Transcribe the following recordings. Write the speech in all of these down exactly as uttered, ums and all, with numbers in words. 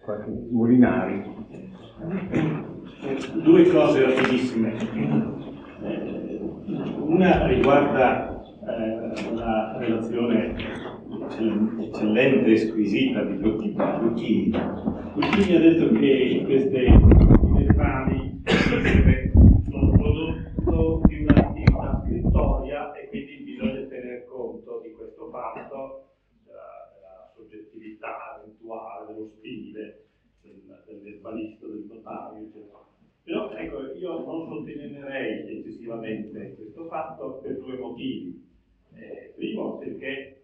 qualche Molinari. Due cose rapidissime. Una riguarda eh, una relazione eccellente e squisita di Lucchini. Lucchini ha detto che queste verbali sono prodotto di un'attività scrittoria e quindi bisogna tener conto di questo fatto, della, della soggettività eventuale, dello stile del, del verbalista, del notario, eccetera. Però ecco, io non sottolineerei eccessivamente questo fatto per due motivi. Eh, primo, perché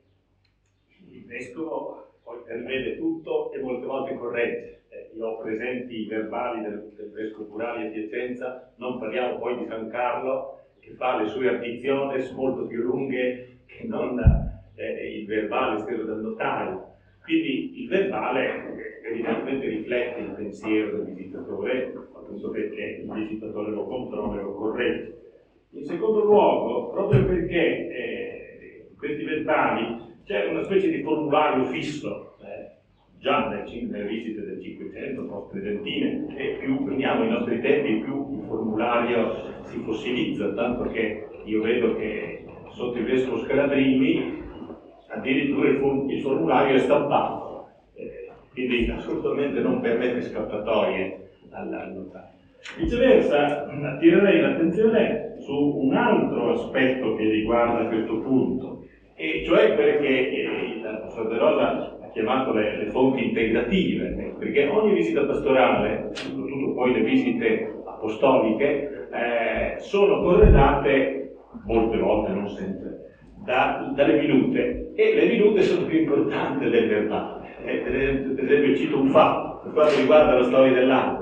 il vescovo poi pervede tutto e molte volte corregge. Eh, io ho presenti i verbali del, del vescovo Burali a Piacenza, non parliamo poi di San Carlo, che fa le sue addizioni molto più lunghe che non eh, il verbale steso del notaio. Quindi il verbale evidentemente riflette il pensiero del visitatore, appunto perché il visitatore lo controlla e lo corregge. In secondo luogo, proprio perché eh, questi verbali c'è una specie di formulario fisso, eh, già nel, nelle visite del Cinquecento, post-tridentine, e più prendiamo i nostri tempi, più il formulario si fossilizza, tanto che io vedo che sotto il vescovo Scalabrini addirittura il, form- il formulario è stampato, eh, quindi assolutamente non permette scappatoie al, al notaio. Viceversa, attirerei l'attenzione su un altro aspetto che riguarda questo punto, e cioè perché eh, il professor De Rosa ha chiamato le, le fonti integrative, perché ogni visita pastorale, soprattutto poi le visite apostoliche, eh, sono corredate, molte volte, non sempre, da, dalle minute, e le minute sono più importanti del verbale. Eh, per esempio cito un fatto per quanto riguarda la storia dell'anno.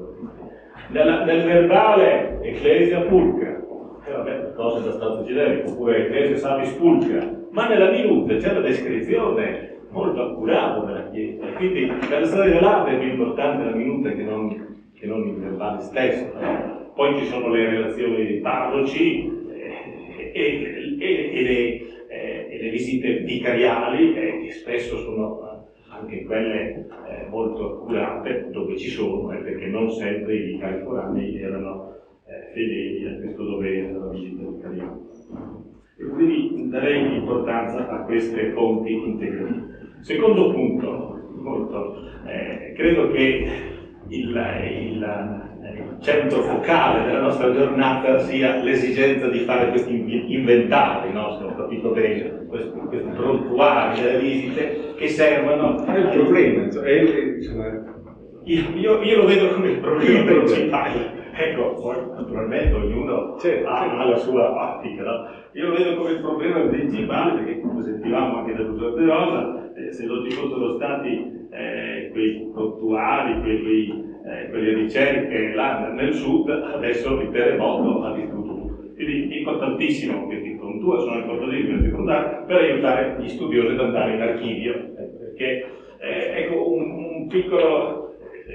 Nel, nel verbale Ecclesia pulcra, e eh, vabbè, cose da stato generico, oppure Ecclesia savis pulcra, ma nella minuta c'è la descrizione molto accurata della Chiesa, quindi per la storia dell'arte è più importante la minuta che non, che non il verbale stesso. Poi ci sono le relazioni dei parroci eh, e, e, e, le, eh, e le visite vicariali, eh, che spesso sono anche quelle eh, molto accurate, dove ci sono, eh, perché non sempre i vicari foranei erano eh, fedeli a questo dovere della visita vicariale. E quindi darei importanza a queste fonti integrative. Secondo punto, molto, eh, credo che il, il, il centro focale della nostra giornata sia l'esigenza di fare questi inventari, no? Se ho capito bene, questi, questi prontuari delle visite che servono. Ma è il problema, cioè, è, è, insomma... io, io, io lo vedo come il problema principale. Ecco, poi naturalmente ognuno certo, ha, certo. ha la sua ottica, no? Io lo vedo come il problema principale, perché come sentivamo anche dal professor De Rosa, eh, se non ci fossero stati eh, quei prontuari, quei, quei, eh, quelle ricerche là nel sud, adesso il terremoto ha distrutto tutto. Quindi è importantissimo questi prontuari, sono importantissimi questi prontuari per aiutare gli studiosi ad andare in archivio, eh, perché eh, ecco un, un piccolo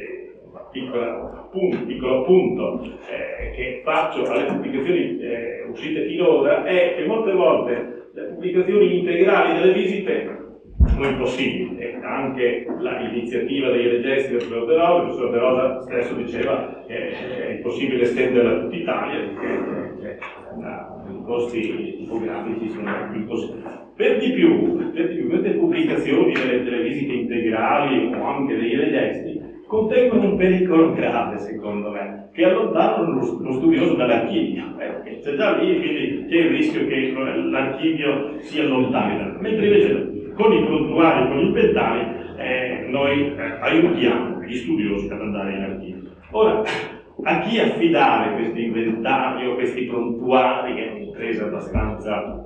Piccola, punto, piccolo punto eh, che faccio alle pubblicazioni eh, uscite finora è che molte volte le pubblicazioni integrali delle visite sono impossibili, e anche l'iniziativa dei registri del professor De Rosa, il professor De Rosa stesso diceva che è impossibile estenderla a tutta Italia perché eh, i costi tipografici sono impossibili. Per di più, per di più queste pubblicazioni delle, delle visite integrali o anche dei registri contengono un pericolo grave, secondo me, che allontanano lo, lo studioso dall'archivio. Eh, c'è già lì, quindi c'è il rischio che l'archivio si allontani. Mentre invece con i prontuari, con gli inventari, eh, noi eh, aiutiamo gli studiosi ad andare in archivio. Ora, a chi affidare questo inventario, questi prontuari, che è un'impresa abbastanza,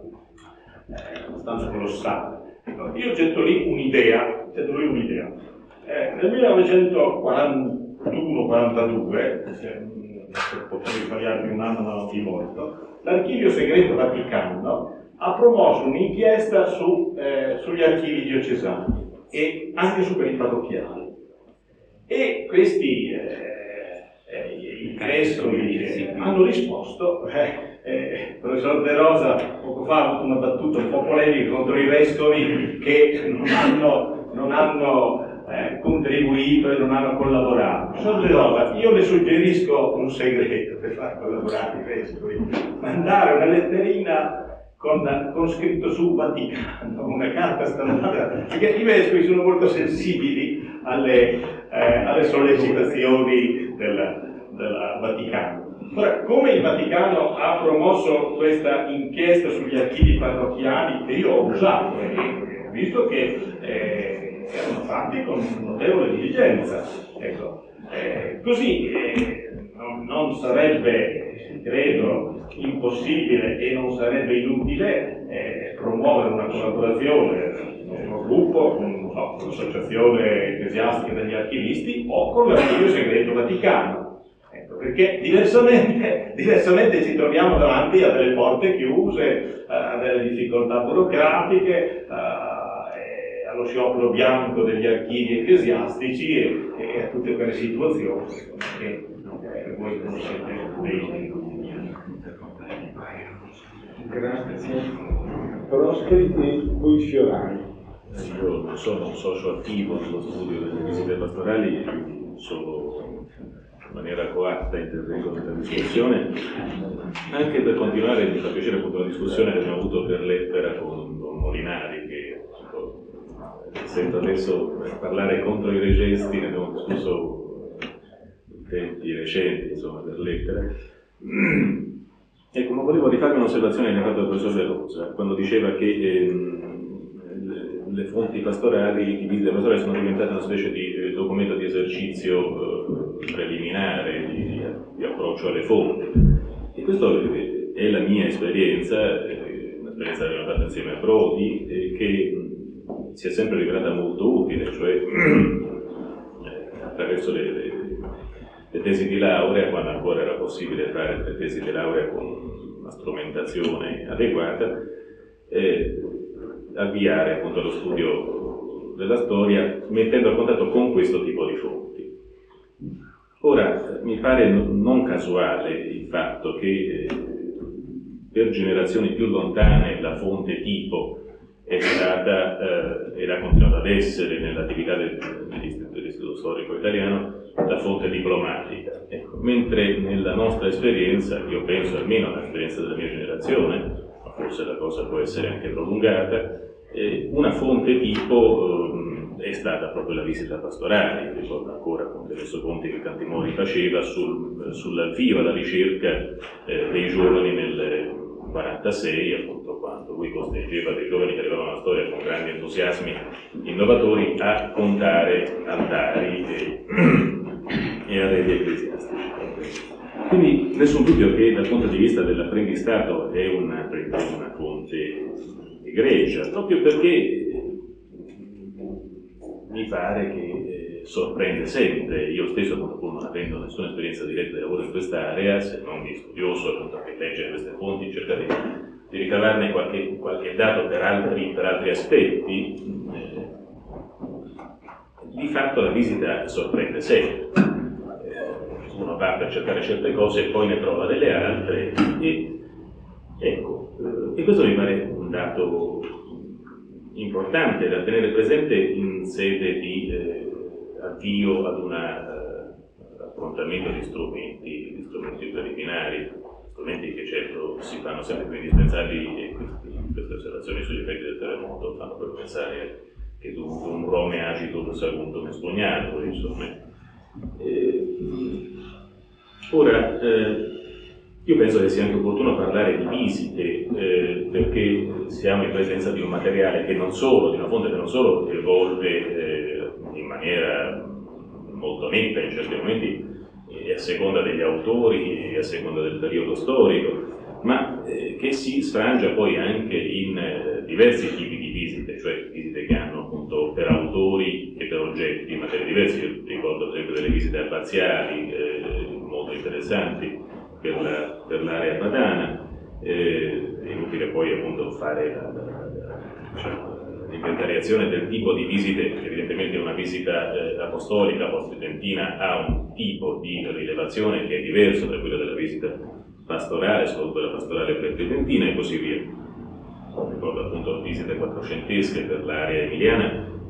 eh, abbastanza colossale? Io getto lì un'idea, getto lì un'idea. Eh, nel millenovecentoquarantuno quarantadue, se potrei sbagliarmi un anno ma non di molto, l'Archivio Segreto Vaticano ha promosso un'inchiesta su, eh, sugli archivi diocesani e anche su quelli parrocchiali. E questi eh, eh, i vescovi eh, hanno risposto, eh, eh, il professor De Rosa poco fa ha avuto una battuta un po' polemica contro i vescovi che non hanno, non hanno eh, contribuito e non hanno collaborato. Sono le roba, io le suggerisco un segreto per far collaborare i vescovi: mandare una letterina con, con scritto sul Vaticano, una carta stampata, perché i vescovi sono molto sensibili alle, eh, alle sollecitazioni del, del Vaticano. Ora, come il Vaticano ha promosso questa inchiesta sugli archivi parrocchiali, che io ho usato, eh, visto che eh, erano fatti con notevole diligenza, ecco, eh, così eh, non, non sarebbe, credo, impossibile e non sarebbe inutile eh, promuovere una collaborazione con uno gruppo, con, no, con l'associazione ecclesiastica degli archivisti o con l'archivio segreto vaticano. Perché diversamente, diversamente ci troviamo davanti a delle porte chiuse, a delle difficoltà burocratiche, a, allo sciopero bianco degli archivi ecclesiastici e, e a tutte quelle situazioni che eh, voi conoscete bene. Grazie. Prosperi e poi Fiorani. Io non sono un socio attivo nello studio delle visite pastorali, solo in maniera coatta intervengo nella discussione, anche per continuare, mi fa piacere appunto la discussione che abbiamo avuto per lettera con Don Molinari, che sento adesso parlare contro i regesti, ne abbiamo discusso in tempi recenti, insomma, per lettera. Ecco, ma volevo rifarmi un'osservazione che ha fatto il professor De Rosa, quando diceva che ehm, le, le fonti pastorali, i visite pastorali sono diventate una specie di eh, documento di esercizio eh, preliminare, di, di approccio alle fonti. E questa eh, è la mia esperienza, eh, un'esperienza che abbiamo fatto insieme a Prodi, eh, che mh, si è sempre rivelata molto utile, cioè eh, attraverso le, le le tesi di laurea, quando ancora era possibile fare le tesi di laurea con una strumentazione adeguata, eh, avviare appunto lo studio della storia mettendo a contatto con questo tipo di fonti. Ora, mi pare non casuale il fatto che eh, per generazioni più lontane la fonte tipo è stata eh, ed ha continuato ad essere nell'attività del, dell'Istituto Storico Italiano la fonte diplomatica, ecco, mentre nella nostra esperienza, io penso almeno all'esperienza della mia generazione, ma forse la cosa può essere anche prolungata, eh, una fonte tipo eh, è stata proprio la visita pastorale. Io ricordo ancora con dei resoconti che Cantimori faceva sul, sull'avvio alla ricerca eh, dei giovani nel quarantasei, appunto quando lui costringeva dei giovani che arrivavano alla storia con grandi entusiasmi innovatori a contare altari e, e arredi ecclesiastici. Quindi nessun dubbio che dal punto di vista dell'apprendistato è una, una fonte egregia, proprio perché mi pare che eh, sorprende sempre. Io stesso, appunto, pur non avendo nessuna esperienza diretta di lavoro in quest'area, se non di studioso, appunto, che legge queste fonti, cerca di, di ricavarne qualche, qualche dato per altri, per altri aspetti, eh, di fatto la visita sorprende sempre. Eh, uno va per cercare certe cose e poi ne trova delle altre, e, ecco, eh, e questo mi pare un dato importante da tenere presente in sede di eh, avvio ad un uh, affrontamento di strumenti, di strumenti preliminari, strumenti che certo si fanno sempre più indispensabili, e questi, queste osservazioni sugli effetti del terremoto fanno per pensare che dunque un Rome agitur saguntum espugnato, insomma. Eh, ora, eh, io penso che sia anche opportuno parlare di visite, eh, perché siamo in presenza di un materiale che non solo, di una fonte che non solo evolve eh, in maniera molto netta in certi momenti, eh, a seconda degli autori e a seconda del periodo storico, ma eh, che si sfrangia poi anche in eh, diversi tipi di visite, cioè visite che hanno appunto per autori e per oggetti materie diverse. Io ricordo per esempio delle visite abbaziali eh, molto interessanti per, la, per l'area padana. Eh, è inutile poi appunto fare la, la, la, diciamo, l'inventariazione del tipo di visite. Evidentemente una visita eh, apostolica post-tridentina ha un tipo di rilevazione che è diverso da quello della visita pastorale, soprattutto la pastorale pre-tridentina e così via. Ricordo appunto visite quattrocentesche per l'area emiliana, eh,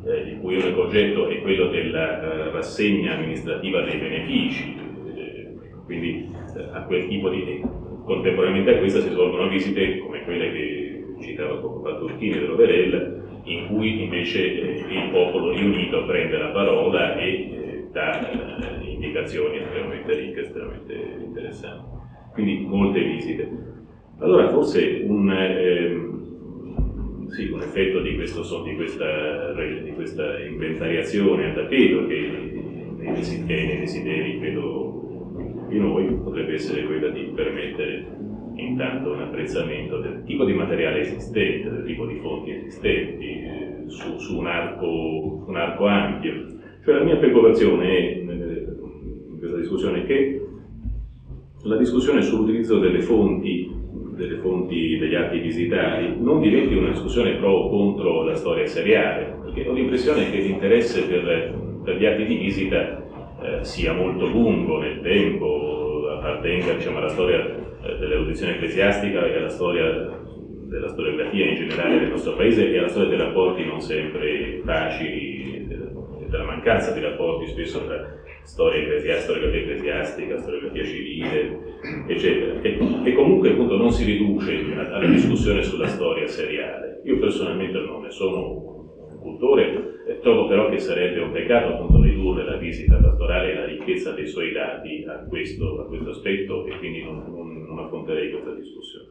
cui l'unico oggetto è quello della eh, rassegna amministrativa dei benefici, eh, quindi eh, a quel tipo di... Contemporaneamente a questa si svolgono visite come quelle che citava poco fa Turchini dell'Overell, in cui invece eh, il popolo riunito prende la parola e eh, dà eh, indicazioni estremamente ricche, estremamente interessanti. Quindi molte visite. Allora forse un, ehm, sì, un effetto di, questo, di, questa, di questa inventariazione a tappeto che nei desideri, nei desideri credo di noi potrebbe essere quella di permettere intanto un apprezzamento del tipo di materiale esistente, del tipo di fonti esistenti, eh, su, su un, arco, un arco ampio. Cioè la mia preoccupazione è, in questa discussione, che la discussione sull'utilizzo delle fonti, delle fonti degli atti visitati non diventi una discussione pro o contro la storia seriale, perché ho l'impressione che l'interesse per, per gli atti di visita eh, sia molto lungo nel tempo, appartenga, diciamo, alla storia eh, dell'erudizione ecclesiastica e alla storia della storiografia in generale del nostro paese e alla storia dei rapporti non sempre facili, della mancanza di rapporti spesso tra storia ecclesiastica, storiografia ecclesiastica, storiografia civile, eccetera, e, e comunque appunto non si riduce alla discussione sulla storia seriale. Io personalmente non ne sono un cultore, eh, trovo però che sarebbe un peccato appunto ridurre la visita pastorale e la ricchezza dei suoi dati a questo, a questo aspetto, e quindi non, non, non affronterei questa discussione.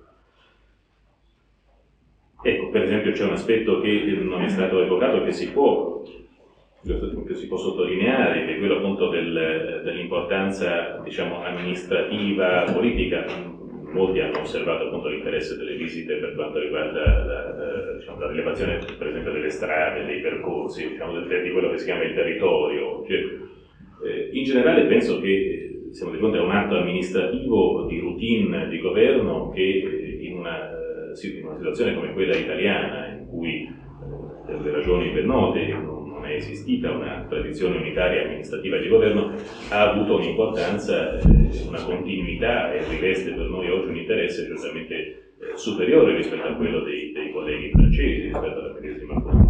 Ecco, per esempio c'è un aspetto che non è stato evocato, che si può che si può sottolineare, che è quello appunto del, dell'importanza, diciamo, amministrativa, politica. Molti hanno osservato appunto l'interesse delle visite per quanto riguarda la, la, diciamo, la rilevazione, per esempio, delle strade, dei percorsi, diciamo, del, di quello che si chiama il territorio. Cioè, eh, in generale penso che siamo di fronte a un atto amministrativo di routine di governo che in una, in una situazione come quella italiana, in cui eh, per le ragioni ben note non non è esistita una tradizione unitaria amministrativa di governo, ha avuto un'importanza, eh, una continuità, e riveste per noi oggi un interesse certamente eh, superiore rispetto a quello dei, dei colleghi francesi, rispetto alla medesima forma.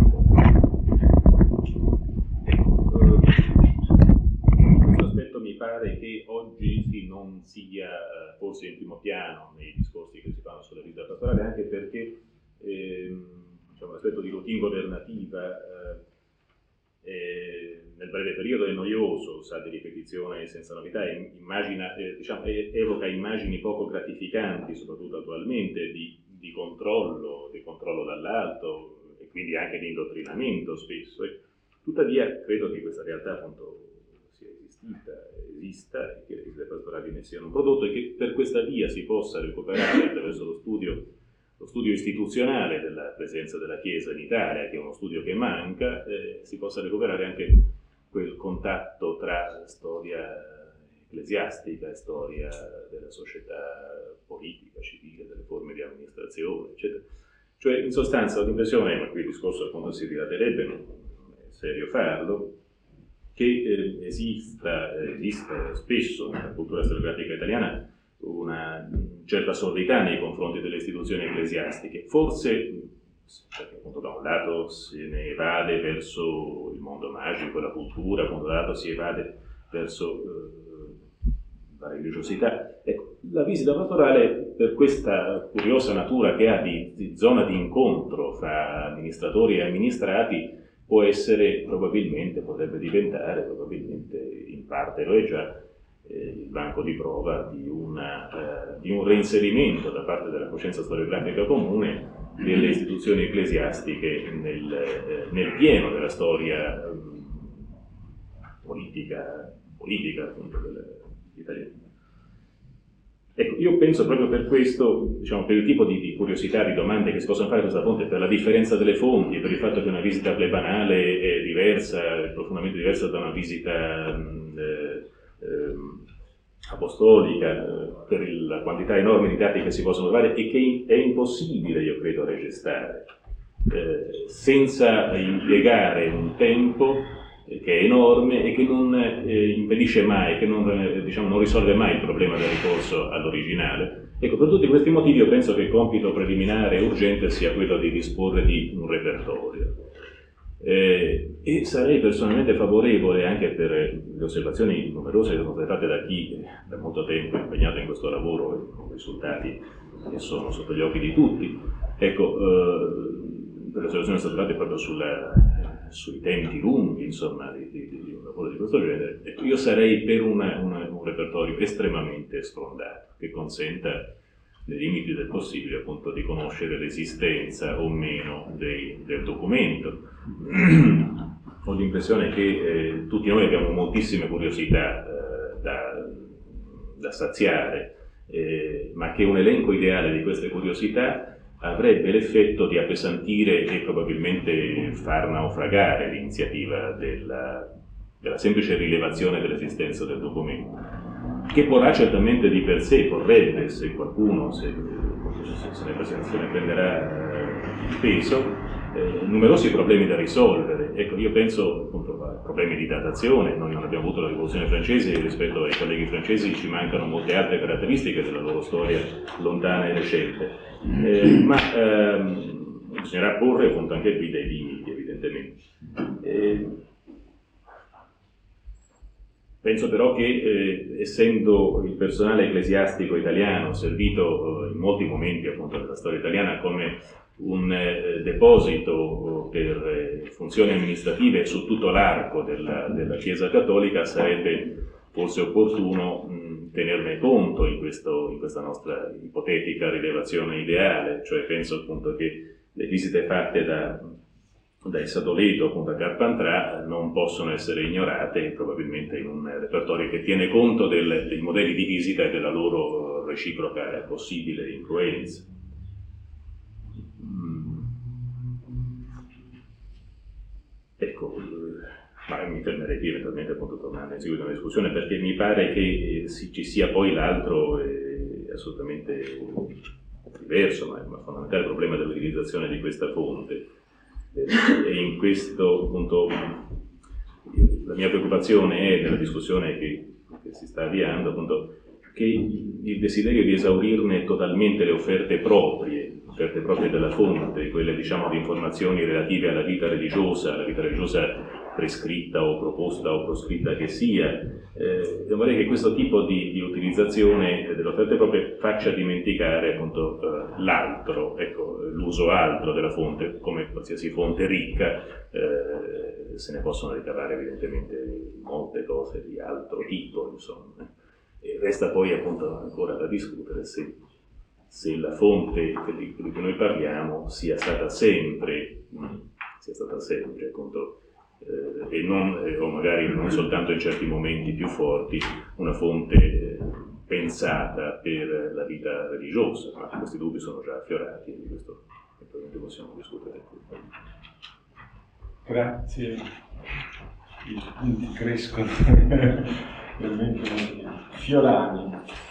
Questo aspetto mi pare che oggi sì, non sia eh, forse in primo piano nei discorsi che si fanno sulla vita pastorale, anche perché eh, diciamo, l'aspetto di routine governativa eh, Eh, nel breve periodo è noioso, sa di ripetizione senza novità, e immagina, eh, diciamo, evoca immagini poco gratificanti, soprattutto attualmente, di, di controllo, di controllo dall'alto e quindi anche di indottrinamento spesso. E, tuttavia credo che questa realtà appunto sia esistita, esista, e che le visite pastorali ne siano un prodotto, e che per questa via si possa recuperare attraverso lo studio Lo studio istituzionale della presenza della Chiesa in Italia, che è uno studio che manca, eh, si possa recuperare anche quel contatto tra storia ecclesiastica e storia della società politica, civile, delle forme di amministrazione, eccetera. Cioè, in sostanza, ho l'impressione, ma qui il discorso appunto si dilaterebbe, non è serio farlo, che eh, esista, esista spesso nella cultura storiografica italiana una certa sordità nei confronti delle istituzioni ecclesiastiche, forse perché appunto da un lato se ne evade verso il mondo magico, la cultura, appunto dall'altro si evade verso eh, la religiosità. Ecco, la visita pastorale, per questa curiosa natura che ha di, di zona di incontro fra amministratori e amministrati, può essere, probabilmente, potrebbe diventare, probabilmente in parte lo è già, il banco di prova di, una, eh, di un reinserimento da parte della coscienza storiografica comune delle istituzioni ecclesiastiche nel, eh, nel pieno della storia eh, politica, politica appunto dell'italiana. Ecco, io penso proprio per questo, diciamo, per il tipo di, di curiosità, di domande che si possono fare a questa fonte, per la differenza delle fonti, per il fatto che una visita plebanale è diversa, è profondamente diversa da una visita eh, eh, apostolica, eh, per il, la quantità enorme di dati che si possono trovare, e che è impossibile, io credo, registrare eh, senza impiegare un tempo eh, che è enorme e che non eh, impedisce mai, che non, eh, diciamo, non risolve mai il problema del ricorso all'originale. Ecco, per tutti questi motivi io penso che il compito preliminare e urgente sia quello di disporre di un repertorio. Eh, E sarei personalmente favorevole, anche per le osservazioni numerose che sono state fatte da chi da molto tempo è impegnato in questo lavoro e con risultati che sono sotto gli occhi di tutti. Ecco, eh, per le osservazioni state fatte proprio sulla, sui tempi lunghi, insomma, di, di, di un lavoro di questo genere. Ecco, io sarei per una, una, un repertorio estremamente sfrondato, che consenta, nei limiti del possibile, appunto, di conoscere l'esistenza o meno dei, del documento. Ho l'impressione che eh, tutti noi abbiamo moltissime curiosità eh, da, da saziare, eh, ma che un elenco ideale di queste curiosità avrebbe l'effetto di appesantire e probabilmente far naufragare l'iniziativa della, della semplice rilevazione dell'esistenza del documento, che porrà certamente di per sé, porrebbe, se qualcuno se, se, ne, se ne prenderà eh, il peso, Eh, numerosi problemi da risolvere. Ecco, io penso appunto a problemi di datazione. Noi non abbiamo avuto la rivoluzione francese e rispetto ai colleghi francesi ci mancano molte altre caratteristiche della loro storia lontana e recente, eh, ma ehm, bisognerà porre appunto anche qui dei limiti, evidentemente. Eh, penso però che eh, essendo il personale ecclesiastico italiano servito eh, in molti momenti appunto della storia italiana come un eh, deposito per eh, funzioni amministrative su tutto l'arco della, della Chiesa Cattolica, sarebbe forse opportuno mh, tenerne conto in, questo, in questa nostra ipotetica rilevazione ideale. Cioè penso appunto che le visite fatte da, da Essadoleto appunto a Carpentrà non possono essere ignorate probabilmente in un repertorio che tiene conto del, dei modelli di visita e della loro reciproca possibile influenza. Ecco, ma mi fermerei qui eventualmente appunto tornando in seguito alla discussione, perché mi pare che ci sia poi l'altro eh, assolutamente diverso, ma, ma fondamentale problema dell'utilizzazione di questa fonte. Eh, e in questo appunto la mia preoccupazione è, nella discussione che, che si sta avviando, appunto, che il desiderio di esaurirne totalmente le offerte proprie, offerte proprie della fonte, quelle diciamo di informazioni relative alla vita religiosa, alla vita religiosa prescritta o proposta o proscritta che sia, eh, io vorrei che questo tipo di, di utilizzazione delle offerte proprie faccia dimenticare appunto eh, l'altro, ecco, l'uso altro della fonte. Come qualsiasi fonte ricca eh, se ne possono ricavare evidentemente molte cose di altro tipo, insomma. E resta poi appunto ancora da discutere se, se la fonte di cui noi parliamo sia stata sempre, sia stata sempre appunto, eh, e non, eh, o magari non soltanto in certi momenti più forti, una fonte eh, pensata per la vita religiosa, ma questi dubbi sono già affiorati e di questo naturalmente possiamo discutere. Grazie, i punti crescono veramente fiorani.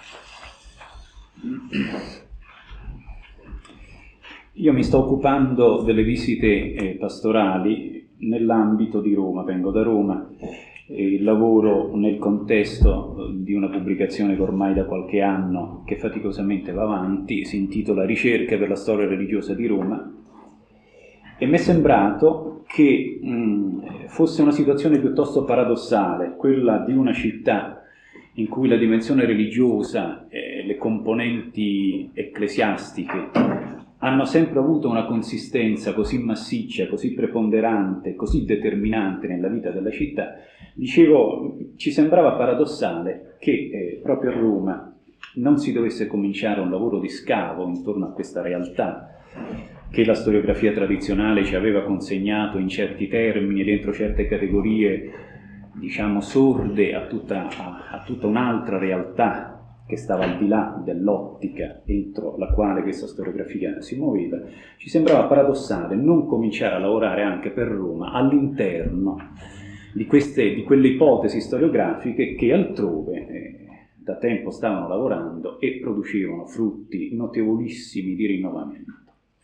Io mi sto occupando delle visite eh, pastorali nell'ambito di Roma, vengo da Roma e lavoro nel contesto di una pubblicazione che ormai da qualche anno, che faticosamente va avanti, si intitola Ricerche per la storia religiosa di Roma, e mi è sembrato che mh, fosse una situazione piuttosto paradossale, quella di una città in cui la dimensione religiosa e le componenti ecclesiastiche hanno sempre avuto una consistenza così massiccia, così preponderante, così determinante nella vita della città. Dicevo, ci sembrava paradossale che eh, proprio a Roma non si dovesse cominciare un lavoro di scavo intorno a questa realtà che la storiografia tradizionale ci aveva consegnato in certi termini, dentro certe categorie, diciamo, sorde a tutta, a, a tutta un'altra realtà che stava al di là dell'ottica entro la quale questa storiografia si muoveva. Ci sembrava paradossale non cominciare a lavorare anche per Roma all'interno di, queste, di quelle ipotesi storiografiche che altrove eh, da tempo stavano lavorando e producevano frutti notevolissimi di rinnovamento.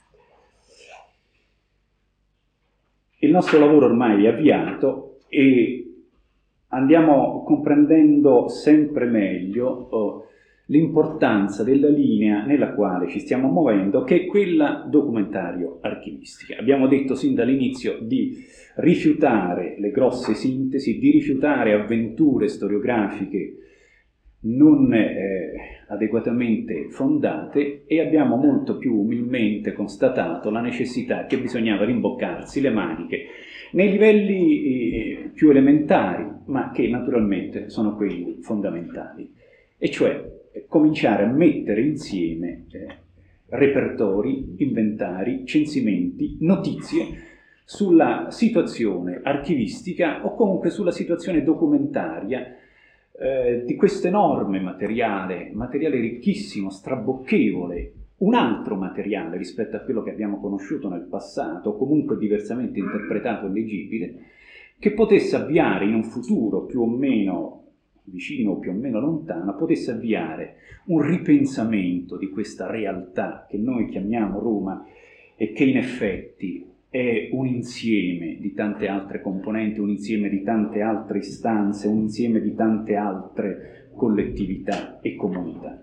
Il nostro lavoro ormai è avviato e andiamo comprendendo sempre meglio oh, l'importanza della linea nella quale ci stiamo muovendo, che è quella documentario-archivistica. Abbiamo detto sin dall'inizio di rifiutare le grosse sintesi, di rifiutare avventure storiografiche non eh, adeguatamente fondate, e abbiamo molto più umilmente constatato la necessità che bisognava rimboccarsi le maniche nei livelli eh, più elementari, ma che naturalmente sono quelli fondamentali, e cioè cominciare a mettere insieme eh, repertori, inventari, censimenti, notizie sulla situazione archivistica o comunque sulla situazione documentaria eh, di questo enorme materiale, materiale ricchissimo, strabocchevole, un altro materiale rispetto a quello che abbiamo conosciuto nel passato, comunque diversamente interpretato e leggibile, che potesse avviare in un futuro più o meno vicino o più o meno lontano, potesse avviare un ripensamento di questa realtà che noi chiamiamo Roma e che in effetti è un insieme di tante altre componenti, un insieme di tante altre istanze, un insieme di tante altre collettività e comunità.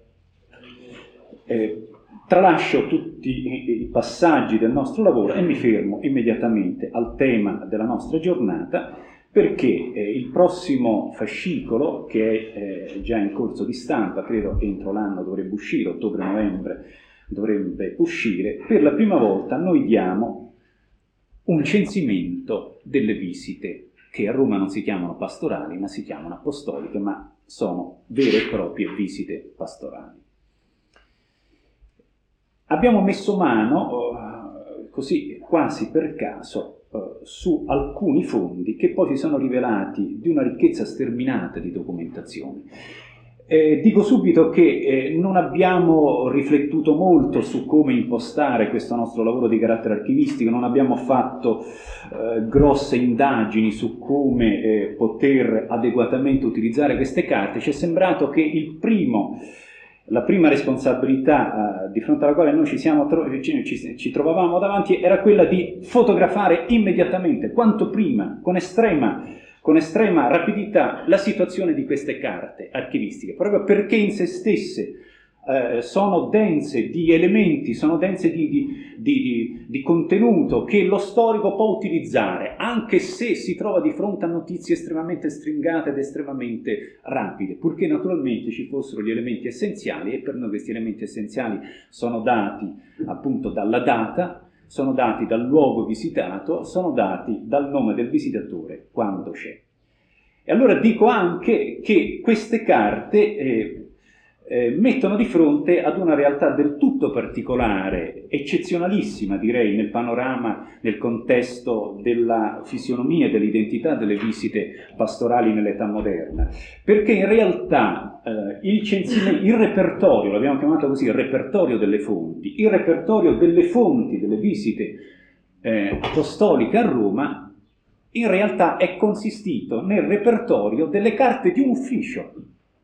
Eh, tralascio tutti i passaggi del nostro lavoro e mi fermo immediatamente al tema della nostra giornata, perché eh, il prossimo fascicolo, che è eh, già in corso di stampa, credo che entro l'anno dovrebbe uscire, ottobre-novembre dovrebbe uscire, per la prima volta noi diamo un censimento delle visite, che a Roma non si chiamano pastorali, ma si chiamano apostoliche, ma sono vere e proprie visite pastorali. Abbiamo messo mano, così quasi per caso, su alcuni fondi che poi si sono rivelati di una ricchezza sterminata di documentazione. Eh, dico subito che eh, non abbiamo riflettuto molto su come impostare questo nostro lavoro di carattere archivistico, non abbiamo fatto eh, grosse indagini su come eh, poter adeguatamente utilizzare queste carte. Ci è sembrato che il primo La prima responsabilità uh, di fronte alla quale noi ci, siamo tro- ci, ci, ci trovavamo davanti era quella di fotografare immediatamente, quanto prima, con estrema, con estrema rapidità, la situazione di queste carte archivistiche, proprio perché in se stesse uh, sono dense di elementi, sono dense di, di, di, di, di contenuto che lo storico può utilizzare, anche se si trova di fronte a notizie estremamente stringate ed estremamente rapide, purché naturalmente ci fossero gli elementi essenziali, e per noi questi elementi essenziali sono dati appunto dalla data, sono dati dal luogo visitato, sono dati dal nome del visitatore quando c'è. E allora dico anche che queste carte eh, eh, mettono di fronte ad una realtà del tutto particolare, eccezionalissima direi nel panorama, nel contesto della fisionomia e dell'identità delle visite pastorali nell'età moderna, perché in realtà eh, il, censimento, il repertorio, l'abbiamo chiamato così, il repertorio delle fonti, il repertorio delle fonti delle visite eh, apostoliche a Roma, in realtà è consistito nel repertorio delle carte di un ufficio.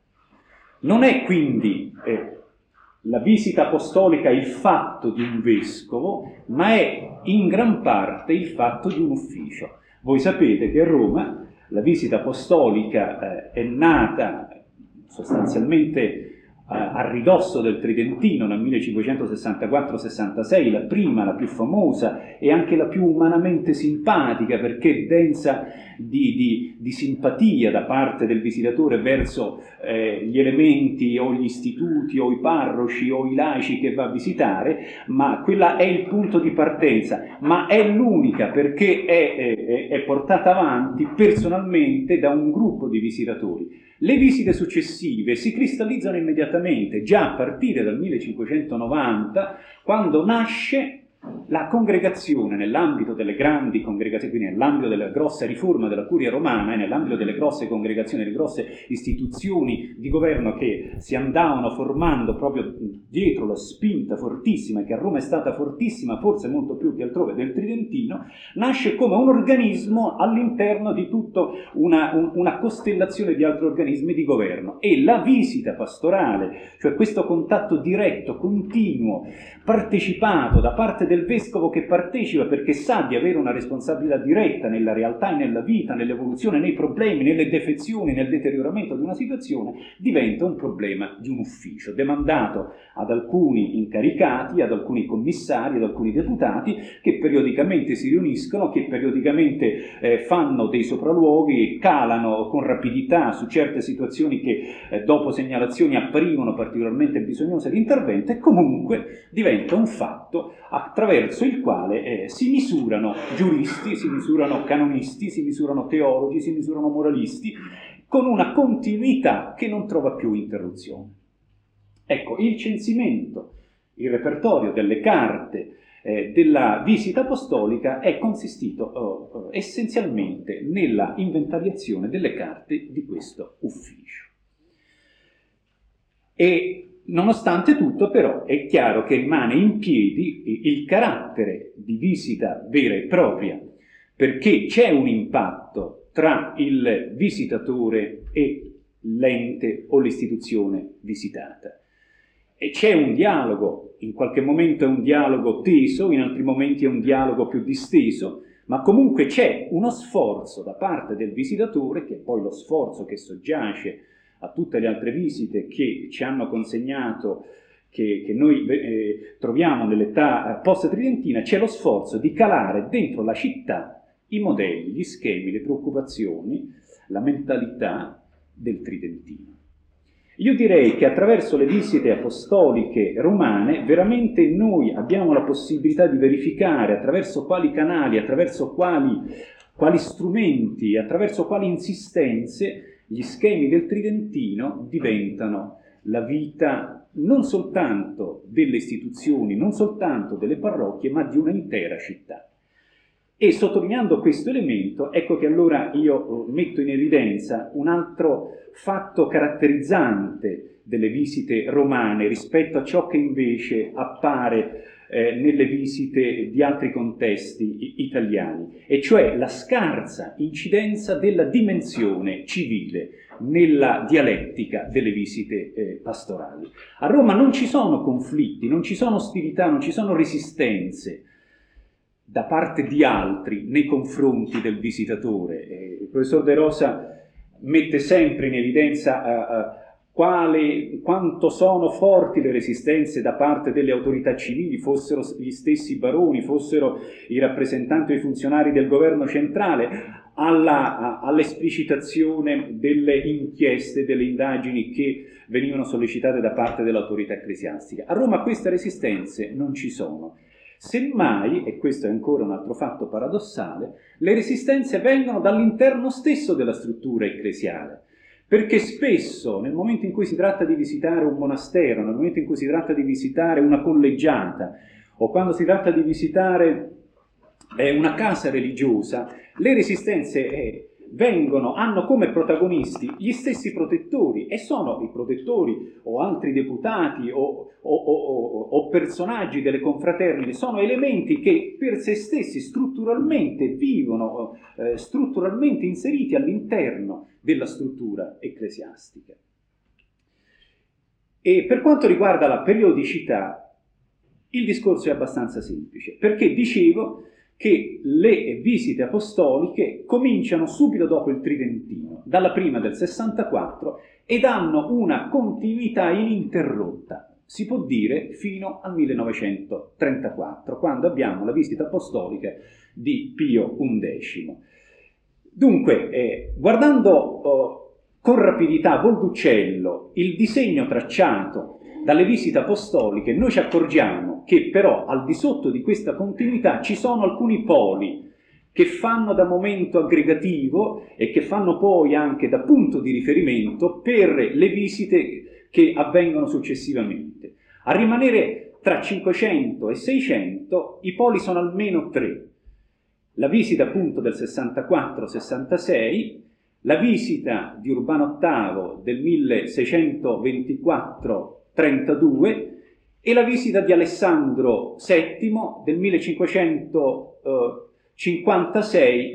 Non è quindi eh, la visita apostolica il fatto di un vescovo, ma è in gran parte il fatto di un ufficio. Voi sapete che a Roma la visita apostolica eh, è nata sostanzialmente a ridosso del Tridentino nel millecinquecentosessantaquattro sessantasei, la prima, la più famosa e anche la più umanamente simpatica, perché densa di, di, di simpatia da parte del visitatore verso eh, gli elementi o gli istituti o i parroci o i laici che va a visitare, ma quella è il punto di partenza, ma è l'unica, perché è, è, è portata avanti personalmente da un gruppo di visitatori. Le visite successive si cristallizzano immediatamente, già a partire dal millecinquecentonovanta, quando nasce la congregazione nell'ambito delle grandi congregazioni, quindi nell'ambito della grossa riforma della curia romana e nell'ambito delle grosse congregazioni, delle grosse istituzioni di governo che si andavano formando proprio dietro la spinta fortissima, che a Roma è stata fortissima, forse molto più che altrove, del Tridentino, nasce come un organismo all'interno di tutta una, un, una costellazione di altri organismi di governo, e la visita pastorale, cioè questo contatto diretto, continuo, partecipato da parte del vescovo che partecipa perché sa di avere una responsabilità diretta nella realtà e nella vita, nell'evoluzione, nei problemi, nelle defezioni, nel deterioramento di una situazione, diventa un problema di un ufficio, demandato ad alcuni incaricati, ad alcuni commissari, ad alcuni deputati che periodicamente si riuniscono, che periodicamente eh, fanno dei sopralluoghi, calano con rapidità su certe situazioni che eh, dopo segnalazioni apparivano particolarmente bisognose di intervento, e comunque diventa un fatto attraverso il quale eh, si misurano giuristi, si misurano canonisti, si misurano teologi, si misurano moralisti, con una continuità che non trova più interruzione. Ecco, il censimento, il repertorio delle carte eh, della visita apostolica è consistito eh, essenzialmente nella inventariazione delle carte di questo ufficio. E nonostante tutto, però, è chiaro che rimane in piedi il carattere di visita vera e propria, perché c'è un impatto tra il visitatore e l'ente o l'istituzione visitata. E c'è un dialogo, in qualche momento è un dialogo teso, in altri momenti è un dialogo più disteso, ma comunque c'è uno sforzo da parte del visitatore, che è poi lo sforzo che soggiace a tutte le altre visite che ci hanno consegnato, che, che noi eh, troviamo nell'età post-tridentina. C'è lo sforzo di calare dentro la città i modelli, gli schemi, le preoccupazioni, la mentalità del tridentino. Io direi che attraverso le visite apostoliche romane veramente noi abbiamo la possibilità di verificare attraverso quali canali, attraverso quali, quali strumenti, attraverso quali insistenze gli schemi del tridentino diventano la vita non soltanto delle istituzioni, non soltanto delle parrocchie, ma di un'intera città. E sottolineando questo elemento, ecco che allora io metto in evidenza un altro fatto caratterizzante delle visite romane rispetto a ciò che invece appare eh, nelle visite di altri contesti italiani, e cioè la scarsa incidenza della dimensione civile nella dialettica delle visite eh, pastorali. A Roma non ci sono conflitti, non ci sono ostilità, non ci sono resistenze da parte di altri nei confronti del visitatore. Eh, il professor De Rosa mette sempre in evidenza uh, uh, quale, quanto sono forti le resistenze da parte delle autorità civili, fossero gli stessi baroni, fossero i rappresentanti o i funzionari del governo centrale, alla, all'esplicitazione delle inchieste, delle indagini che venivano sollecitate da parte dell'autorità ecclesiastica. A Roma queste resistenze non ci sono. Semmai, e questo è ancora un altro fatto paradossale, le resistenze vengono dall'interno stesso della struttura ecclesiale, perché spesso nel momento in cui si tratta di visitare un monastero, nel momento in cui si tratta di visitare una collegiata, o quando si tratta di visitare eh, una casa religiosa, le resistenze eh, vengono, hanno come protagonisti gli stessi protettori, e sono i protettori o altri deputati o, o, o, o personaggi delle confraternite, sono elementi che per se stessi strutturalmente vivono, eh, strutturalmente inseriti all'interno della struttura ecclesiastica. E per quanto riguarda la periodicità, il discorso è abbastanza semplice, perché dicevo che le visite apostoliche cominciano subito dopo il Tridentino, dalla prima del sessantaquattro, ed hanno una continuità ininterrotta, si può dire fino al millenovecentotrentaquattro, quando abbiamo la visita apostolica di Pio undicesimo. Dunque, eh, guardando oh, con rapidità, Volducello, il disegno tracciato dalle visite apostoliche, noi ci accorgiamo che però al di sotto di questa continuità ci sono alcuni poli che fanno da momento aggregativo e che fanno poi anche da punto di riferimento per le visite che avvengono successivamente. A rimanere tra cinquecento e seicento i poli sono almeno tre. La visita appunto del sessantaquattro sessantasei, la visita di Urbano ottavo del milleseicentoventiquattro trentadue e la visita di Alessandro settimo del millecinquecentocinquantasei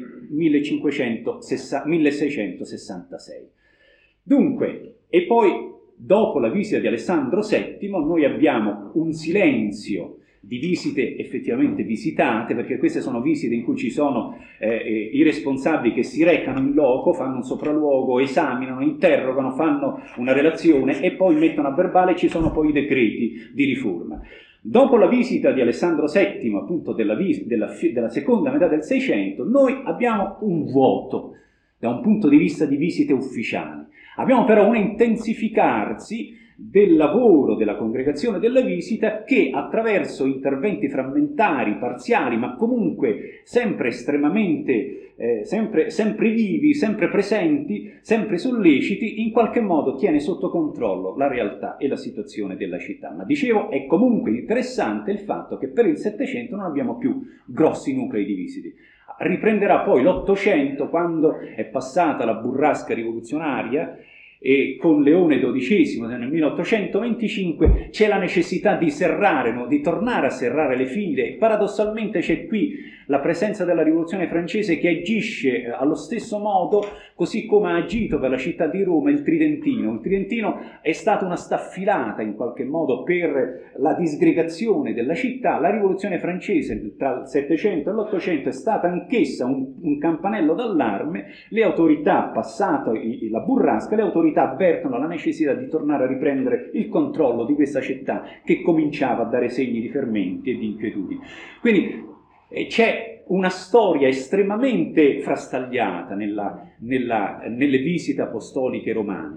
milleseicentosessantasei. Dunque, e poi dopo la visita di Alessandro settimo noi abbiamo un silenzio di visite effettivamente visitate, perché queste sono visite in cui ci sono eh, i responsabili che si recano in loco, fanno un sopralluogo, esaminano, interrogano, fanno una relazione e poi mettono a verbale, e ci sono poi i decreti di riforma. Dopo la visita di Alessandro settimo, appunto della, vis- della, fi- della seconda metà del Seicento, noi abbiamo un vuoto da un punto di vista di visite ufficiali. Abbiamo però un intensificarsi del lavoro della congregazione della visita che attraverso interventi frammentari, parziali, ma comunque sempre estremamente, eh, sempre, sempre vivi, sempre presenti, sempre solleciti, in qualche modo tiene sotto controllo la realtà e la situazione della città. Ma dicevo, è comunque interessante il fatto che per il Settecento non abbiamo più grossi nuclei di visite. Riprenderà poi l'Ottocento, quando è passata la burrasca rivoluzionaria, e con Leone dodicesimo nel milleottocentoventicinque c'è la necessità di serrare, no? di tornare a serrare le file, e paradossalmente c'è qui la presenza della rivoluzione francese che agisce allo stesso modo, così come ha agito per la città di Roma il Tridentino. Il Tridentino è stata una staffilata in qualche modo per la disgregazione della città. La rivoluzione francese tra il Settecento e l'Ottocento è stata anch'essa un, un campanello d'allarme. Le autorità, passata la burrasca, le autorità avvertono la necessità di tornare a riprendere il controllo di questa città che cominciava a dare segni di fermenti e di inquietudini. Quindi eh, c'è una storia estremamente frastagliata nella, nella, nelle visite apostoliche romane,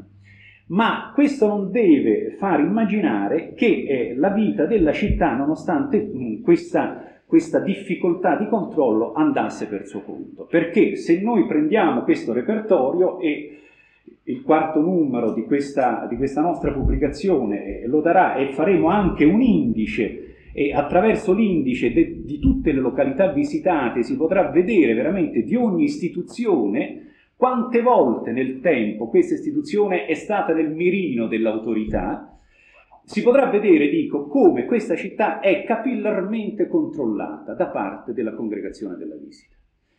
ma questo non deve far immaginare che eh, la vita della città, nonostante mh, questa, questa difficoltà di controllo, andasse per suo conto, perché se noi prendiamo questo repertorio e il quarto numero di questa, di questa nostra pubblicazione lo darà, e faremo anche un indice, e attraverso l'indice de, di tutte le località visitate si potrà vedere veramente di ogni istituzione quante volte nel tempo questa istituzione è stata nel mirino dell'autorità. Si potrà vedere, dico, come questa città è capillarmente controllata da parte della congregazione della visita.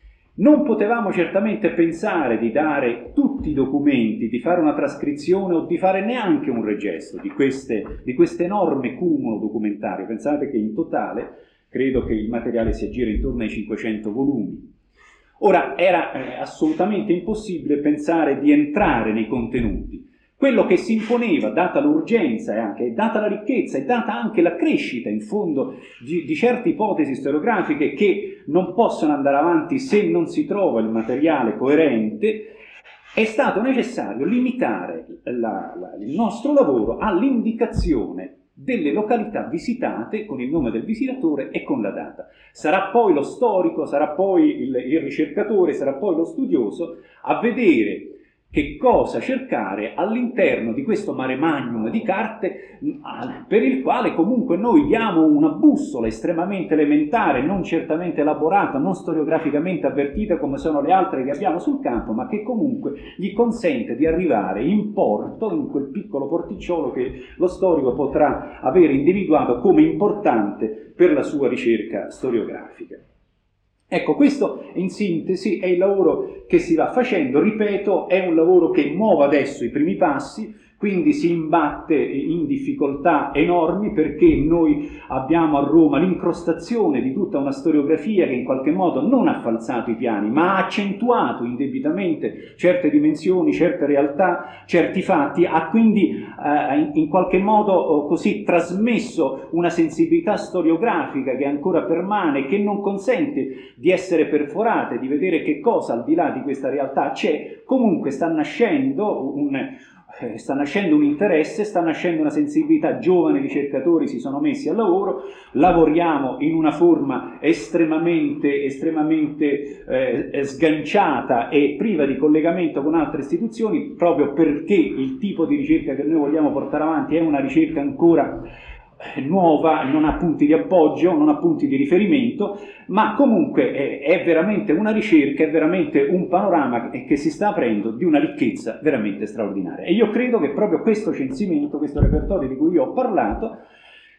Non potevamo certamente pensare di dare tutti i documenti, di fare una trascrizione o di fare neanche un regesto di queste, di questo enorme cumulo documentario. Pensate che in totale credo che il materiale si aggira intorno ai cinquecento volumi. Ora, era eh, assolutamente impossibile pensare di entrare nei contenuti. Quello che si imponeva, data l'urgenza e anche data la ricchezza e data anche la crescita, in fondo, di, di certe ipotesi storiografiche che non possono andare avanti se non si trova il materiale coerente, è stato necessario limitare la, la, il nostro lavoro all'indicazione delle località visitate con il nome del visitatore e con la data. Sarà poi lo storico, sarà poi il, il ricercatore, sarà poi lo studioso a vedere che cosa cercare all'interno di questo mare magnum di carte, per il quale comunque noi diamo una bussola estremamente elementare, non certamente elaborata, non storiograficamente avvertita come sono le altre che abbiamo sul campo, ma che comunque gli consente di arrivare in porto, in quel piccolo porticciolo che lo storico potrà avere individuato come importante per la sua ricerca storiografica. Ecco, questo in sintesi è il lavoro che si va facendo, ripeto, è un lavoro che muove adesso i primi passi, quindi si imbatte in difficoltà enormi perché noi abbiamo a Roma l'incrostazione di tutta una storiografia che in qualche modo non ha falsato i piani, ma ha accentuato indebitamente certe dimensioni, certe realtà, certi fatti, ha quindi eh, in qualche modo eh, così trasmesso una sensibilità storiografica che ancora permane, che non consente di essere perforata, di vedere che cosa al di là di questa realtà c'è. Comunque sta nascendo un... sta nascendo un interesse, sta nascendo una sensibilità, giovani ricercatori si sono messi al lavoro, lavoriamo in una forma estremamente, estremamente eh, sganciata e priva di collegamento con altre istituzioni, proprio perché il tipo di ricerca che noi vogliamo portare avanti è una ricerca ancora nuova, non ha punti di appoggio, non ha punti di riferimento, ma comunque è, è veramente una ricerca, è veramente un panorama che, che si sta aprendo di una ricchezza veramente straordinaria. E io credo che proprio questo censimento, questo repertorio di cui io ho parlato,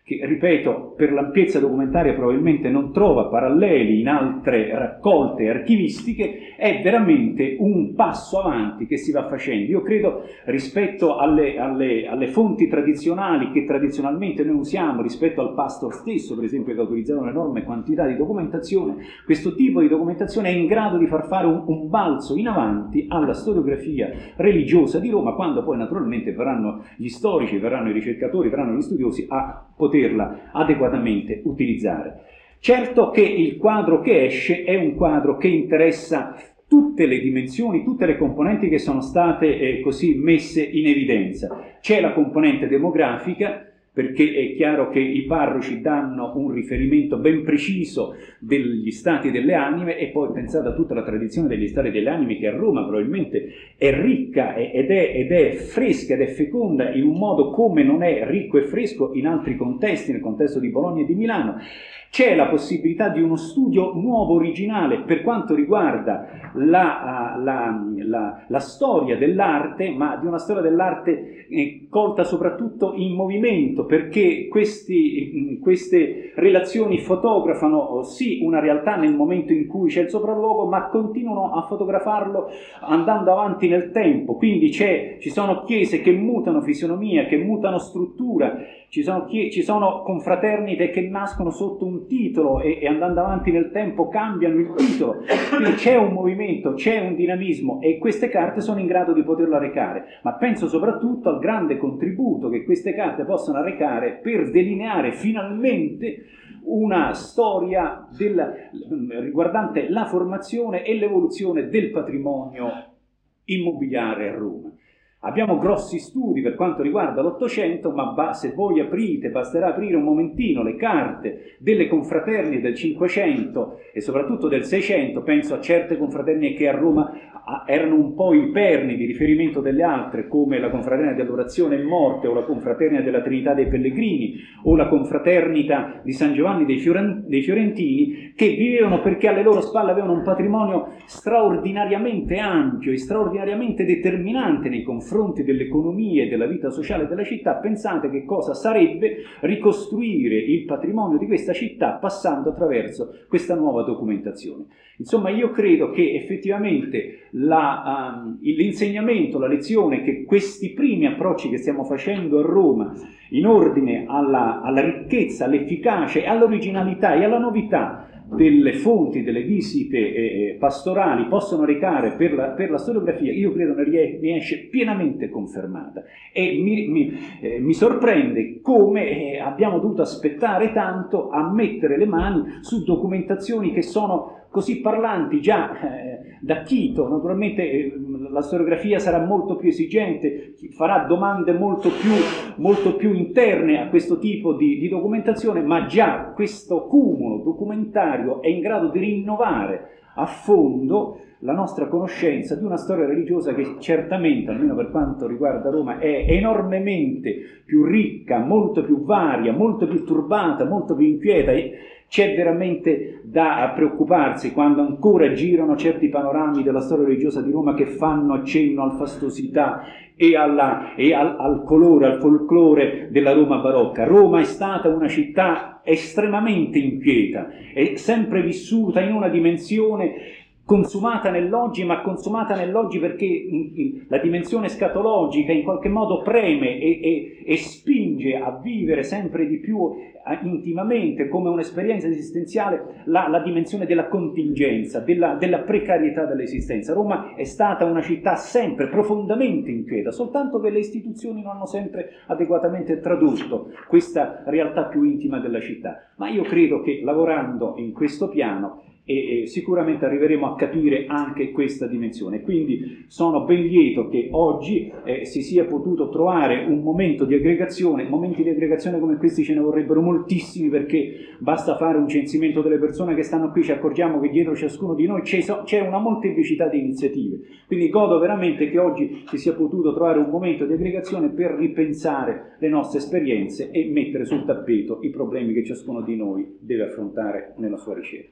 che, ripeto, per l'ampiezza documentaria probabilmente non trova paralleli in altre raccolte archivistiche, è veramente un passo avanti che si va facendo. Io credo, rispetto alle, alle, alle fonti tradizionali che tradizionalmente noi usiamo, rispetto al pastor stesso, per esempio, che ha utilizzato un'enorme quantità di documentazione, questo tipo di documentazione è in grado di far fare un, un balzo in avanti alla storiografia religiosa di Roma, quando poi naturalmente verranno gli storici, verranno i ricercatori, verranno gli studiosi a poterla adeguatamente utilizzare. Certo che il quadro che esce è un quadro che interessa tutte le dimensioni, tutte le componenti che sono state eh, così messe in evidenza. C'è la componente demografica, perché è chiaro che i parroci danno un riferimento ben preciso degli stati delle anime, e poi pensate a tutta la tradizione degli stati delle anime, che a Roma probabilmente è ricca ed è, ed è fresca ed è feconda in un modo come non è ricco e fresco in altri contesti, nel contesto di Bologna e di Milano. C'è la possibilità di uno studio nuovo, originale, per quanto riguarda la, la, la, la storia dell'arte, ma di una storia dell'arte eh, colta soprattutto in movimento, perché questi, queste relazioni fotografano sì una realtà nel momento in cui c'è il sopralluogo, ma continuano a fotografarlo andando avanti nel tempo. Quindi c'è, ci sono chiese che mutano fisionomia, che mutano struttura, ci sono, ci sono confraternite che nascono sotto un titolo e, e andando avanti nel tempo cambiano il titolo. Quindi c'è un movimento, c'è un dinamismo, e queste carte sono in grado di poterlo recare. Ma penso soprattutto al grande contributo che queste carte possono recare per delineare finalmente una storia del, riguardante la formazione e l'evoluzione del patrimonio immobiliare a Roma. Abbiamo grossi studi per quanto riguarda l'Ottocento, ma ba- se voi aprite, basterà aprire un momentino le carte delle confraternie del Cinquecento e soprattutto del Seicento. Penso a certe confraternie che a Roma a- erano un po' i perni di riferimento delle altre, come la confraternita dell'Orazione e Morte, o la confraternita della Trinità dei Pellegrini, o la confraternita di San Giovanni dei, Fioren- dei Fiorentini, che vivevano perché alle loro spalle avevano un patrimonio straordinariamente ampio e straordinariamente determinante nei confronti dell'economia e della vita sociale della città. Pensate che cosa sarebbe ricostruire il patrimonio di questa città passando attraverso questa nuova documentazione. Insomma, io credo che effettivamente la, um, l'insegnamento, la lezione che questi primi approcci che stiamo facendo a Roma in ordine alla, alla ricchezza, all'efficacia, all'originalità e alla novità delle fonti, delle visite eh, pastorali possono recare per la, per la storiografia, io credo ne riesce pienamente confermata, e mi, mi, eh, mi sorprende come eh, abbiamo dovuto aspettare tanto a mettere le mani su documentazioni che sono così parlanti già eh, da Chito. Naturalmente eh, la storiografia sarà molto più esigente, farà domande molto più, molto più interne a questo tipo di, di documentazione, ma già questo cumulo documentario è in grado di rinnovare a fondo la nostra conoscenza di una storia religiosa che certamente, almeno per quanto riguarda Roma, è enormemente più ricca, molto più varia, molto più turbata, molto più inquieta. E c'è veramente da preoccuparsi quando ancora girano certi panorami della storia religiosa di Roma che fanno accenno alla fastosità e, alla, e al, al colore, al folklore della Roma barocca. Roma è stata una città estremamente inquieta, è sempre vissuta in una dimensione consumata nell'oggi, ma consumata nell'oggi perché in, in, la dimensione scatologica in qualche modo preme e, e, e spinge a vivere sempre di più a, intimamente, come un'esperienza esistenziale, la, la dimensione della contingenza, della, della precarietà dell'esistenza. Roma è stata una città sempre profondamente inquieta, soltanto che le istituzioni non hanno sempre adeguatamente tradotto questa realtà più intima della città. Ma io credo che lavorando in questo piano e sicuramente arriveremo a capire anche questa dimensione. Quindi sono ben lieto che oggi eh, si sia potuto trovare un momento di aggregazione. Momenti di aggregazione come questi ce ne vorrebbero moltissimi, perché basta fare un censimento delle persone che stanno qui, ci accorgiamo che dietro ciascuno di noi c'è una molteplicità di iniziative. Quindi godo veramente che oggi si sia potuto trovare un momento di aggregazione per ripensare le nostre esperienze e mettere sul tappeto i problemi che ciascuno di noi deve affrontare nella sua ricerca.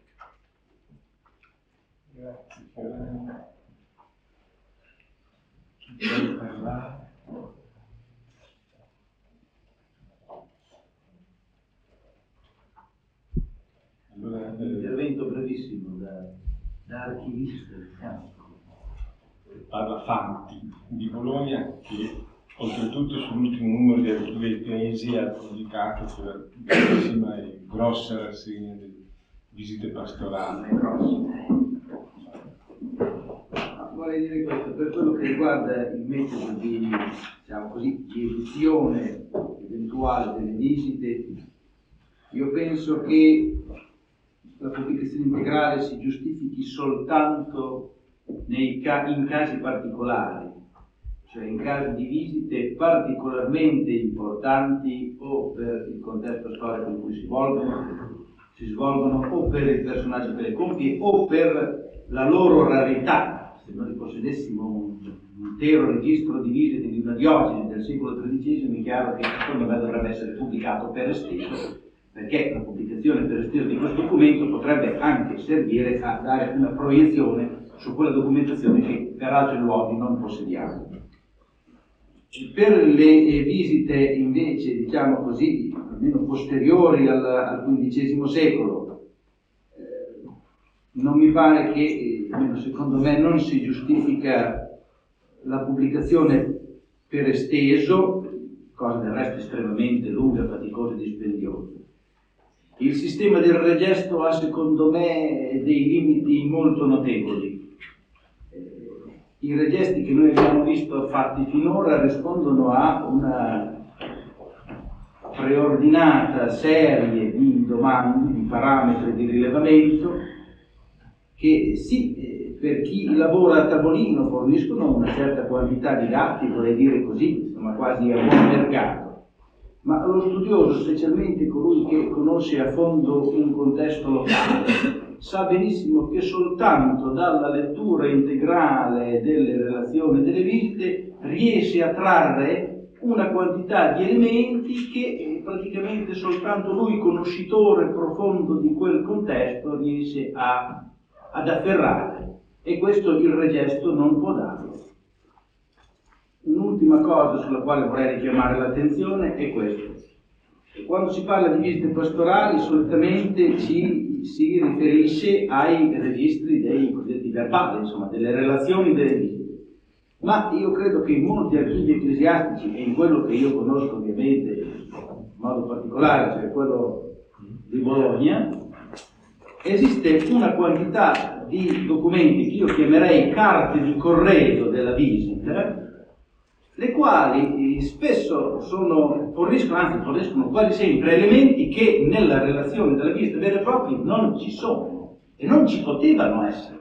Grazie, Fiorella. Chi vuole parlare? da archivista, diciamo. Parla Fanti di Bologna, che oltretutto sull'ultimo numero di Archivi e Paesi ha pubblicato quella bellissima e grossa rassegna delle visite pastorali. Vorrei dire questo, per quello che riguarda il metodo di, diciamo così, di edizione eventuale delle visite, io penso che la pubblicazione integrale si giustifichi soltanto nei ca- in casi particolari, cioè in casi di visite particolarmente importanti o per il contesto storico in cui si svolgono, si svolgono o per il personaggio che le compie o per la loro rarità. Se noi possedessimo un intero registro di visite di una diocesi del secolo tredicesimo, è chiaro che secondo me dovrebbe essere pubblicato per esteso, perché la pubblicazione per esteso di questo documento potrebbe anche servire a dare una proiezione su quella documentazione che per altri luoghi non possediamo. Per le visite invece, diciamo così, almeno posteriori al, al quindicesimo secolo, eh, non mi pare che, almeno secondo me, non si giustifica la pubblicazione per esteso, cosa del resto estremamente lunga, faticosa e dispendiosa. Il sistema del regesto ha, secondo me, dei limiti molto notevoli. I regesti che noi abbiamo visto fatti finora rispondono a una preordinata serie di domande, di parametri di rilevamento che sì, per chi lavora a tavolino forniscono una certa quantità di dati, vorrei dire così, insomma quasi a buon mercato, ma lo studioso, specialmente colui che conosce a fondo un contesto locale, sa benissimo che soltanto dalla lettura integrale delle relazioni delle visite riesce a trarre una quantità di elementi che praticamente soltanto lui, conoscitore profondo di quel contesto, riesce a, ad afferrare, e questo il regesto non può dare. Un'ultima cosa sulla quale vorrei richiamare l'attenzione è questo. Quando si parla di visite pastorali solitamente ci si riferisce ai registri dei cosiddetti verbali, insomma delle relazioni delle visite. Ma io credo che in molti archivi ecclesiastici, e in quello che io conosco ovviamente in modo particolare, cioè quello di Bologna, esiste una quantità di documenti che io chiamerei carte di corredo della visita, le quali spesso sono, forniscono, anzi forniscono quasi sempre elementi che nella relazione della visita vera e propria non ci sono e non ci potevano essere.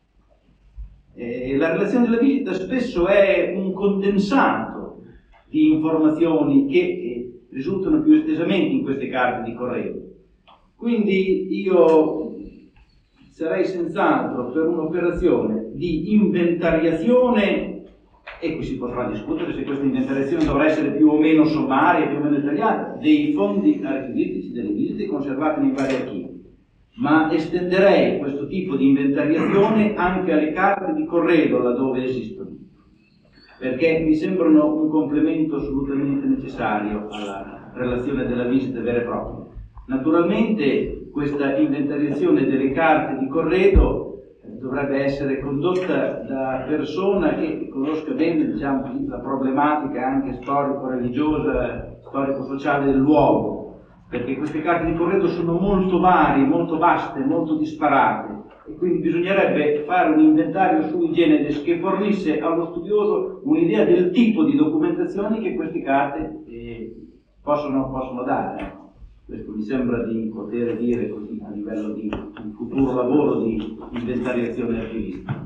E la relazione della visita spesso è un condensato di informazioni che eh, risultano più estesamente in queste carte di corredo. Quindi io sarei senz'altro per un'operazione di inventariazione. E qui si potrà discutere se questa inventariazione dovrà essere più o meno sommaria, più o meno dettagliata, dei fondi archivistici delle visite conservate nei vari archivi. Ma estenderei questo tipo di inventariazione anche alle carte di corredo laddove esistono, perché mi sembrano un complemento assolutamente necessario alla relazione della visita vera e propria. Naturalmente questa inventariazione delle carte di corredo dovrebbe essere condotta da persona che conosca bene, diciamo così, la problematica anche storico-religiosa, storico-sociale del luogo, perché queste carte di corredo sono molto varie, molto vaste, molto disparate, e quindi bisognerebbe fare un inventario sui generis che fornisse allo studioso un'idea del tipo di documentazioni che queste carte eh, possono, possono dare. Questo mi sembra di poter dire così a livello di un futuro lavoro di inventariazione archivistica.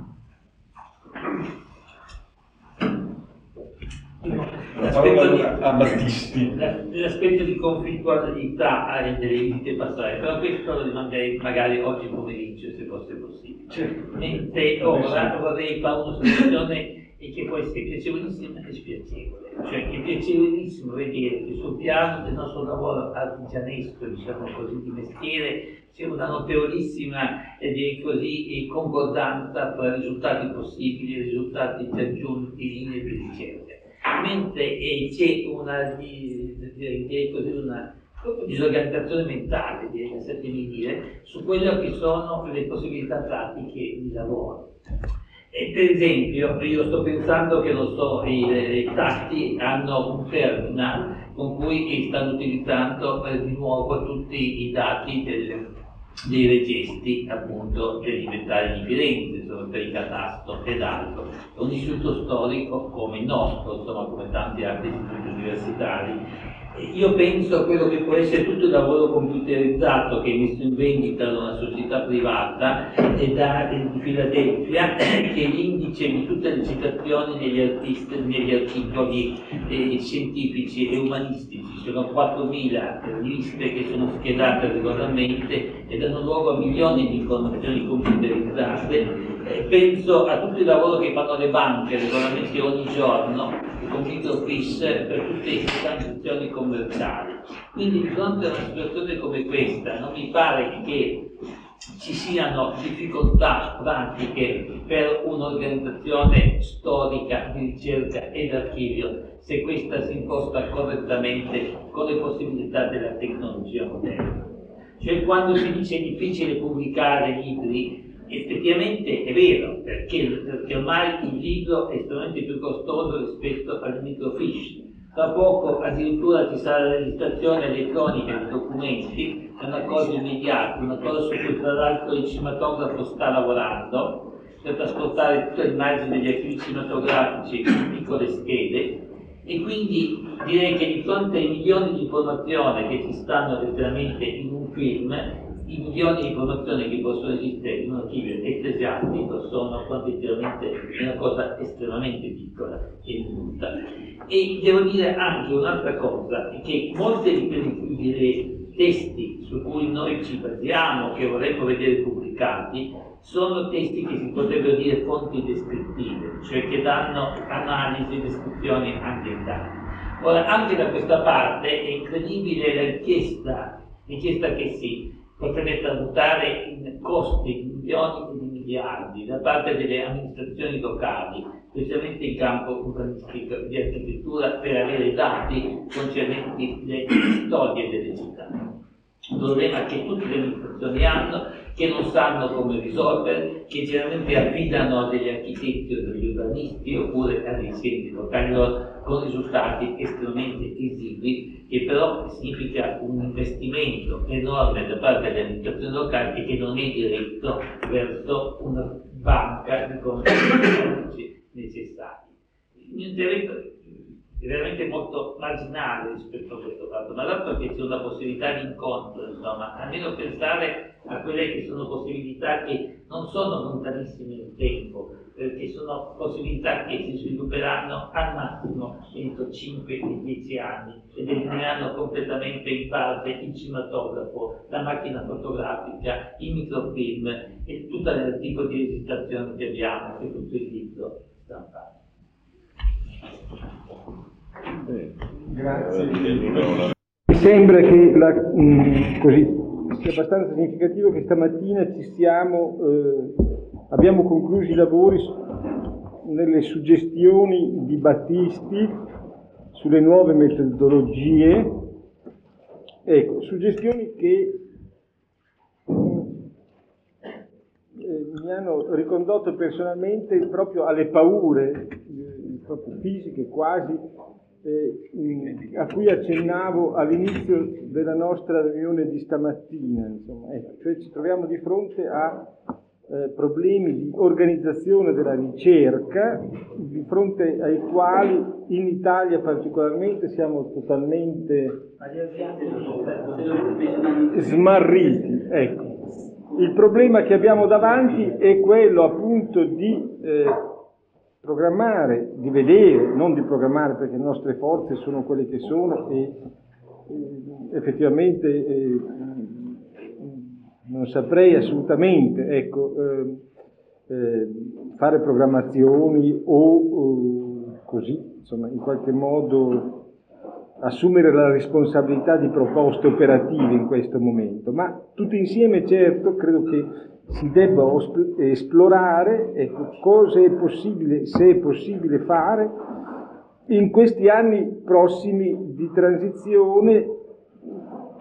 L'aspetto di conflittualità delle visite pastorali, però questo lo rimanderei magari oggi pomeriggio se fosse possibile. Certo. Mentre ora vorrei fare una soluzione e che può essere piacevolissima e spiacevole. Cioè è piacevolissimo vedere che sul piano del nostro lavoro artigianesco, diciamo così, di mestiere, c'è una notevolissima eh, direi così, concordanza tra i risultati possibili e i risultati raggiunti, linee più ricette. Mentre eh, c'è una, direi, direi così, una disorganizzazione mentale, lasciatemi dire, su quello che sono le possibilità pratiche di lavoro. E per esempio, io sto pensando che, non so, i, i taxi hanno un terminal con cui stanno utilizzando eh, di nuovo tutti i dati del, dei registri appunto dell'inventario di Firenze, insomma, per il catasto ed altro. È un istituto storico come il nostro, insomma, come tanti altri istituti universitari. Io penso a quello che può essere tutto il lavoro computerizzato che è messo in vendita da una società privata e da, di Filadelfia, che è l'indice di tutte le citazioni negli, artisti, negli articoli eh, scientifici e umanistici. Ci sono quattromila liste che sono schedate regolarmente e danno luogo a milioni di informazioni computerizzate. Eh, penso a tutto il lavoro che fanno le banche regolarmente ogni giorno con microfiche per tutte le transazioni commerciali. Quindi di fronte a una situazione come questa non mi pare che ci siano difficoltà pratiche per un'organizzazione storica di ricerca ed archivio se questa si imposta correttamente con le possibilità della tecnologia moderna. Cioè, quando si dice è difficile pubblicare libri, effettivamente è vero, perché, perché ormai il libro è estremamente più costoso rispetto alle microfiche. Tra poco addirittura ci sarà la registrazione elettronica di documenti, è una cosa immediata, una cosa su cui tra l'altro il cinematografo sta lavorando per trasportare tutte le immagini degli archivi cinematografici in piccole schede. E quindi direi che di fronte ai milioni di informazioni che ci stanno letteralmente in un film, i milioni di informazioni che possono esistere in un archivio ecclesiastico sono quantitativamente una cosa estremamente piccola e minuta. E devo dire anche un'altra cosa, che molti dei testi su cui noi ci basiamo, che vorremmo vedere pubblicati, sono testi che si potrebbero dire fonti descrittive, cioè che danno analisi e descrizioni ambientali. Ora, anche da questa parte è incredibile la richiesta, richiesta che si potrebbe tramutare in costi di milioni e di miliardi da parte delle amministrazioni locali, specialmente in campo urbanistico e di architettura, per avere dati concernenti le storie delle città. Un problema che tutte le amministrazioni hanno, che non sanno come risolvere, che generalmente affidano a degli architetti o degli urbanisti oppure a dei enti locali con risultati estremamente esigui, che però significa un investimento enorme da parte delle amministrazioni locali e che non è diretto verso una banca di conoscenze necessari. Il mio intervento è veramente molto marginale rispetto a questo fatto, ma dato che c'è una possibilità di incontro, insomma, almeno pensare a quelle che sono possibilità che non sono lontanissime nel tempo, perché sono possibilità che si svilupperanno al massimo entro cinque dieci anni ed elimineranno completamente in parte il cinematografo, la macchina fotografica, il microfilm e tutto il tipo di registrazione che abbiamo e tutto il libro stampato. Grazie. Mi sembra che la, mh, così, sia abbastanza significativo che stamattina ci siamo, eh, abbiamo concluso i lavori nelle suggestioni di Battisti sulle nuove metodologie, ecco, suggestioni che mh, eh, mi hanno ricondotto personalmente proprio alle paure eh, proprio fisiche quasi eh, a cui accennavo all'inizio della nostra riunione di stamattina, insomma, ecco, cioè ci troviamo di fronte a eh, problemi di organizzazione della ricerca, di fronte ai quali in Italia particolarmente siamo totalmente smarriti. Ecco. Il problema che abbiamo davanti è quello appunto di eh, programmare, di vedere, non di programmare perché le nostre forze sono quelle che sono e eh, effettivamente eh, non saprei assolutamente ecco, eh, eh, fare programmazioni o eh, così, insomma, in qualche modo assumere la responsabilità di proposte operative in questo momento, ma tutti insieme certo credo che si debba esplorare ecco, cosa è possibile, se è possibile fare in questi anni prossimi di transizione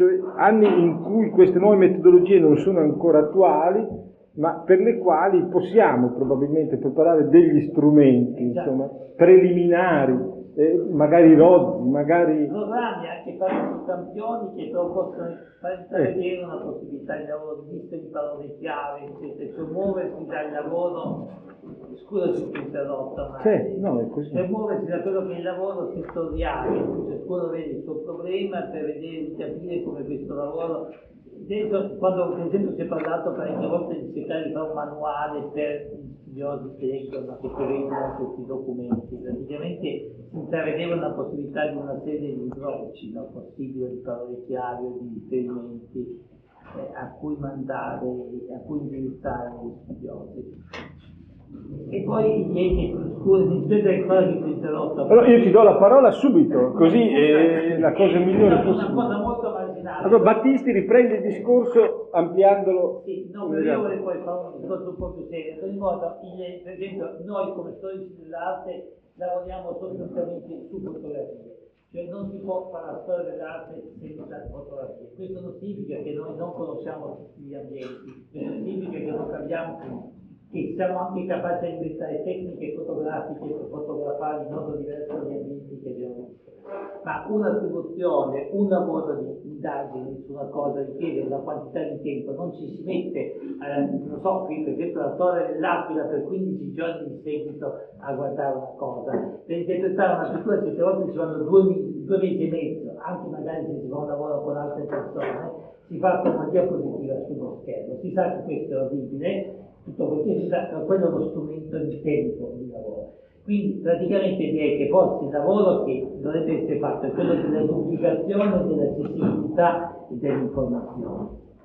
cioè anni in cui queste nuove metodologie non sono ancora attuali, ma per le quali possiamo probabilmente preparare degli strumenti, insomma, preliminari, eh, magari rozzi, magari... Programmi anche fatti su campioni che però possono far intravedere una possibilità di lavoro, liste di parole chiave, eccetera, cioè muoversi dal lavoro, scusa se ti ho interrotto, ma Sì, no, è così. cioè muoversi da quello che è il lavoro settoriale, in cui ciascuno vede il suo problema per vedere di capire come questo lavoro. Adesso, quando per esempio si è parlato parecchie volte di cercare di fare un manuale per gli studiosi che leggono, che prevedono questi documenti, praticamente si intravedeva una possibilità di una serie di incroci, no? Possibili di parole chiave o di riferimenti eh, a cui mandare, a cui indirizzare gli studiosi. E poi niente, scusa, mi spiego ancora che ti ho interrotto. Allora io ti do la parola subito, così è la cosa migliore Una possibile. cosa molto marginale. Allora Battisti riprende il discorso ampliandolo. Sì, no, però io vorrei poi fare un discorso un po' più serio. Ad ogni modo, il- per esempio, noi come storici dell'arte lavoriamo sostanzialmente su fotografie. Cioè non si può fare la storia dell'arte senza fotografie. Questo non significa che noi non conosciamo tutti gli ambienti, questo significa che non capiamo che siamo anche capaci di inventare tecniche fotografiche per fotografare in modo diverso gli ambienti che abbiamo visto. Ma un'attribuzione, un lavoro di indagine su una cosa richiede una quantità di tempo, non ci si mette, eh, non so, qui per esempio la Torre dell'Aquila per quindici giorni di seguito a guardare una cosa. Per interpretare una pittura certe volte ci vanno due, due mesi e mezzo, anche magari se si fa un lavoro con altre persone, si fa con una diapositiva sullo schermo. Si sa che questo è orribile, tutto perché si sa che quello è lo strumento di tempo di lavoro. Quindi praticamente direi che forse il lavoro che dovrebbe essere fatto è quello della duplicazione, dell'accessibilità e dell'informazione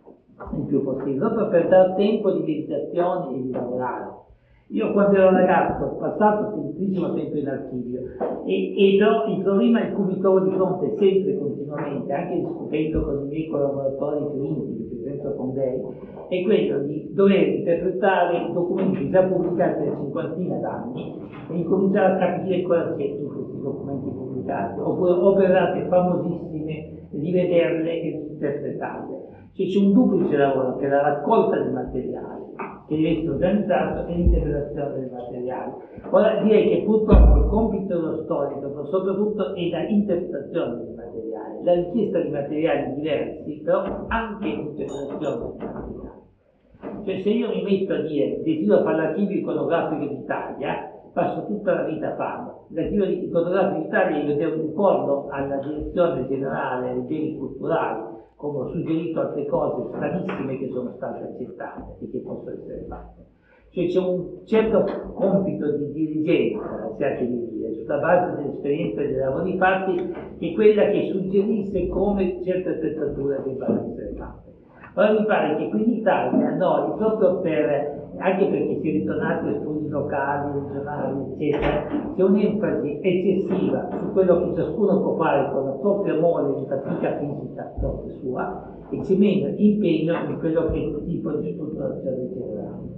il più possibile, proprio per dare tempo di meditazione e di lavorare. Io quando ero ragazzo ho passato tantissimo tempo in archivio e, e do, il problema in cui mi trovo di fronte sempre continuamente, anche discutendo con i miei collaboratori più intimi, per esempio con lei, è quello di dover interpretare documenti già pubblicati da cinquantina d'anni e incominciare a capire cosa c'è in questi documenti pubblicati, oppure operate famosissime, rivederle e interpretarle. Cioè c'è un duplice lavoro che è la raccolta del materiale, che deve essere organizzato, e l'interpretazione del materiale. Ora direi che purtroppo il compito dello storico soprattutto è la interpretazione del materiale, la richiesta di materiali diversi, però anche l'interpretazione del materiale. Cioè se io mi metto a dire desidero fare l'archivio iconografico d'Italia, passo tutta la vita a farlo. L'archivio iconografico d'Italia io devo imporlo alla direzione generale dei beni culturali, come ho suggerito altre cose stranissime che sono state accettate e che possono essere fatte. Cioè c'è un certo compito di dirigenza, si ha che dire, sulla base dell'esperienza dei lavori fatti, che è quella che suggerisce come certe attrezzature debbano essere fatte. Ora mi pare che qui in Italia noi, proprio per, anche perché si è ritornati a studi locali, regionali, eccetera, c'è un'enfasi eccessiva su quello che ciascuno può fare con la propria mole di fatica fisica proprio sua, e c'è meno impegno in quello che è il tipo di strutturazione generale.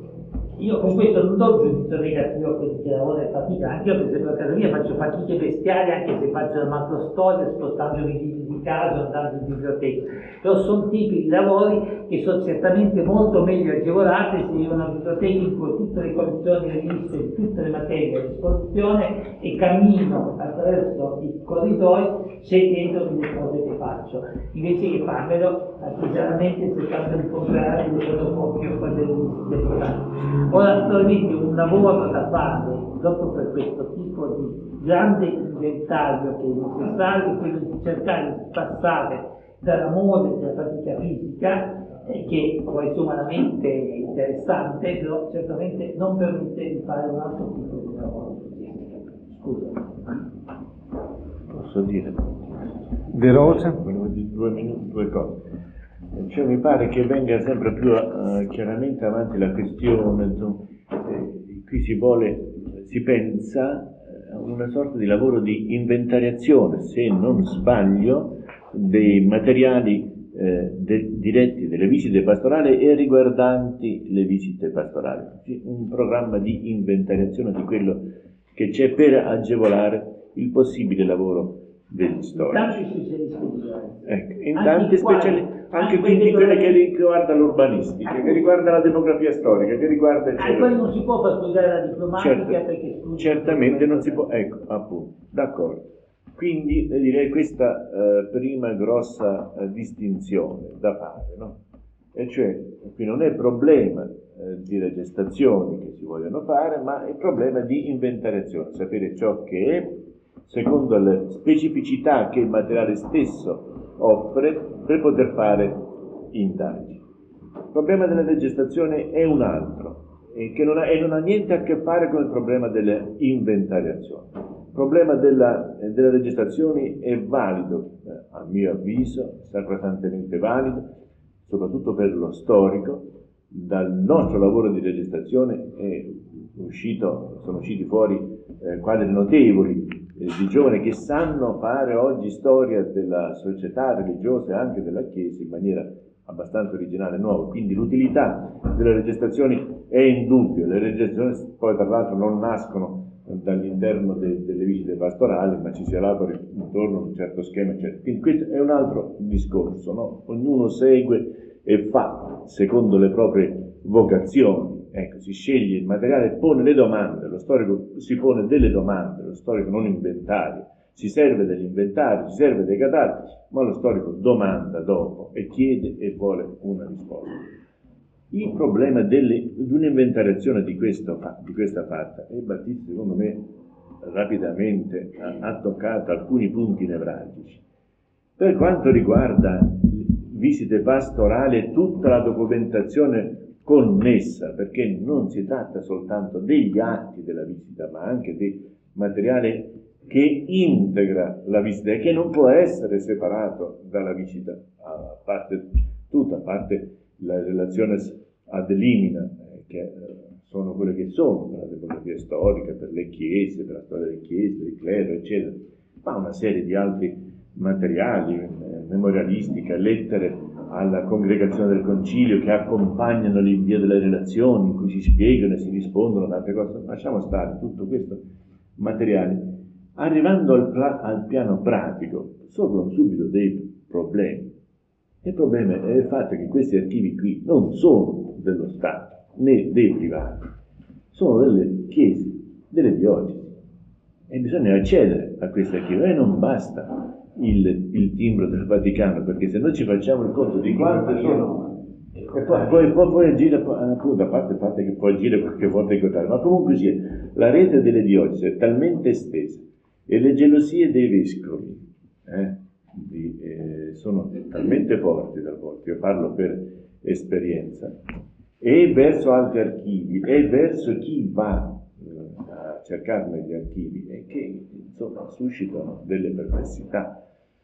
Io con questo non do giudizio negativo a quelli che lavorano e fatica, anche io per esempio a casa mia faccio fatiche bestiali anche se faccio la macrostoria, spostandomi di, di casa, andando in biblioteca, però sono tipi di lavori che sono certamente molto meglio agevolati se io ho una biblioteca in cui ho tutte le collezioni, le riviste di tutte le materie a disposizione e cammino attraverso i corridoi scegliendo le cose che faccio, invece che farmelo artigianalmente cercando di comprare le fotocopie o cose delle. Ora naturalmente un lavoro da fare proprio per questo tipo di grande inventario che è necessario è quello di cercare di passare dalla mole della fatica fisica, eh, che può essere umanamente interessante, però certamente non permette di fare un altro tipo di lavoro. Scusa. Posso dire? De Rosa? Volevo dire due minuti, due cose. Cioè, mi pare che venga sempre più uh, chiaramente avanti la questione, insomma, eh, qui si vuole, si pensa a una sorta di lavoro di inventariazione, se non sbaglio, dei materiali eh, de- diretti delle visite pastorali e riguardanti le visite pastorali. Un programma di inventariazione di quello che c'è per agevolare il possibile lavoro degli storici. Tanti specialisti di Ecco, in tanti speciali, anche quindi quelle che riguarda l'urbanistica, che riguarda la demografia storica, che riguarda Ah, eccetera. poi non si può far studiare la diplomatica Certo, perché studia. certamente non si può, ecco, appunto, d'accordo. Quindi eh, direi questa eh, prima grossa eh, distinzione da fare, no? E cioè, qui non è problema eh, di regestazioni che si vogliono fare, ma è problema di inventariazione, sapere ciò che è, secondo le specificità che il materiale stesso offre per poter fare indagini. Il problema della regestazione è un altro, e che non ha, e non ha niente a che fare con il problema delle inventariazioni. Il problema della, delle registrazioni è valido, eh, a mio avviso, sacrosantemente valido, soprattutto per lo storico. Dal nostro lavoro di registrazione è uscito, sono usciti fuori eh, quadri notevoli eh, di giovani che sanno fare oggi storia della società religiosa e anche della Chiesa in maniera abbastanza originale e nuova. Quindi l'utilità delle registrazioni è indubbio. Le registrazioni poi tra l'altro non nascono dall'interno de, delle visite pastorali, ma ci si elabora intorno a un certo schema, eccetera. Quindi questo è un altro discorso, no? Ognuno segue e fa secondo le proprie vocazioni. Ecco, si sceglie il materiale, pone le domande, lo storico si pone delle domande, lo storico non inventario, si serve dell'inventario, si serve dei catalogi, ma lo storico domanda dopo e chiede e vuole una risposta. Il problema delle, di un'inventariazione di, questo, di questa fatta, e Battisti secondo me rapidamente ha, ha toccato alcuni punti nevralgici. Per quanto riguarda visite pastorali e tutta la documentazione connessa, perché non si tratta soltanto degli atti della visita, ma anche di materiale che integra la visita e che non può essere separato dalla visita, a parte tutta, a parte la relazione ad limina, eh, che eh, sono quelle che sono per la demografia storica, per le chiese, per la storia delle chiese, del clero, eccetera, ma una serie di altri materiali, eh, memorialistica, lettere alla congregazione del concilio che accompagnano l'invio delle relazioni, in cui si spiegano e si rispondono tante cose. Lasciamo stare tutto questo materiale. Arrivando al, pra- al piano pratico, sorgono subito dei problemi. Il problema è il fatto che questi archivi qui non sono dello Stato né dei privati, sono delle chiese, delle diocesi, e bisogna accedere a questi archivi e non basta il, il timbro del Vaticano, perché se noi ci facciamo il conto di quante sono, e poi, poi, poi, poi agire, appunto, a parte il fatto che può agire qualche volta in contrario, ma comunque sia, la rete delle diocesi è talmente estesa e le gelosie dei vescovi eh, di, eh, sono talmente forti talvolta, io parlo per esperienza, e verso altri archivi e verso chi va eh, a cercarne gli archivi, e che insomma suscitano delle perplessità.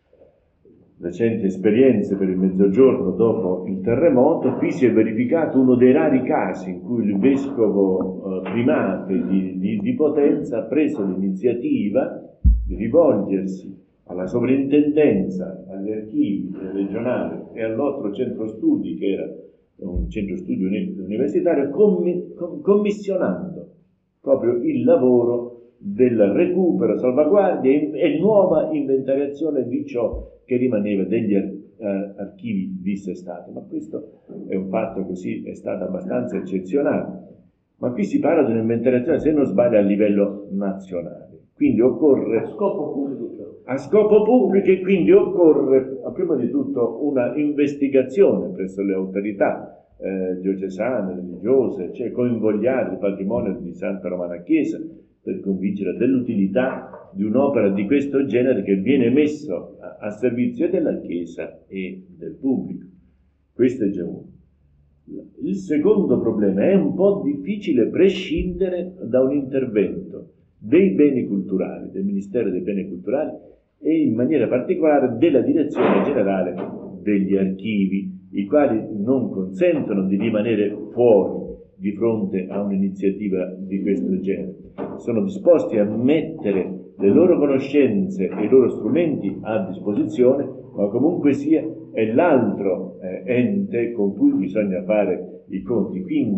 Recenti esperienze per il Mezzogiorno dopo il terremoto, qui si è verificato uno dei rari casi in cui il vescovo eh, primate di, di, di Potenza ha preso l'iniziativa di rivolgersi alla sovrintendenza, agli archivi regionali e al nostro centro studi, che era un centro studi universitario, commi, commissionando proprio il lavoro del recupero, salvaguardia e, e nuova inventariazione di ciò che rimaneva degli ar- eh, archivi dissestati. Ma questo è un fatto così, è stato abbastanza eccezionale. Ma qui si parla di un'inventariazione, se non sbaglio, a livello nazionale. Quindi occorre... A scopo pubblico. A scopo pubblico, e quindi occorre, prima di tutto, una investigazione presso le autorità eh, diocesane, religiose, cioè coinvolgere il patrimonio di Santa Romana Chiesa per convincere dell'utilità di un'opera di questo genere che viene messo a, a servizio della Chiesa e del pubblico. Questo è già uno. Il secondo problema è un po' difficile prescindere da un intervento dei beni culturali, del Ministero dei Beni Culturali e in maniera particolare della Direzione Generale degli Archivi, i quali non consentono di rimanere fuori di fronte a un'iniziativa di questo genere. Sono disposti a mettere le loro conoscenze e i loro strumenti a disposizione, ma comunque sia è l'altro eh, ente con cui bisogna fare i conti. Quindi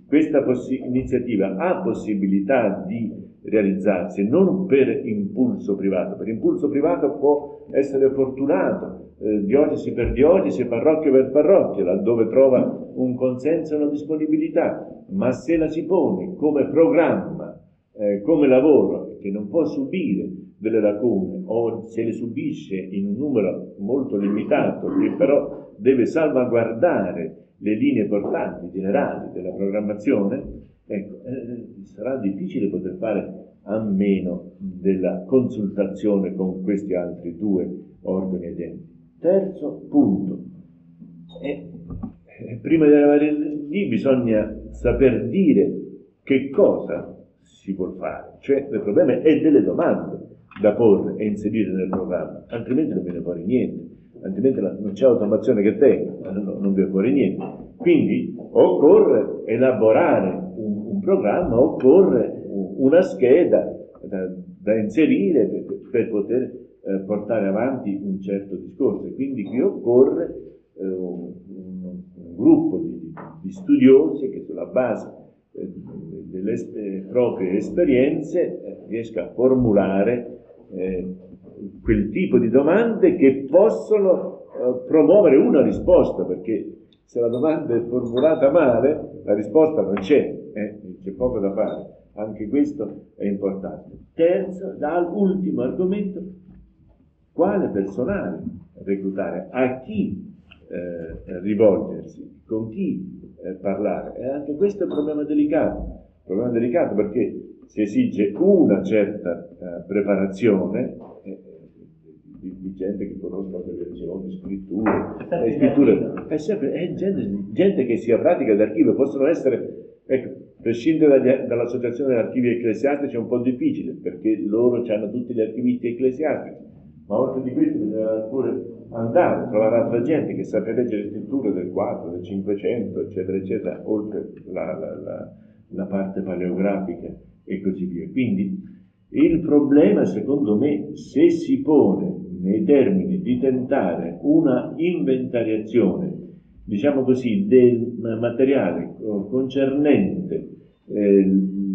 questa possi- iniziativa ha possibilità di realizzarsi non per impulso privato. Per impulso privato può essere fortunato, eh, diocesi per diocesi, parrocchia per parrocchia, laddove trova un consenso e una disponibilità, ma se la si pone come programma, eh, come lavoro, che non può subire delle lacune, o se le subisce in un numero molto limitato, che però deve salvaguardare le linee portanti generali della programmazione, ecco, eh, sarà difficile poter fare a meno della consultazione con questi altri due organi ed enti. Terzo punto, eh, eh, prima di arrivare lì bisogna saper dire che cosa si vuol fare, cioè il problema è delle domande da porre e inserire nel programma, altrimenti non viene fuori niente, altrimenti non c'è automazione che tenga, non viene fuori niente. Quindi occorre elaborare un, un programma, occorre una scheda da, da inserire per, per poter eh, portare avanti un certo discorso, e quindi qui occorre eh, un, un, un gruppo di, di studiosi che sulla base eh, delle eh, proprie esperienze eh, riesca a formulare eh, quel tipo di domande che possono eh, promuovere una risposta, perché se la domanda è formulata male la risposta non c'è, eh, c'è poco da fare. Anche questo è importante. Terzo, dall'ultimo argomento, quale personale reclutare, a chi eh, rivolgersi, con chi eh, parlare. E anche questo è un problema delicato, un problema delicato perché si esige una certa eh, preparazione eh, di, di gente che conosca le lezioni, scritture, eh, scritture, è sempre è gente, gente che sia pratica d'archivio, possono essere, ecco, prescindere dagli, dall'associazione degli archivi ecclesiastici è un po' difficile, perché loro hanno tutti gli archivisti ecclesiastici, ma oltre di questo bisogna pure andare, trovare altra gente che sappia leggere scritture del quattro, del cinquecento, eccetera, eccetera, oltre la, la, la, la parte paleografica e così via. Quindi il problema, secondo me, se si pone nei termini di tentare una inventariazione, diciamo così, del materiale concernente eh,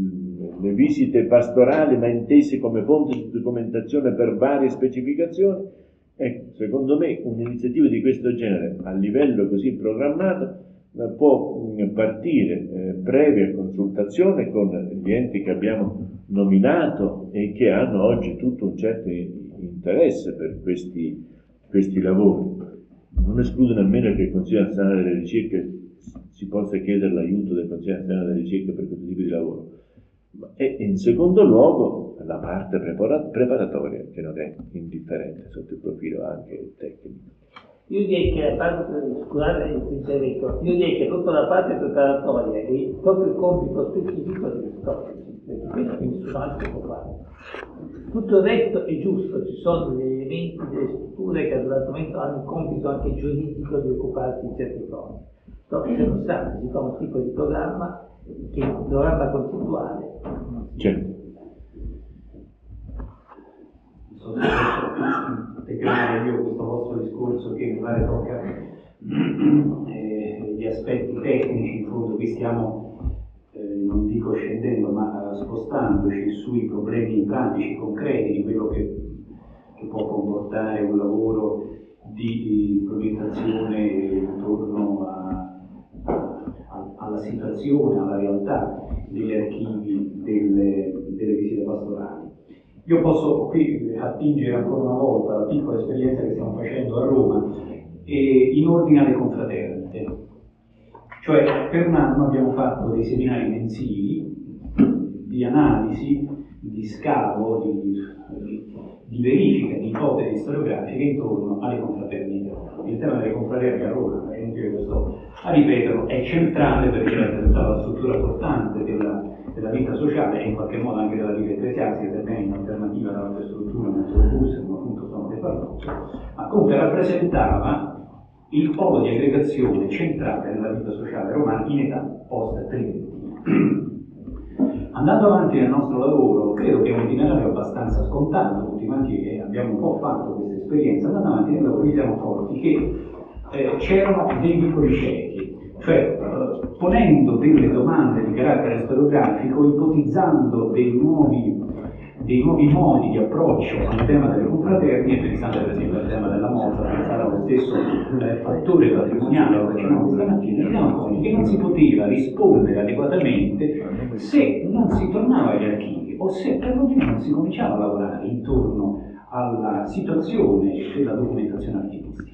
le visite pastorali, ma intese come fonte di documentazione per varie specificazioni, ecco, secondo me un'iniziativa di questo genere a livello così programmato può partire eh, previa consultazione con gli enti che abbiamo nominato e che hanno oggi tutto un certo interesse per questi, questi lavori. Non escludo nemmeno che il Consiglio Nazionale delle Ricerche si possa chiedere l'aiuto del Consiglio Nazionale delle Ricerche per questo tipo di lavoro. E in secondo luogo la parte prepara- preparatoria, che non è indifferente sotto il profilo anche tecnico. Io direi che la parte, scusate il sinceretto, io direi che proprio la parte preparatoria è proprio il compito specifico degli storici, perché questo che nessun altro può fare. Tutto il resto è giusto, ci sono degli elementi, delle strutture che naturalmente hanno un compito anche giuridico di occuparsi di certe cose. Però se non sanno, si fa un tipo di programma che è un programma concettuale. Certo. So se posso integrare io questo vostro discorso che mi pare tocca eh, gli aspetti tecnici. In fondo qui stiamo, eh, non dico scendendo, ma uh, spostandoci sui problemi pratici, concreti di quello che, che può comportare un lavoro di, di progettazione intorno a, a, alla situazione, alla realtà degli archivi delle, delle visite pastorali. Io posso qui attingere ancora una volta alla piccola esperienza che stiamo facendo a Roma e in ordine alle confraternite. Cioè, per un anno abbiamo fatto dei seminari mensili di analisi, di scavo, di, di, di verifica di ipotesi storiografiche intorno alle confraternite. Il tema delle confraternite a Roma, è inutile questo a ripeterlo, è centrale perché rappresenta la struttura portante della della vita sociale e in qualche modo anche della vita ecclesiastica, sebbene in alternativa ad altre strutture molto robuste, come appunto sono le parrocchie, ma comunque rappresentava il polo di aggregazione centrale della vita sociale romana in età post-tridentina. Andando avanti nel nostro lavoro, credo che è un itinerario abbastanza scontato, tutti quanti abbiamo un po' fatto questa esperienza, andando avanti nel lavoro ci siamo accorti che eh, c'erano dei piccoli ciechi, cioè eh, ponendo delle domande di carattere storiografico, ipotizzando dei nuovi, dei nuovi modi di approccio al tema delle confraternie, pensando per esempio al tema della moda, pensare allo stesso eh, fattore patrimoniale, lo facciamo questa mattina, rendiamo conto che non si poteva rispondere adeguatamente se non si tornava agli archivi o se perlomeno non si cominciava a lavorare intorno alla situazione della documentazione archivistica.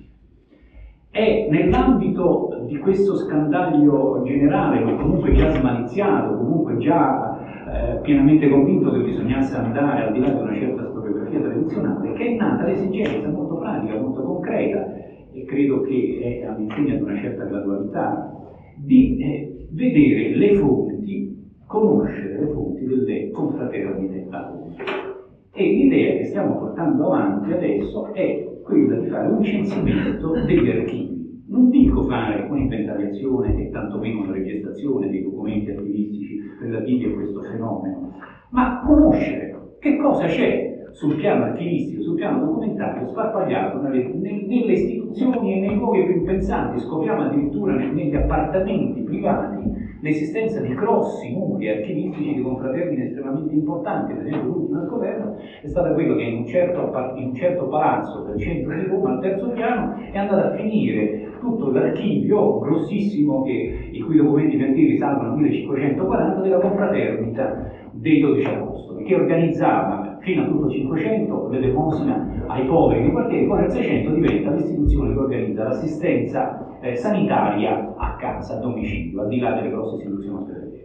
È nell'ambito di questo scandaglio generale, o comunque già smaliziato, comunque già eh, pienamente convinto che bisognasse andare al di là di una certa storiografia tradizionale, che è nata l'esigenza molto pratica, molto concreta, e credo che è all'insegna di una certa gradualità, di eh, vedere le fonti, conoscere le fonti delle confraternite adulte. E l'idea che stiamo portando avanti adesso è quella di fare un censimento degli archivi. Non dico fare un'inventariazione e tantomeno una registrazione dei documenti archivistici relativi a questo fenomeno, ma conoscere che cosa c'è sul piano archivistico, sul piano documentario, sparpagliato nelle, nelle istituzioni e nei luoghi più impensanti. Scopriamo addirittura negli appartamenti privati l'esistenza di grossi numeri archivistici di confraternite estremamente importanti. Per esempio l'ultima scoperta è stata quella che in un certo, in un certo palazzo del centro di Roma, al terzo piano, è andata a finire tutto l'archivio grossissimo, che, i cui documenti più antichi risalgono al millecinquecentoquaranta, della confraternita dei dodici apostoli, che organizzava fino al tutto cinquecento l'elemosina ai poveri nei quartieri. Poi nel seicento diventa l'istituzione che organizza l'assistenza eh, sanitaria a casa, a domicilio, al di là delle grosse istituzioni ospedaliere.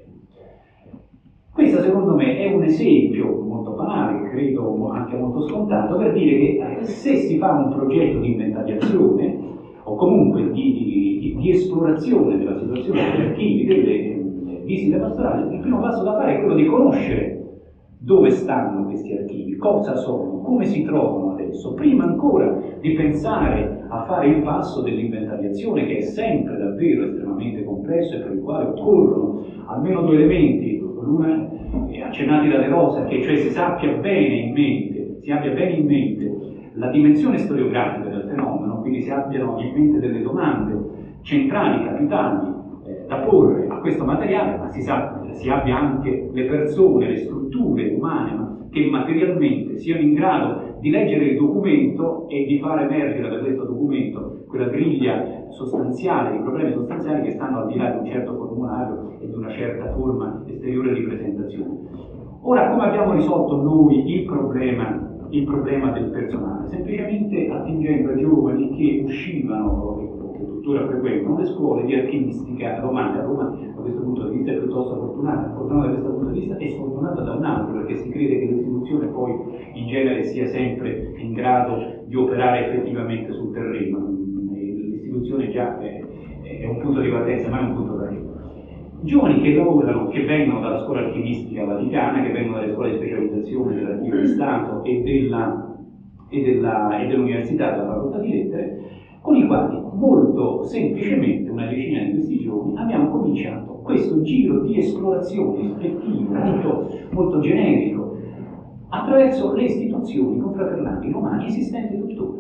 Questo secondo me è un esempio molto banale, credo anche molto scontato, per dire che eh, se si fa un progetto di inventariazione o comunque di, di, di esplorazione della situazione degli archivi, delle eh, visite pastorali, il primo passo da fare è quello di conoscere dove stanno questi archivi, cosa sono, come si trovano adesso, prima ancora di pensare a fare il passo dell'inventariazione, che è sempre davvero estremamente complesso e per il quale occorrono almeno due elementi, l'una accennati da De Rosa, che cioè si sappia bene in mente, si abbia bene in mente la dimensione storiografica del fenomeno, quindi si abbiano in mente delle domande centrali, capitali, eh, da porre a questo materiale, ma si, sa, si abbia anche le persone, le strutture umane che materialmente siano in grado di leggere il documento e di far emergere da questo documento quella griglia sostanziale, i problemi sostanziali che stanno al di là di un certo formulario e di una certa forma esteriore di presentazione. Ora, come abbiamo risolto noi il problema il problema del personale? Semplicemente attingendo a giovani che uscivano, che tuttora frequentano le scuole di archivistica romane. A Roma da questo punto di vista è piuttosto fortunata, fortunata da questo punto di vista e sfortunata da un altro, perché si crede che l'istituzione poi in genere sia sempre in grado di operare effettivamente sul terreno. L'istituzione già è, è un punto di partenza, ma è un punto d'arrivo. Giovani che lavorano, che vengono dalla scuola archivistica vaticana, che vengono dalle scuole di specializzazione dell'archivio di Stato e, della, e, della, e dell'università, della facoltà di lettere, con i quali molto semplicemente, una decina di questi giorni, abbiamo cominciato questo giro di esplorazione ispettivo molto, molto generico attraverso le istituzioni confraternali romane esistenti tuttora.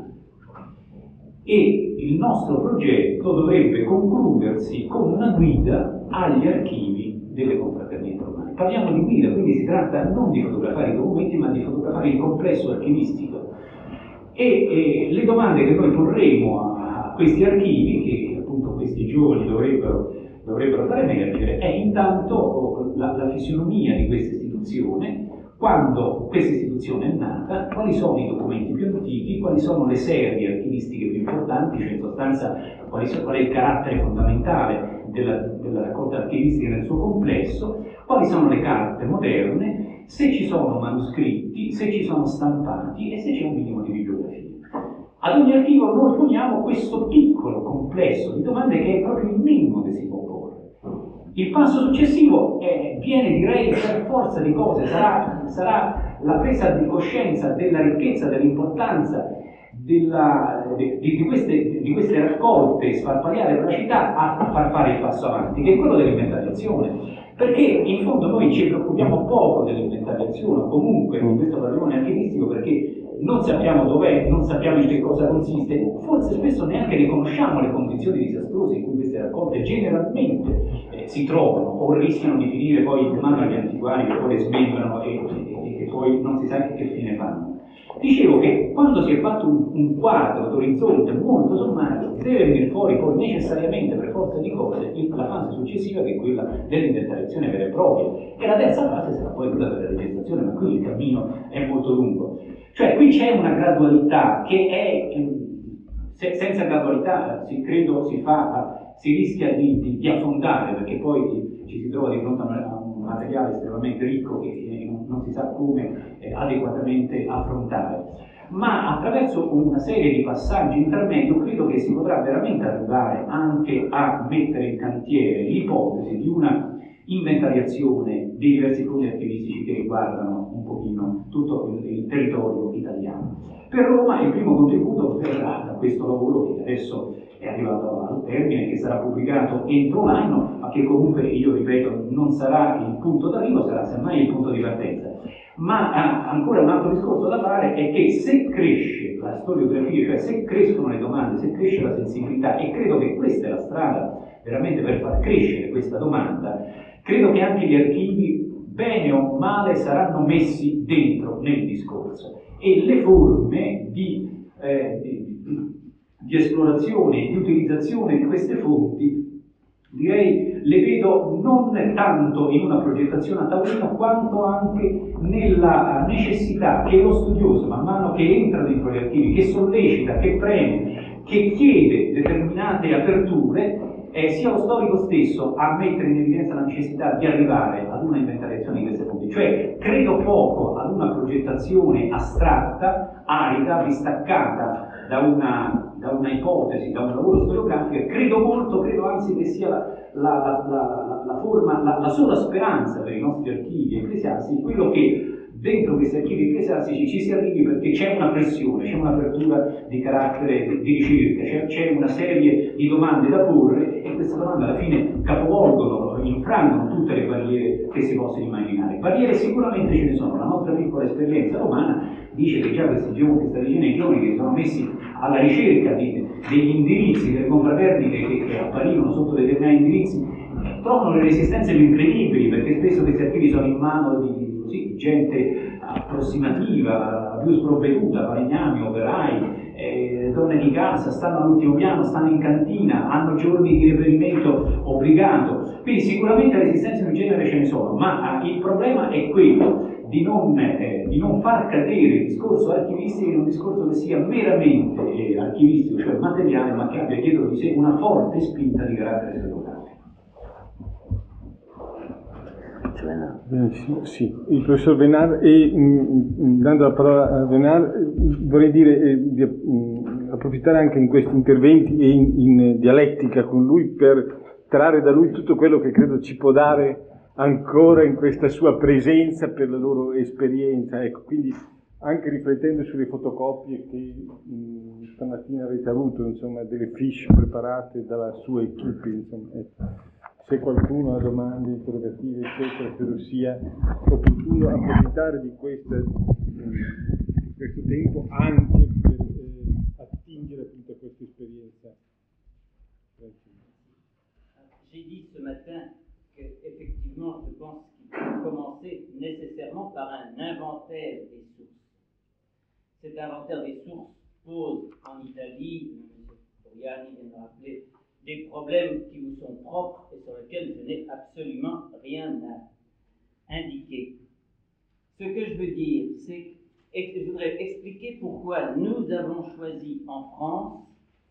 E il nostro progetto dovrebbe concludersi con una guida agli archivi delle confraternite romane. Parliamo di guida, quindi si tratta non di fotografare i documenti, ma di fotografare il complesso archivistico. E, e le domande che noi porremo a, a questi archivi, che appunto questi giovani dovrebbero, dovrebbero far emergere, è intanto la, la fisionomia di questa istituzione, quando questa istituzione è nata, quali sono i documenti più antichi, quali sono le serie archivistiche più importanti, cioè in sostanza quali sono, qual è il carattere fondamentale della, della raccolta archivistica nel suo complesso, quali sono le carte moderne, se ci sono manoscritti, se ci sono stampati e se c'è un minimo di bibliografia. Ad ogni archivio noi poniamo questo piccolo complesso di domande che è proprio il minimo che si può porre. Il passo successivo è, viene, direi, per forza di cose, sarà, sarà la presa di coscienza della ricchezza, dell'importanza della, di, di, queste, di queste raccolte sparpagliate per la città a far fare il passo avanti, che è quello dell'inventariazione. Perché in fondo noi ci preoccupiamo poco dell'inventariazione, comunque di questo patrimonio archivistico, perché non sappiamo dov'è, non sappiamo in che cosa consiste, forse spesso neanche riconosciamo le condizioni disastrose in cui queste raccolte generalmente eh, si trovano o rischiano di finire poi in mano agli antiquari che poi le smembrano e, e, e che poi non si sa che fine fanno. Dicevo che quando si è fatto un, un quadro d'orizzonte molto sommario deve venire fuori poi necessariamente per forza di cose la fase successiva, che è quella dell'inventariazione vera e propria, e la terza fase sarà poi quella della registrazione, ma qui il cammino è molto lungo. Cioè qui c'è una gradualità che è, se, senza gradualità si, credo si, fa, si rischia di, di, di affondare, perché poi ci si trova di fronte a un materiale estremamente ricco che eh, non, non si sa come eh, adeguatamente affrontare. Ma attraverso una serie di passaggi intermedi io credo che si potrà veramente arrivare anche a mettere in cantiere l'ipotesi di una inventariazione dei diversi fondi archivistici che riguardano un pochino tutto il, il territorio italiano. Per Roma il primo contributo verrà da questo lavoro che adesso è arrivato al termine, che sarà pubblicato entro un anno, ma che comunque, io ripeto, non sarà il punto d'arrivo, sarà semmai il punto di partenza. Ma ah, ancora un altro discorso da fare è che se cresce la storiografia, cioè se crescono le domande, se cresce la sensibilità, e credo che questa è la strada veramente per far crescere questa domanda, credo che anche gli archivi, bene o male, saranno messi dentro nel discorso, e le forme di, eh, di, di esplorazione e di utilizzazione di queste fonti, direi, le vedo non tanto in una progettazione a tavolino quanto anche nella necessità che lo studioso, man mano che entra dentro gli archivi, che sollecita, che preme, che chiede determinate aperture, eh, sia lo storico stesso a mettere in evidenza la necessità di arrivare ad una inventariazione di queste fonti. Cioè, credo poco ad una progettazione astratta, arida, distaccata da una, da una ipotesi, da un lavoro storiografico. Credo molto, credo anzi che sia la, la, la, la, la forma, la, la sola speranza per i nostri archivi ecclesiastici, quello che dentro questi archivi ecclesiastici ci si arrivi perché c'è una pressione, c'è un'apertura di carattere di, di ricerca, c'è, c'è una serie di domande da porre, e queste domande alla fine capovolgono, infrangono tutte le barriere che si possono immaginare. Barriere sicuramente ce ne sono, la nostra piccola esperienza romana dice che già questi giovani, questa decina di giovani che si sono messi alla ricerca di, degli indirizzi, delle confraternite che, che apparivano sotto determinati indirizzi, trovano le resistenze più incredibili, perché spesso questi archivi sono in mano di così, gente approssimativa, più sprovveduta, falegnami, operai, eh, donne di casa, stanno all'ultimo piano, stanno in cantina, hanno giorni di reperimento obbligato. Quindi sicuramente resistenze del genere ce ne sono, ma eh, il problema è quello di non, eh, di non far cadere il discorso archivistico in un discorso che sia meramente eh, archivistico, cioè materiale, ma che abbia dietro di sé una forte spinta di carattere storiografico. Eh, sì, sì, il professor Venar, e mh, dando la parola a Venar, vorrei dire eh, di mh, approfittare anche in questi interventi e in, in dialettica con lui per trarre da lui tutto quello che credo ci può dare ancora in questa sua presenza per la loro esperienza. Ecco, quindi anche riflettendo sulle fotocopie che mh, stamattina avete avuto, insomma, delle fiche preparate dalla sua equipe, insomma, ecco. Se qualcuno ha domande, interrogative, eccetera, credo sia opportuno approfittare di, questa, di questo tempo anche per eh, attingere appunto a questa esperienza. J'ai dit ce matin qu'effectivement, je pense qu'il faut commencer nécessairement par un inventaire des sources. Cet inventaire des sources pose en Italie, M. Toriani vient de rappeler, des problèmes qui vous sont propres et sur lesquels je n'ai absolument rien à indiquer. Ce que je veux dire, c'est que je voudrais expliquer pourquoi nous avons choisi en France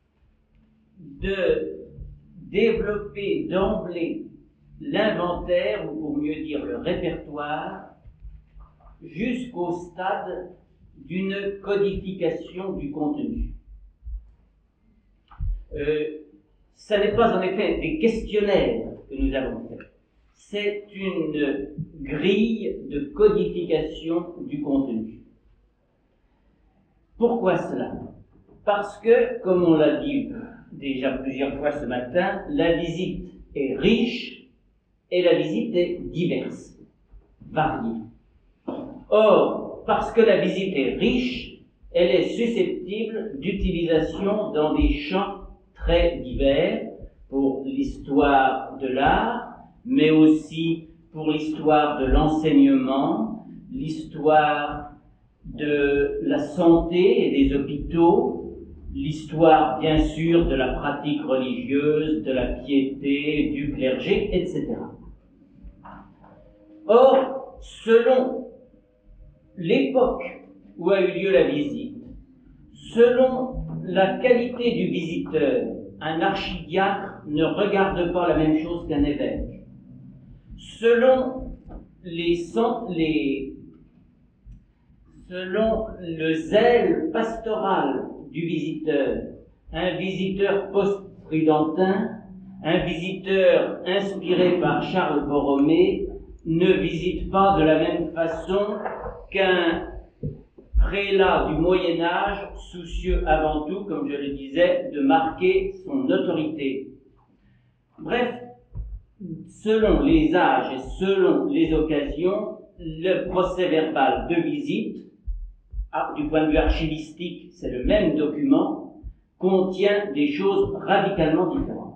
de développer d'emblée l'inventaire, ou pour mieux dire le répertoire, jusqu'au stade d'une codification du contenu. Euh, Ce n'est pas en effet des questionnaires que nous avons fait, c'est une grille de codification du contenu. Pourquoi cela? Parce que, comme on l'a dit déjà plusieurs fois ce matin, la visite est riche et la visite est diverse, variée. Or, parce que la visite est riche, elle est susceptible d'utilisation dans des champs très divers. pour l'histoire de l'art, mais aussi pour l'histoire de l'enseignement, l'histoire de la santé et des hôpitaux, l'histoire bien sûr de la pratique religieuse, de la piété, du clergé, et cetera. Or, selon l'époque où a eu lieu la visite, selon la qualité du visiteur, un archidiacre ne regarde pas la même chose qu'un évêque. Selon les, les selon le zèle pastoral du visiteur, un visiteur post-tridentin, un visiteur inspiré par Charles Borromée, ne visite pas de la même façon qu'un prélat du Moyen-Âge, soucieux avant tout, comme je le disais, de marquer son autorité. Bref, selon les âges et selon les occasions, le procès-verbal de visite, ah, du point de vue archivistique, c'est le même document, contient des choses radicalement différentes.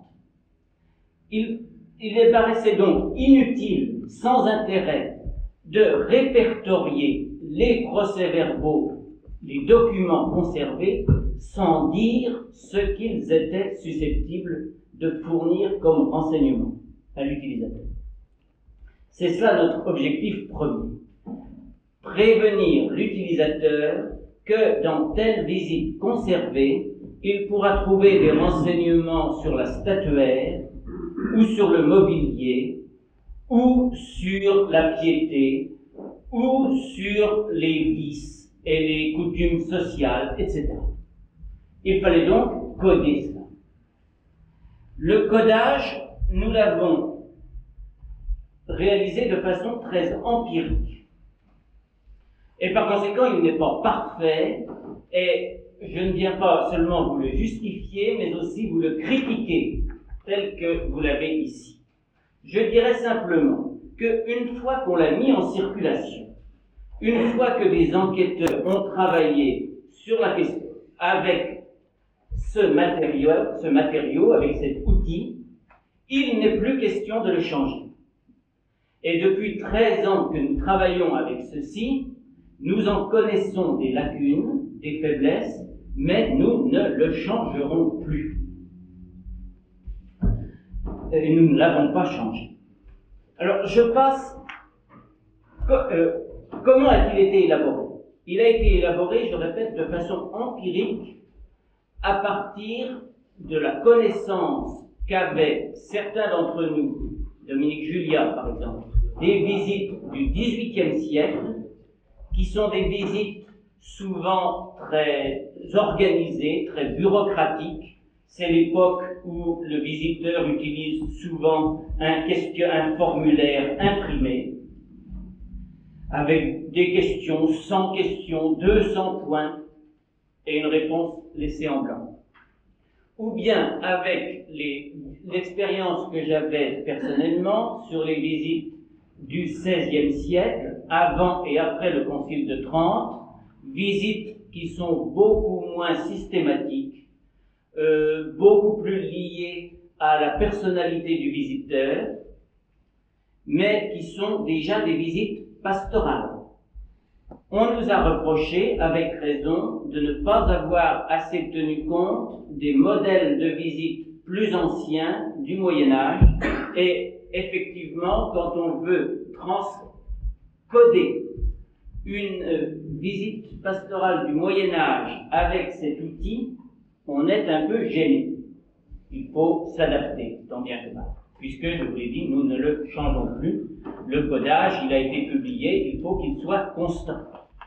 Il, il paraissait donc inutile, sans intérêt, de répertorier les procès-verbaux, les documents conservés, sans dire ce qu'ils étaient susceptibles de fournir comme renseignement à l'utilisateur. C'est cela notre objectif premier. Prévenir l'utilisateur que dans telle visite conservée, il pourra trouver des renseignements sur la statuaire, ou sur le mobilier, ou sur la piété, ou sur les vices et les coutumes sociales, et cetera. Il fallait donc coder cela. Le codage, nous l'avons réalisé de façon très empirique. Et par conséquent, il n'est pas parfait, et je ne viens pas seulement vous le justifier, mais aussi vous le critiquer, tel que vous l'avez ici. Je dirais simplement qu'une fois qu'on l'a mis en circulation, une fois que des enquêteurs ont travaillé sur la question avec ce matériau, ce matériau, avec cet outil, il n'est plus question de le changer. Et depuis treize ans que nous travaillons avec ceci, nous en connaissons des lacunes, des faiblesses, mais nous ne le changerons plus. Et nous ne l'avons pas changé. Alors, je passe... Euh, comment a-t-il été élaboré? Il a été élaboré, je répète, de façon empirique, à partir de la connaissance qu'avaient certains d'entre nous, Dominique Julia par exemple, des visites du dix-huitième siècle, qui sont des visites souvent très organisées, très bureaucratiques. C'est l'époque où le visiteur utilise souvent un, question, un formulaire imprimé, avec des questions, cent questions, deux cents points, et une réponse laissée en blanc. Ou bien avec les, l'expérience que j'avais personnellement sur les visites du seizième siècle, avant et après le Concile de Trente, visites qui sont beaucoup moins systématiques, euh, beaucoup plus liées à la personnalité du visiteur, mais qui sont déjà des visites pastorales. On nous a reproché, avec raison, de ne pas avoir assez tenu compte des modèles de visite plus anciens du Moyen-Âge, et effectivement, quand on veut transcoder une euh, visite pastorale du Moyen-Âge avec cet outil, on est un peu gêné. Il faut s'adapter, tant bien que mal. Puisque, je vous l'ai dit, nous ne le changeons plus. Le codage, il a été publié, il faut qu'il soit constant.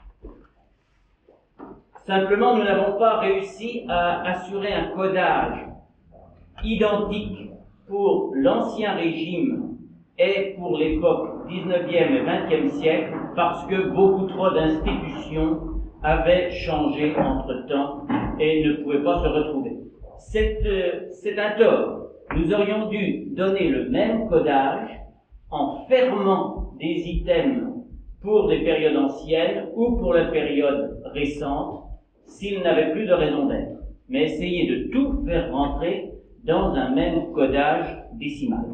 Simplement, nous n'avons pas réussi à assurer un codage identique pour l'Ancien Régime et pour l'époque dix-neuvième et vingtième siècle, parce que beaucoup trop d'institutions avaient changé entre-temps et ne pouvaient pas se retrouver. C'est, euh, c'est un tort. Nous aurions dû donner le même codage en fermant des items pour les périodes anciennes ou pour la période récente, s'ils n'avaient plus de raison d'être. Mais essayer de tout faire rentrer dans un même codage décimal.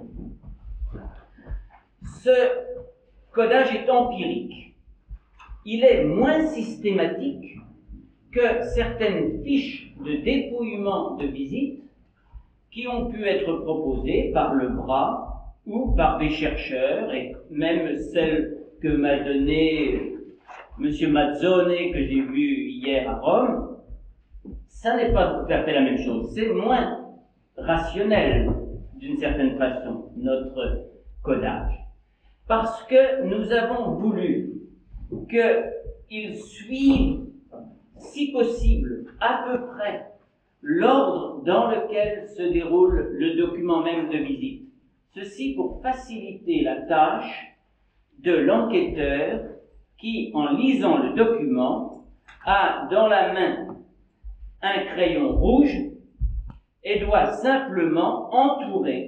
Ce codage est empirique. Il est moins systématique que certaines fiches de dépouillement de visite qui ont pu être proposées par le bras ou par des chercheurs, et même celle que m'a donnée M. Mazzone, que j'ai vu hier à Rome. Ça n'est pas tout à fait la même chose. C'est moins rationnel, d'une certaine façon, notre codage. Parce que nous avons voulu qu'il suive, si possible, à peu près, l'ordre dans lequel se déroule le document même de visite. Ceci pour faciliter la tâche de l'enquêteur qui, en lisant le document, a dans la main un crayon rouge et doit simplement entourer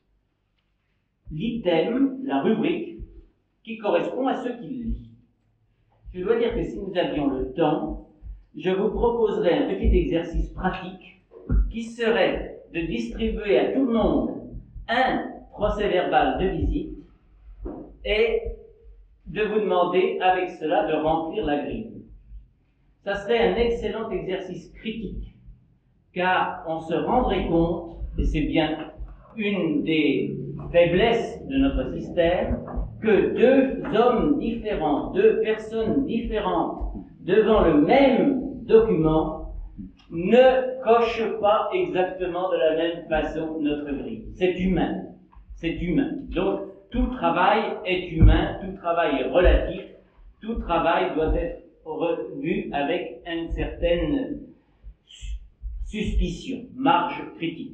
l'item, la rubrique, qui correspond à ce qu'il lit. Je dois dire que si nous avions le temps, je vous proposerais un petit exercice pratique qui serait de distribuer à tout le monde un procès-verbal de visite et de vous demander avec cela de remplir la grille. Ça serait un excellent exercice critique, car on se rendrait compte, et c'est bien une des faiblesses de notre système, que deux hommes différents, deux personnes différentes, devant le même document, ne cochent pas exactement de la même façon notre grille. C'est humain. C'est humain. Donc, tout travail est humain, tout travail est relatif, tout travail doit être revu avec une certaine suspicion, marge critique.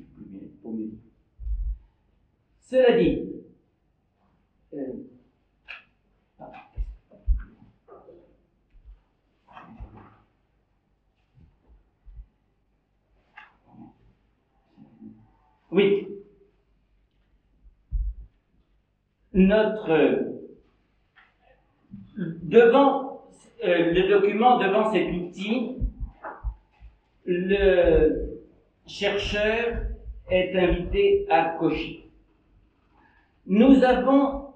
Cela dit, euh, oui, notre devant euh, le document, devant cet outil, le chercheur est invité à cocher. Nous avons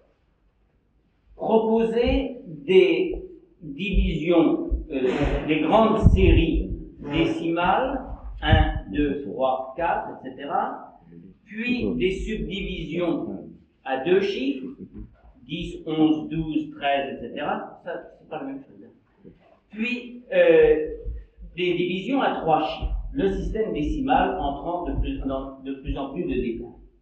proposé des divisions, euh, des grandes séries décimales, un, deux, trois, quatre, et cetera, puis des subdivisions à deux chiffres, dix, onze, douze, treize, et cetera. Ça, c'est pas la même chose. Puis, euh, des divisions à trois chiffres. Le système décimal entrant de plus, dans, de plus en plus de détails.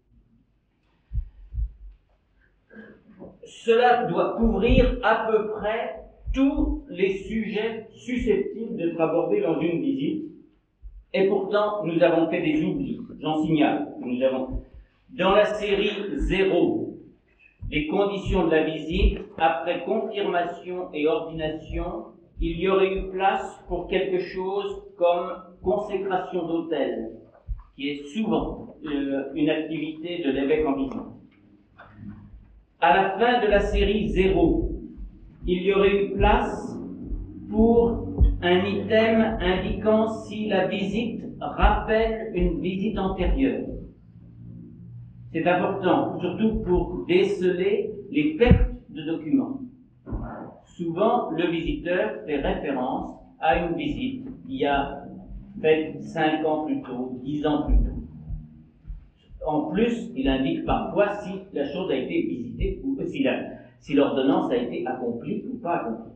Cela doit couvrir à peu près tous les sujets susceptibles d'être abordés dans une visite. Et pourtant, nous avons fait des oublis. J'en signale. Nous avons, dans la série zéro, les conditions de la visite, après confirmation et ordination, il y aurait eu place pour quelque chose comme consécration d'autel, qui est souvent euh, une activité de l'évêque en visite. À la fin de la série zéro, il y aurait eu place pour un item indiquant si la visite rappelle une visite antérieure. C'est important, surtout pour déceler les pertes de documents. Souvent, le visiteur fait référence à une visite qui a fait cinq ans plus tôt, dix ans plus tôt. En plus, il indique parfois si la chose a été visitée ou si, la, si l'ordonnance a été accomplie ou pas accomplie.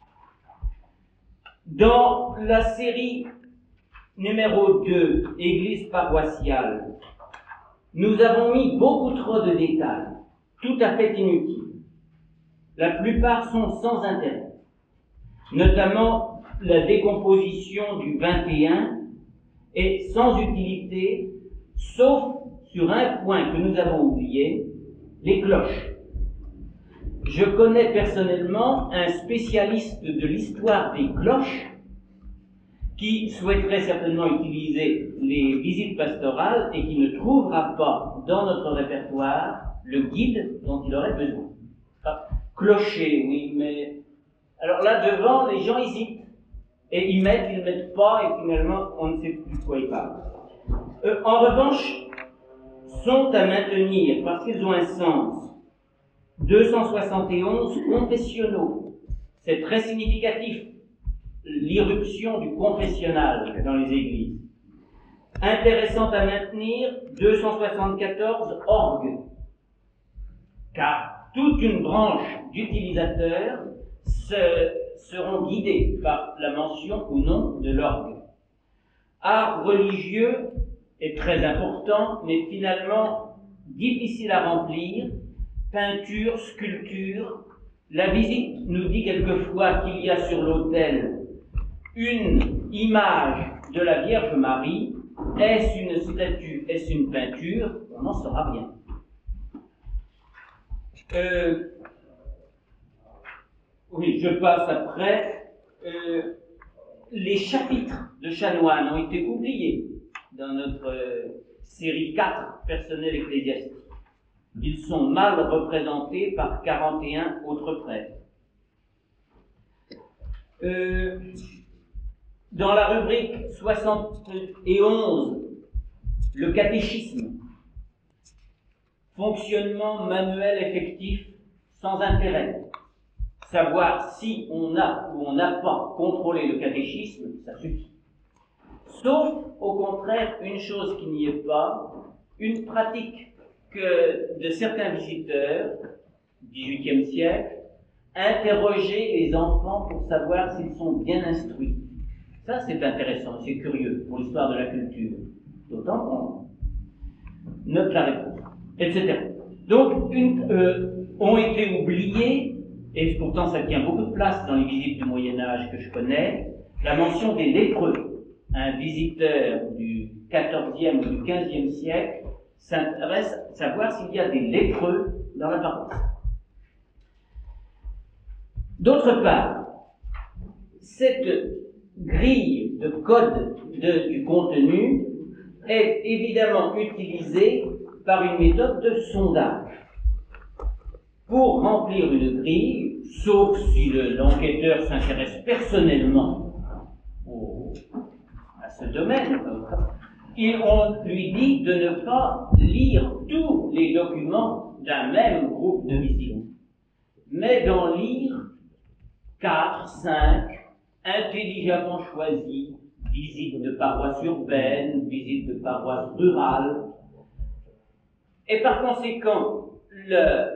Dans la série numéro deux, Église paroissiale, nous avons mis beaucoup trop de détails, tout à fait inutiles. La plupart sont sans intérêt, notamment la décomposition du vingt et un est sans utilité, sauf sur un point que nous avons oublié, les cloches. Je connais personnellement un spécialiste de l'histoire des cloches qui souhaiterait certainement utiliser les visites pastorales et qui ne trouvera pas dans notre répertoire le guide dont il aurait besoin. Ah, clocher, oui, mais... Alors là, devant, les gens hésitent. Et ils mettent, ils ne mettent pas, et finalement, on ne sait plus de quoi ils parlent. Euh, en revanche, sont à maintenir, parce qu'ils ont un sens, deux cent soixante et onze confessionnaux. C'est très significatif, l'irruption du confessionnal dans les églises. Intéressant à maintenir, deux cent soixante-quatorze orgues, car toute une branche d'utilisateurs se, seront guidés par la mention ou non de l'orgue. Art religieux est très important, mais finalement difficile à remplir. Peinture, sculpture. La visite nous dit quelquefois qu'il y a sur l'autel une image de la Vierge Marie. Est-ce une statue, est-ce une peinture? On n'en saura rien. Euh, oui, je passe après. Euh, les chapitres de chanoines ont été oubliés dans notre euh, série quatre, personnel ecclésiastique. Ils sont mal représentés par quarante et un autres prêtres. Euh, dans la rubrique soixante et onze, le catéchisme, fonctionnement manuel effectif sans intérêt. Savoir si on a ou on n'a pas contrôlé le catéchisme, ça suffit. Sauf, au contraire, une chose qui n'y est pas, une pratique que de certains visiteurs, dix-huitième siècle, interroger les enfants pour savoir s'ils sont bien instruits. Ça, c'est intéressant, c'est curieux pour l'histoire de la culture. D'autant qu'on note la réponse, et cetera. Donc, une, euh, ont été oubliés, et pourtant ça tient beaucoup de place dans les visites du Moyen-Âge que je connais, la mention des lépreux. Un visiteur du quatorzième ou du quinzième siècle s'intéresse à savoir s'il y a des lépreux dans la paroisse. D'autre part, cette grille de code de, du contenu est évidemment utilisée par une méthode de sondage. Pour remplir une grille, sauf si le, l'enquêteur s'intéresse personnellement au, à ce domaine, il, on lui dit de ne pas lire tous les documents d'un même groupe de visite, mais d'en lire quatre, cinq, intelligemment choisis, visites de paroisses urbaines, visites de paroisses rurales, et par conséquent, le,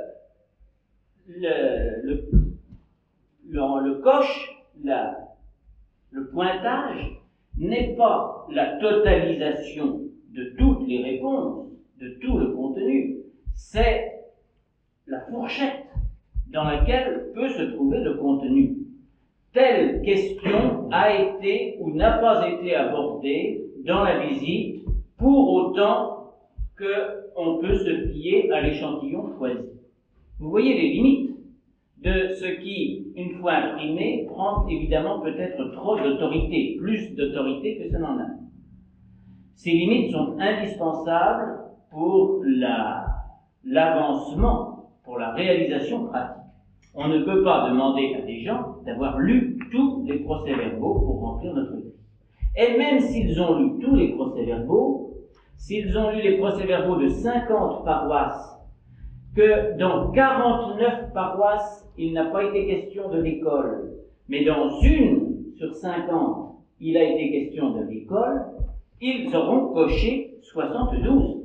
le, le, le, le coche, la, le pointage, n'est pas la totalisation de toutes les réponses, de tout le contenu, c'est la fourchette dans laquelle peut se trouver le contenu. Telle question a été ou n'a pas été abordée dans la visite, pour autant qu'on peut se fier à l'échantillon choisi. Vous voyez les limites de ce qui, une fois imprimé, prend évidemment peut-être trop d'autorité, plus d'autorité que ça n'en a. Ces limites sont indispensables pour la, l'avancement, pour la réalisation pratique. On ne peut pas demander à des gens d'avoir lu tous les procès-verbaux pour remplir notre vie. Et même s'ils ont lu tous les procès-verbaux, s'ils ont lu les procès-verbaux de cinquante paroisses, que dans quarante-neuf paroisses, il n'a pas été question de l'école, mais dans une sur cinquante, il a été question de l'école, ils auront coché soixante-douze.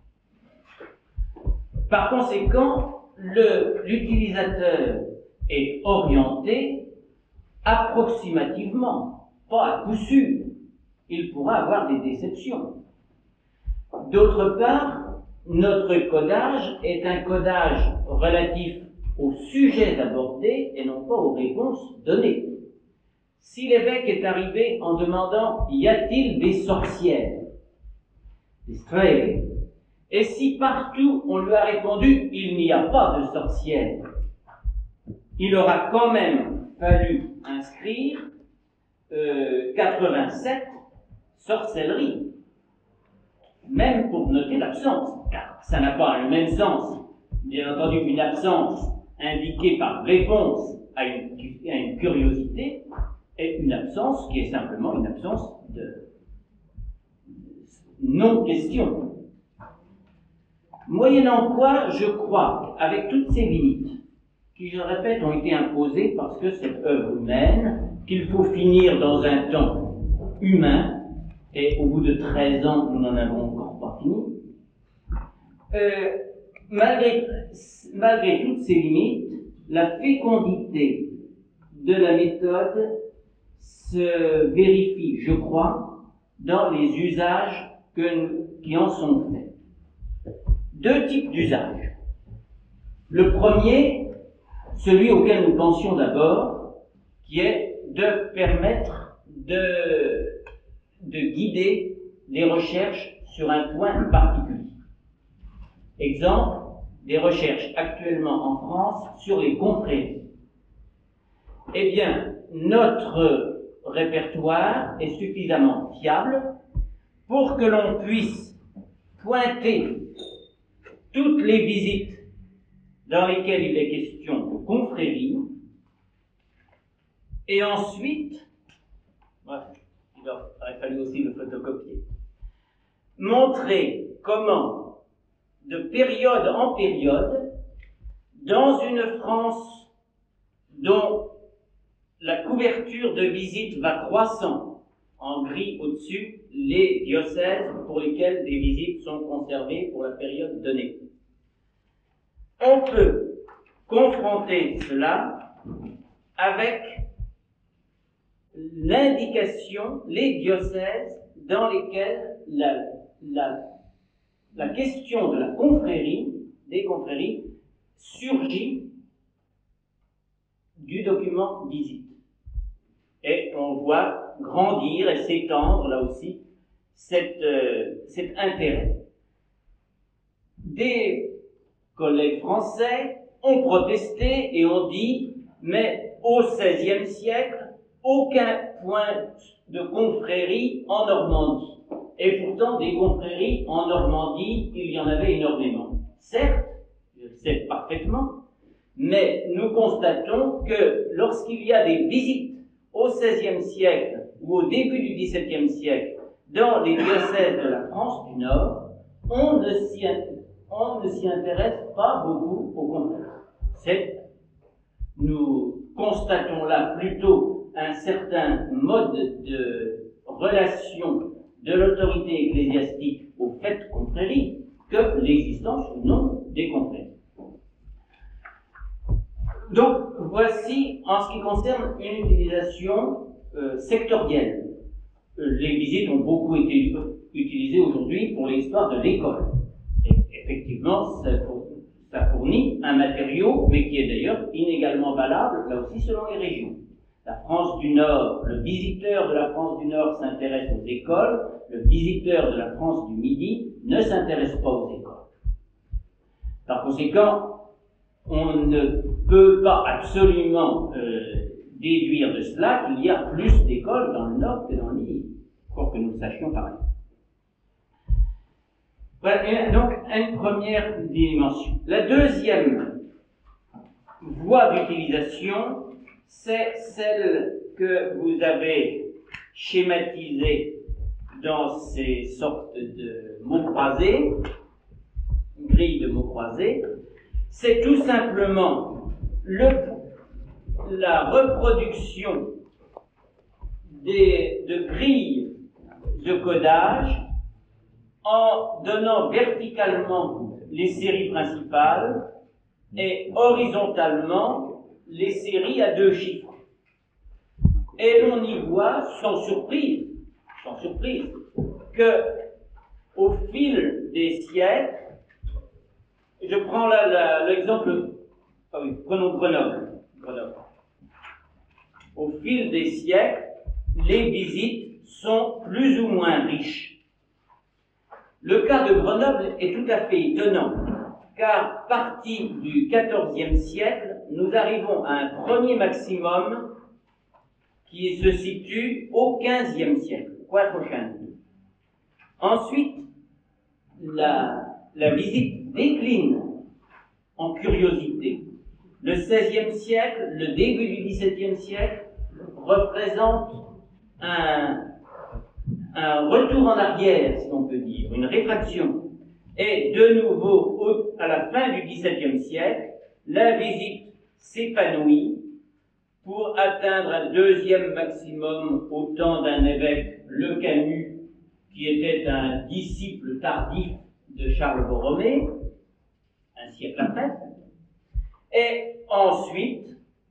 Par conséquent, le, l'utilisateur est orienté approximativement, pas à coup sûr. Il pourra avoir des déceptions. D'autre part, notre codage est un codage relatif aux sujets abordés et non pas aux réponses données. Si l'évêque est arrivé en demandant « Y a-t-il des sorcières ?» des streghe, et si partout on lui a répondu « Il n'y a pas de sorcières », il aura quand même fallu inscrire euh, quatre-vingt-sept sorcelleries, même pour noter l'absence, car ça n'a pas le même sens. Bien entendu, une absence indiquée par réponse à une, à une curiosité est une absence qui est simplement une absence de, non-question. Moyennant quoi, je crois, avec toutes ces limites, qui, je le répète, ont été imposées parce que cette œuvre humaine, qu'il faut finir dans un temps humain, et au bout de treize ans, nous n'en avons encore pas fini, euh, malgré, malgré toutes ces limites, la fécondité de la méthode se vérifie, je crois, dans les usages que, qui en sont faits. Deux types d'usages. Le premier, celui auquel nous pensions d'abord, qui est de permettre de, de guider les recherches sur un point particulier. Exemple, des recherches actuellement en France sur les confréries. Eh bien, notre répertoire est suffisamment fiable pour que l'on puisse pointer toutes les visites dans lesquelles il est question de confrérie, et ensuite, bref, il aurait fallu aussi le photocopier, montrer comment, de période en période, dans une France dont la couverture de visites va croissant, en gris au-dessus, les diocèses pour lesquels des visites sont conservées pour la période donnée. On peut confronter cela avec l'indication, les diocèses dans lesquels la, la, la question de la confrérie, des confréries, surgit du document visite. Et on voit grandir et s'étendre, là aussi, cette, euh, cet intérêt. Des collègues français ont protesté et ont dit « mais au seizième siècle, aucun point de confrérie en Normandie. Et pourtant, des confréries en Normandie, il y en avait énormément. Certes, je le sais parfaitement, mais nous constatons que lorsqu'il y a des visites au seizième siècle ou au début du dix-septième siècle dans les diocèses de la France du Nord, on ne s'y, on ne s'y intéresse pas beaucoup au contraire. C'est, nous constatons là plutôt un certain mode de relation de l'autorité ecclésiastique au fait confrérie que l'existence ou non des confréries. Donc, voici, en ce qui concerne une utilisation euh, sectorielle. Euh, les visites ont beaucoup été utilisées aujourd'hui pour l'histoire de l'école. Et effectivement, ça, ça fournit un matériau, mais qui est d'ailleurs inégalement valable, là aussi, selon les régions. La France du Nord, le visiteur de la France du Nord s'intéresse aux écoles, le visiteur de la France du Midi ne s'intéresse pas aux écoles. Par conséquent, on ne peut pas absolument euh, déduire de cela qu'il y a plus d'écoles dans le Nord que dans le Midi, pour que nous le sachions pareil. Voilà, donc, une première dimension. La deuxième voie d'utilisation, c'est celle que vous avez schématisée dans ces sortes de mots croisés, grille de mots croisés. C'est tout simplement le, la reproduction des, de grilles de codage en donnant verticalement les séries principales et horizontalement les séries à deux chiffres. Et l'on y voit, sans surprise, sans surprise, que au fil des siècles, je prends là, là, l'exemple, ah oui, prenons Grenoble, Grenoble. Au fil des siècles, les visites sont plus ou moins riches. Le cas de Grenoble est tout à fait étonnant, car parti du quatorzième siècle, nous arrivons à un premier maximum qui se situe au quinzième siècle, quattrocentos. Ensuite, la, la visite décline en curiosité. Le seizième siècle, le début du dix-septième siècle, représente un, un retour en arrière, si l'on peut dire, une rétraction. Et de nouveau, au, à la fin du dix-septième siècle, la visite s'épanouit pour atteindre un deuxième maximum au temps d'un évêque, Le Camus, qui était un disciple tardif de Charles Borromée, un siècle après. Et ensuite,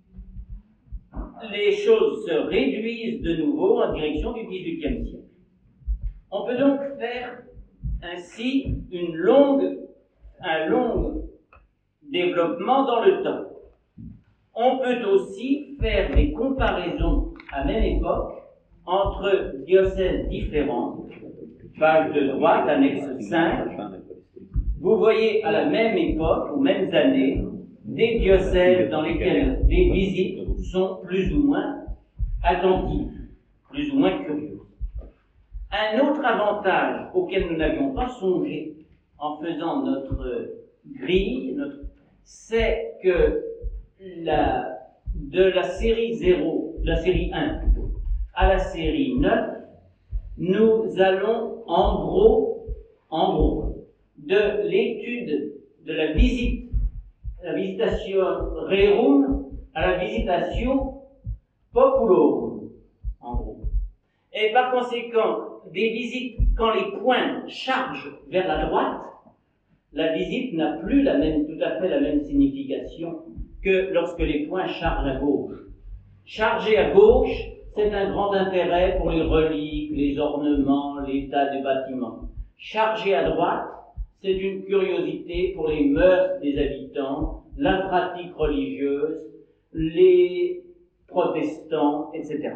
les choses se réduisent de nouveau en direction du dix-huitième siècle. On peut donc faire ainsi une longue, un long développement dans le temps. On peut aussi faire des comparaisons à même époque entre diocèses différents. Page de droite, annexe cinq. Vous voyez à la même époque, aux mêmes années, des diocèses dans lesquels les visites sont plus ou moins attentives, plus ou moins curieuses. Un autre avantage auquel nous n'avions pas songé en faisant notre grille, notre, c'est que la, de la série zéro, de la série un plutôt, à la série neuf, nous allons en gros, en gros, de l'étude de la visite, la visitation rerum à la visitation populorum, en gros. Et par conséquent, des visites, quand les points chargent vers la droite, la visite n'a plus la même, tout à fait la même signification que lorsque les points chargent à gauche. Charger à gauche, c'est un grand intérêt pour les reliques, les ornements, l'état des bâtiments. Charger à droite, c'est une curiosité pour les mœurs des habitants, la pratique religieuse, les protestants, et cetera.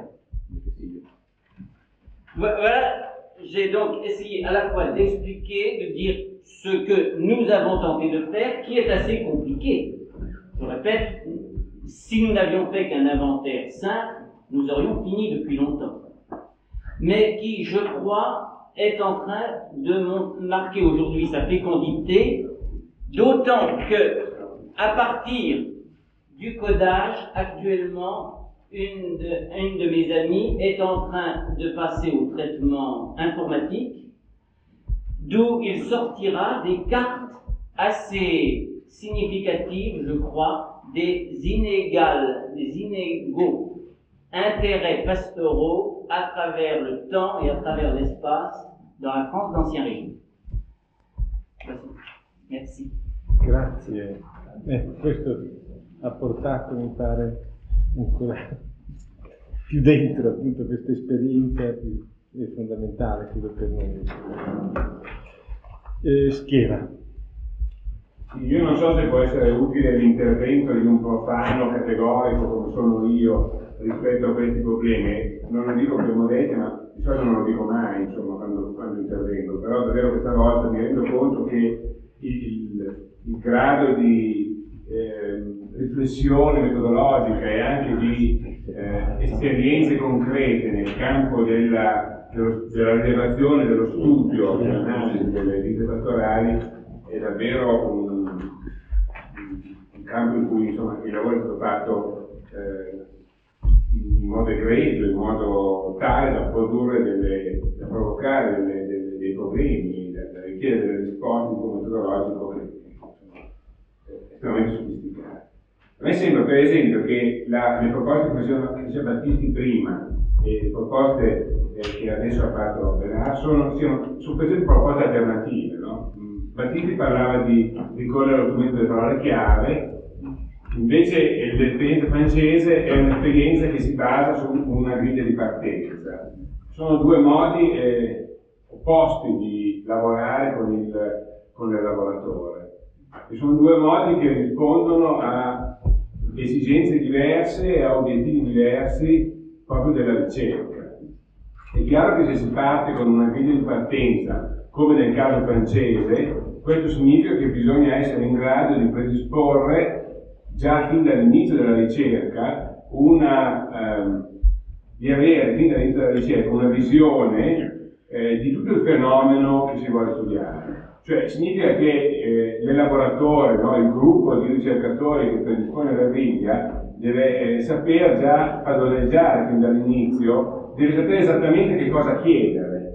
Voilà, j'ai donc essayé à la fois d'expliquer, de dire ce que nous avons tenté de faire, qui est assez compliqué. Je répète, si nous n'avions fait qu'un inventaire simple, nous aurions fini depuis longtemps. Mais qui, je crois, est en train de marquer aujourd'hui sa fécondité, d'autant que, à partir du codage, actuellement, une de, une de mes amies est en train de passer au traitement informatique, d'où il sortira des cartes assez significatives, je crois, des inégales, des inégaux intérêts pastoraux à travers le temps et à travers l'espace dans la France d'Ancien Régime. Merci. Grazie. Eh, questo ha portato, mi pare, ancora più dentro appunto questa esperienza più, è fondamentale, credo, per noi. Eh, Schiera. Io non so se può essere utile l'intervento di un profano categorico come sono io rispetto a questi problemi. Non lo dico per modestia, ma di solito non lo dico mai, insomma, quando, quando intervengo, però davvero questa volta mi rendo conto che il, il grado di eh, riflessione metodologica e anche di eh, esperienze concrete nel campo della, dello, della rilevazione, dello studio, dell'analisi delle vite pastorali è davvero un, un campo in cui, insomma, il lavoro è stato fatto eh, in modo egregio, in modo tale da produrre delle, da provocare delle, delle, dei problemi, da, da richiedere delle risposte di tipo metodologico che, insomma, è estremamente sofisticato. A me sembra, per esempio, che la, le proposte che faceva Battisti prima e le proposte eh, che adesso ha fatto Benà sono, siano, sono per esempio proposte alternative, no? Battisti parlava di ricorrere allo strumento delle parole chiave, invece l'esperienza francese è un'esperienza che si basa su una griglia di partenza. Sono due modi eh, opposti di lavorare con il, con il lavoratore. E sono due modi che rispondono a esigenze diverse e a obiettivi diversi proprio della ricerca. È chiaro che se si parte con una griglia di partenza, come nel caso francese, questo significa che bisogna essere in grado di predisporre già fin dall'inizio della ricerca una, ehm, di avere fin dall'inizio della ricerca una visione eh, di tutto il fenomeno che si vuole studiare. Cioè significa che eh, l'elaboratore, no, il gruppo di ricercatori che predispone la griglia deve eh, saper già padroneggiare fin dall'inizio, deve sapere esattamente che cosa chiedere.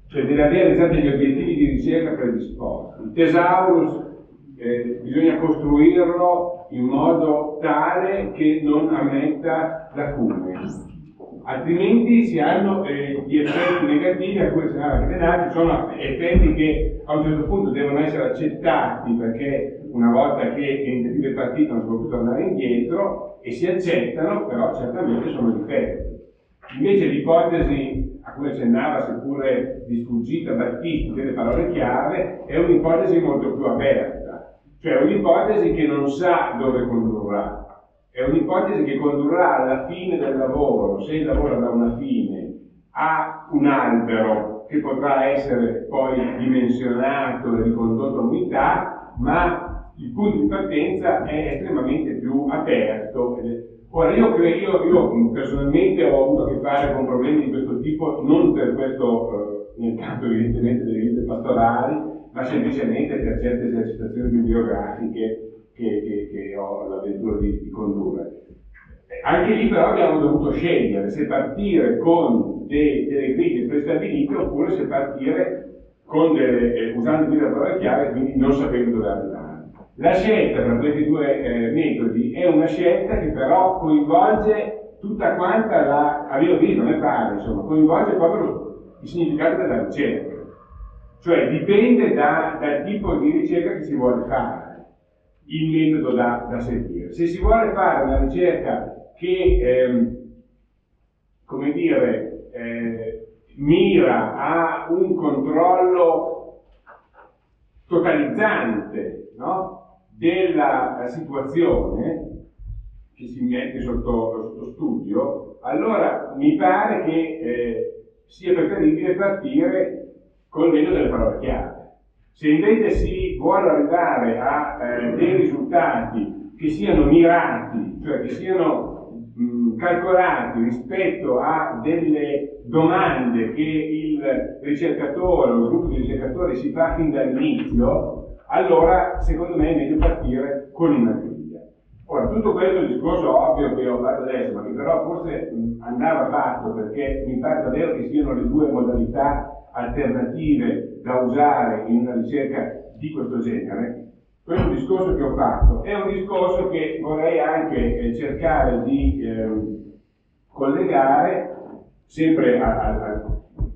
cioè deve avere già degli obiettivi di ricerca predisposti. Il thesaurus eh, bisogna costruirlo in modo tale che non ammetta lacune, altrimenti si hanno eh, gli effetti negativi a cui si accennava Renato, sono effetti che a un certo punto devono essere accettati, perché una volta che le iniziative partite non si può più tornare indietro, e si accettano, però certamente sono difetti. Invece l'ipotesi a cui accennava, seppure di sfuggita Battisti, delle parole chiave, è un'ipotesi molto più aperta, cioè un'ipotesi che non sa dove condurrà, è un'ipotesi che condurrà alla fine del lavoro, se il lavoro avrà una fine, a un albero che potrà essere poi dimensionato e ricondotto a unità, ma il punto di partenza è estremamente più aperto. Ora, io, credo, io personalmente ho avuto a che fare con problemi di questo tipo, non per questo, eh, nel campo evidentemente delle riviste pastorali, ma semplicemente per certe esercitazioni bibliografiche che, che, che ho l'avventura di, di condurre. Anche lì però abbiamo dovuto scegliere se partire con dei, delle griglie prestabilite oppure se partire con delle, eh, usando qui la parola chiave, quindi non sapendo dove arrivare. La scelta tra questi due eh, metodi è una scelta che però coinvolge tutta quanta la, a mio avviso, me pare, insomma, coinvolge proprio il significato della ricerca. Cioè dipende da, dal tipo di ricerca che si vuole fare, il metodo da, da seguire. Se si vuole fare una ricerca che, ehm, come dire, eh, mira a un controllo totalizzante, no? della situazione che si mette sotto, sotto studio, allora mi pare che eh, sia preferibile partire col metodo delle parole chiave. Se invece si vuole arrivare a eh, dei risultati che siano mirati, cioè che siano mh, calcolati rispetto a delle domande che il ricercatore o il gruppo di ricercatori si fa fin dall'inizio, allora secondo me è meglio partire con una griglia. Ora, tutto questo è un discorso ovvio che ho fatto adesso, ma che però forse mh, andava fatto, perché mi pare davvero che siano le due modalità alternative da usare in una ricerca di questo genere. Questo discorso che ho fatto è un discorso che vorrei anche eh, cercare di eh, collegare sempre a, a, a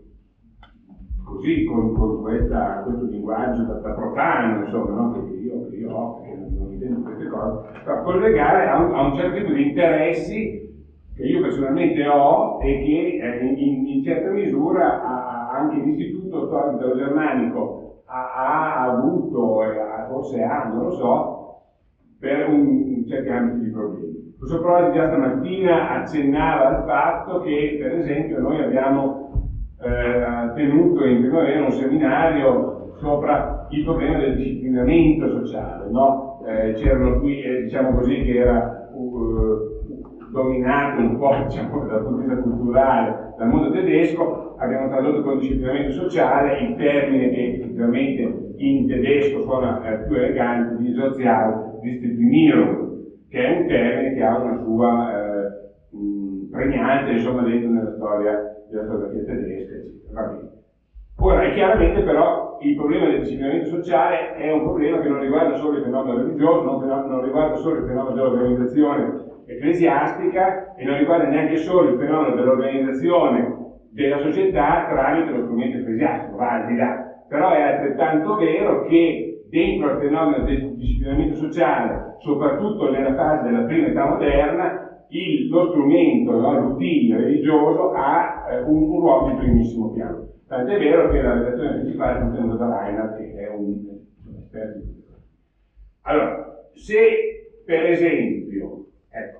così, con, con questa, questo linguaggio da, da profano, insomma, no? che, io, che io ho, che non, non intendo queste cose, per collegare a un, a un certo tipo di interessi che io personalmente ho e che eh, in, in certa misura ha, anche l'Istituto Storico Italo-Germanico ha, ha avuto, e ha, forse ha, non lo so, per un, un certi ambiti di problemi. Il professor Prodi già stamattina accennava al fatto che, per esempio, noi abbiamo Eh, tenuto in primavera un seminario sopra il problema del disciplinamento sociale, no? Eh, c'erano qui, eh, diciamo così, che era uh, dominato un po', diciamo, dal punto di vista culturale dal mondo tedesco. Abbiamo tradotto con disciplinamento sociale il termine che effettivamente in tedesco suona eh, più elegante di Sozialdisciplinierung, che è un termine che ha una sua eh, mh, pregnanza, insomma, dentro nella storia della fotografia tedesca, eccetera. Va bene. Ora, è chiaramente però il problema del disciplinamento sociale è un problema che non riguarda solo il fenomeno religioso, non, non riguarda solo il fenomeno dell'organizzazione ecclesiastica e non riguarda neanche solo il fenomeno dell'organizzazione della società tramite lo strumento ecclesiastico, va al di là. Però è altrettanto vero che dentro al fenomeno del disciplinamento sociale, soprattutto nella fase della prima età moderna, Il, lo strumento, no, l'utilio religioso ha eh, un, un ruolo di primissimo piano. Tant'è vero che la redazione principale è contenuta da Reinhardt, che è un, un esperto di questo. Allora, se per esempio, ecco,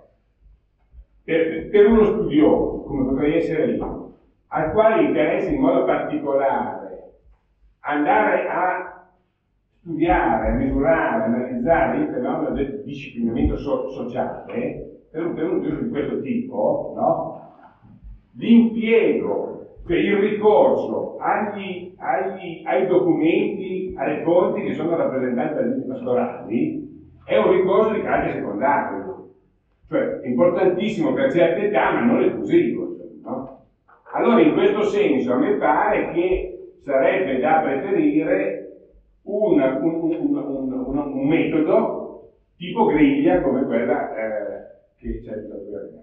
per, per uno studioso, come potrei essere io, al quale interessa in modo particolare andare a studiare, a misurare, a analizzare il fenomeno del disciplinamento so- sociale, per un fenomeno di questo tipo, no? L'impiego, cioè il ricorso agli, agli, ai documenti, alle fonti che sono rappresentate dalle leggi pastorali, è un ricorso di carattere secondario, cioè importantissimo per certe età, ma non esclusivo, no? Allora, in questo senso, a me pare che sarebbe da preferire una, un, un, un, un, un metodo tipo griglia come quella eh, che c'è in Stato.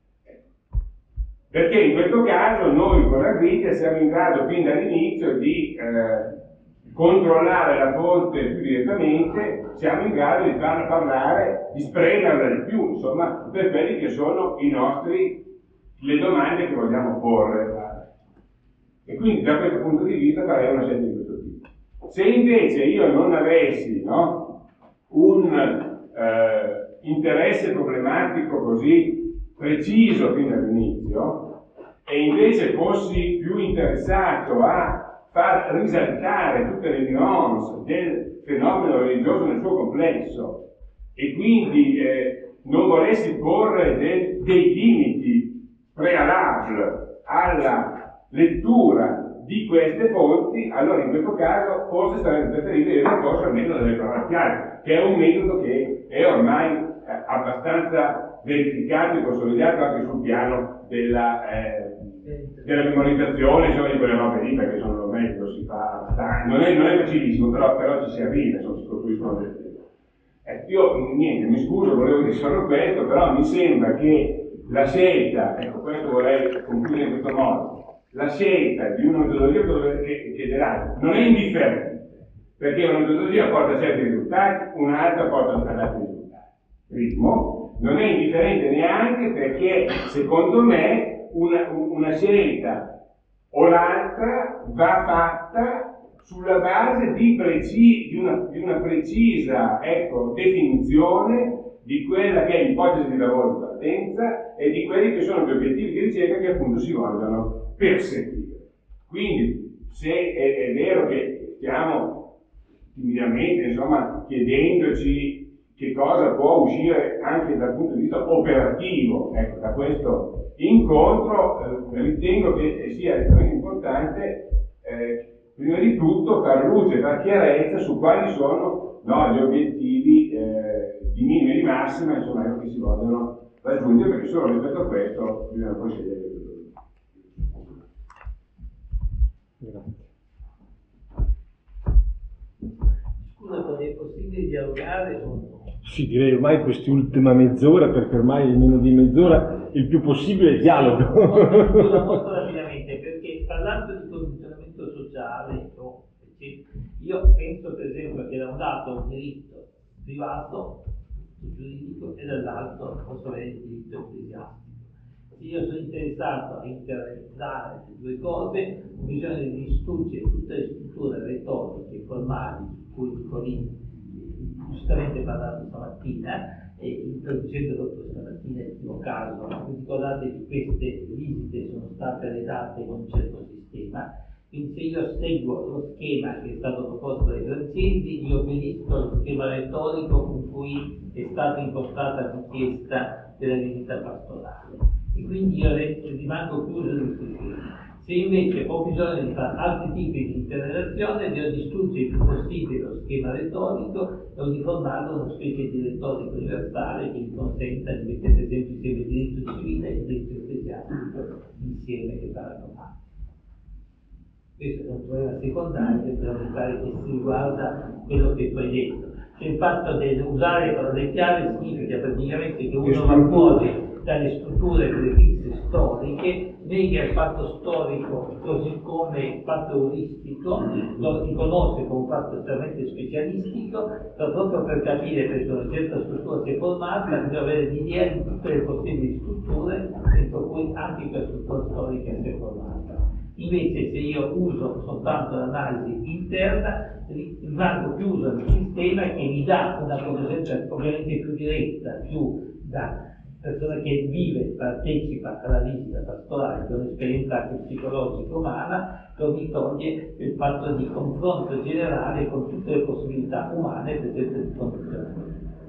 Perché in questo caso noi con la griglia siamo in grado fin dall'inizio di eh, controllare la fonte più direttamente, siamo in grado di farla parlare, di spremerla di più, insomma, per quelli che sono i nostri, le domande che vogliamo porre. E quindi da questo punto di vista farei una scelta di questo tipo. Se invece io non avessi, no, un eh, interesse problematico così preciso fin dall'inizio, e invece fossi più interessato a far risaltare tutte le nuance del fenomeno religioso nel suo complesso, e quindi eh, non volessi porre de- dei limiti prealabili alla lettura di queste fonti, allora in questo caso forse sarebbe preferibile il ricorso al metodo delle parole chiave, che è un metodo che è ormai eh, abbastanza verificato e consolidato anche sul piano della, eh, della memorizzazione, insomma, di quelle robe lì, perché sono ormai lo si fa abbastanza. Non è, non è facilissimo, però, però ci si arriva, insomma, si costruiscono delle cose. Eh, io niente, mi scuso, volevo dire solo questo, però mi sembra che la scelta, ecco, questo vorrei concludere in questo modo, la scelta di una metodologia che, che deriva non è indifferente, perché una metodologia porta a certi risultati, un'altra porta ad altri risultati. Ritmo non è indifferente neanche perché, secondo me, una, una scelta o l'altra va fatta sulla base di, preci, di, una, di una precisa, ecco, definizione di quella che è l'ipotesi di lavoro di partenza e di quelli che sono gli obiettivi di ricerca che appunto si vogliono perseguire. Quindi, se è, è vero che stiamo timidamente, insomma, chiedendoci che cosa può uscire anche dal punto di vista operativo, ecco, da questo incontro, eh, ritengo che sia estremamente importante eh, prima di tutto far luce, far chiarezza su quali sono, no, gli obiettivi eh, di minima e di massima, insomma, che si vogliono raggiungere, perché solo rispetto a questo bisogna poi scegliere. Grazie. Scusa, è possibile dialogare o no? Sì, direi ormai quest'ultima mezz'ora, perché ormai in meno di mezz'ora il più possibile è dialogo. Scusa, molto rapidamente, perché parlando di condizionamento sociale, no, io penso per esempio che da un lato un diritto privato, giuridico, e dall'altro posso avere il diritto ecclesiastico. Se io sono interessato a internalizzare le due cose, ho bisogno di distruggere tutte le strutture retoriche e formali su cui Nicolini giustamente parlato stamattina, e introducendo proprio stamattina il primo caso. Ricordate che queste visite sono state redate con un certo sistema, quindi se io seguo lo schema che è stato proposto dai francesi, io obbedisco allo schema retorico con cui è stata impostata la richiesta della visita pastorale, e quindi io rimango chiuso in questo schema. Se invece ho bisogno di fare altri tipi di interrelazione, devo distruggere il più possibile lo schema retorico e uniformarlo una specie di retorico universale che mi consenta di mettere per esempio insieme il diritto civile e il diritto ecclesiastico insieme, che saranno fatti. Questo è un problema secondario, per notare che si riguarda quello che tu hai detto. Cioè il fatto di usare parole chiave significa praticamente che uno va fuori dalle strutture delle fisse storiche, nega il fatto storico così come il fatto euristico, lo riconosce come un fatto estremamente specialistico, proprio per capire perché una certa struttura si è formata, bisogna avere l'idea di tutte le possibili strutture dentro cui anche quella struttura storica si è formata. Invece se io uso soltanto l'analisi interna, rimango chiuso nel sistema che mi dà una conoscenza ovviamente più diretta, più da persona che vive, partecipa alla visita pastorale, che è un'esperienza anche psicologica umana, che mi toglie il fatto di confronto generale con tutte le possibilità umane, per esempio di condizionamento.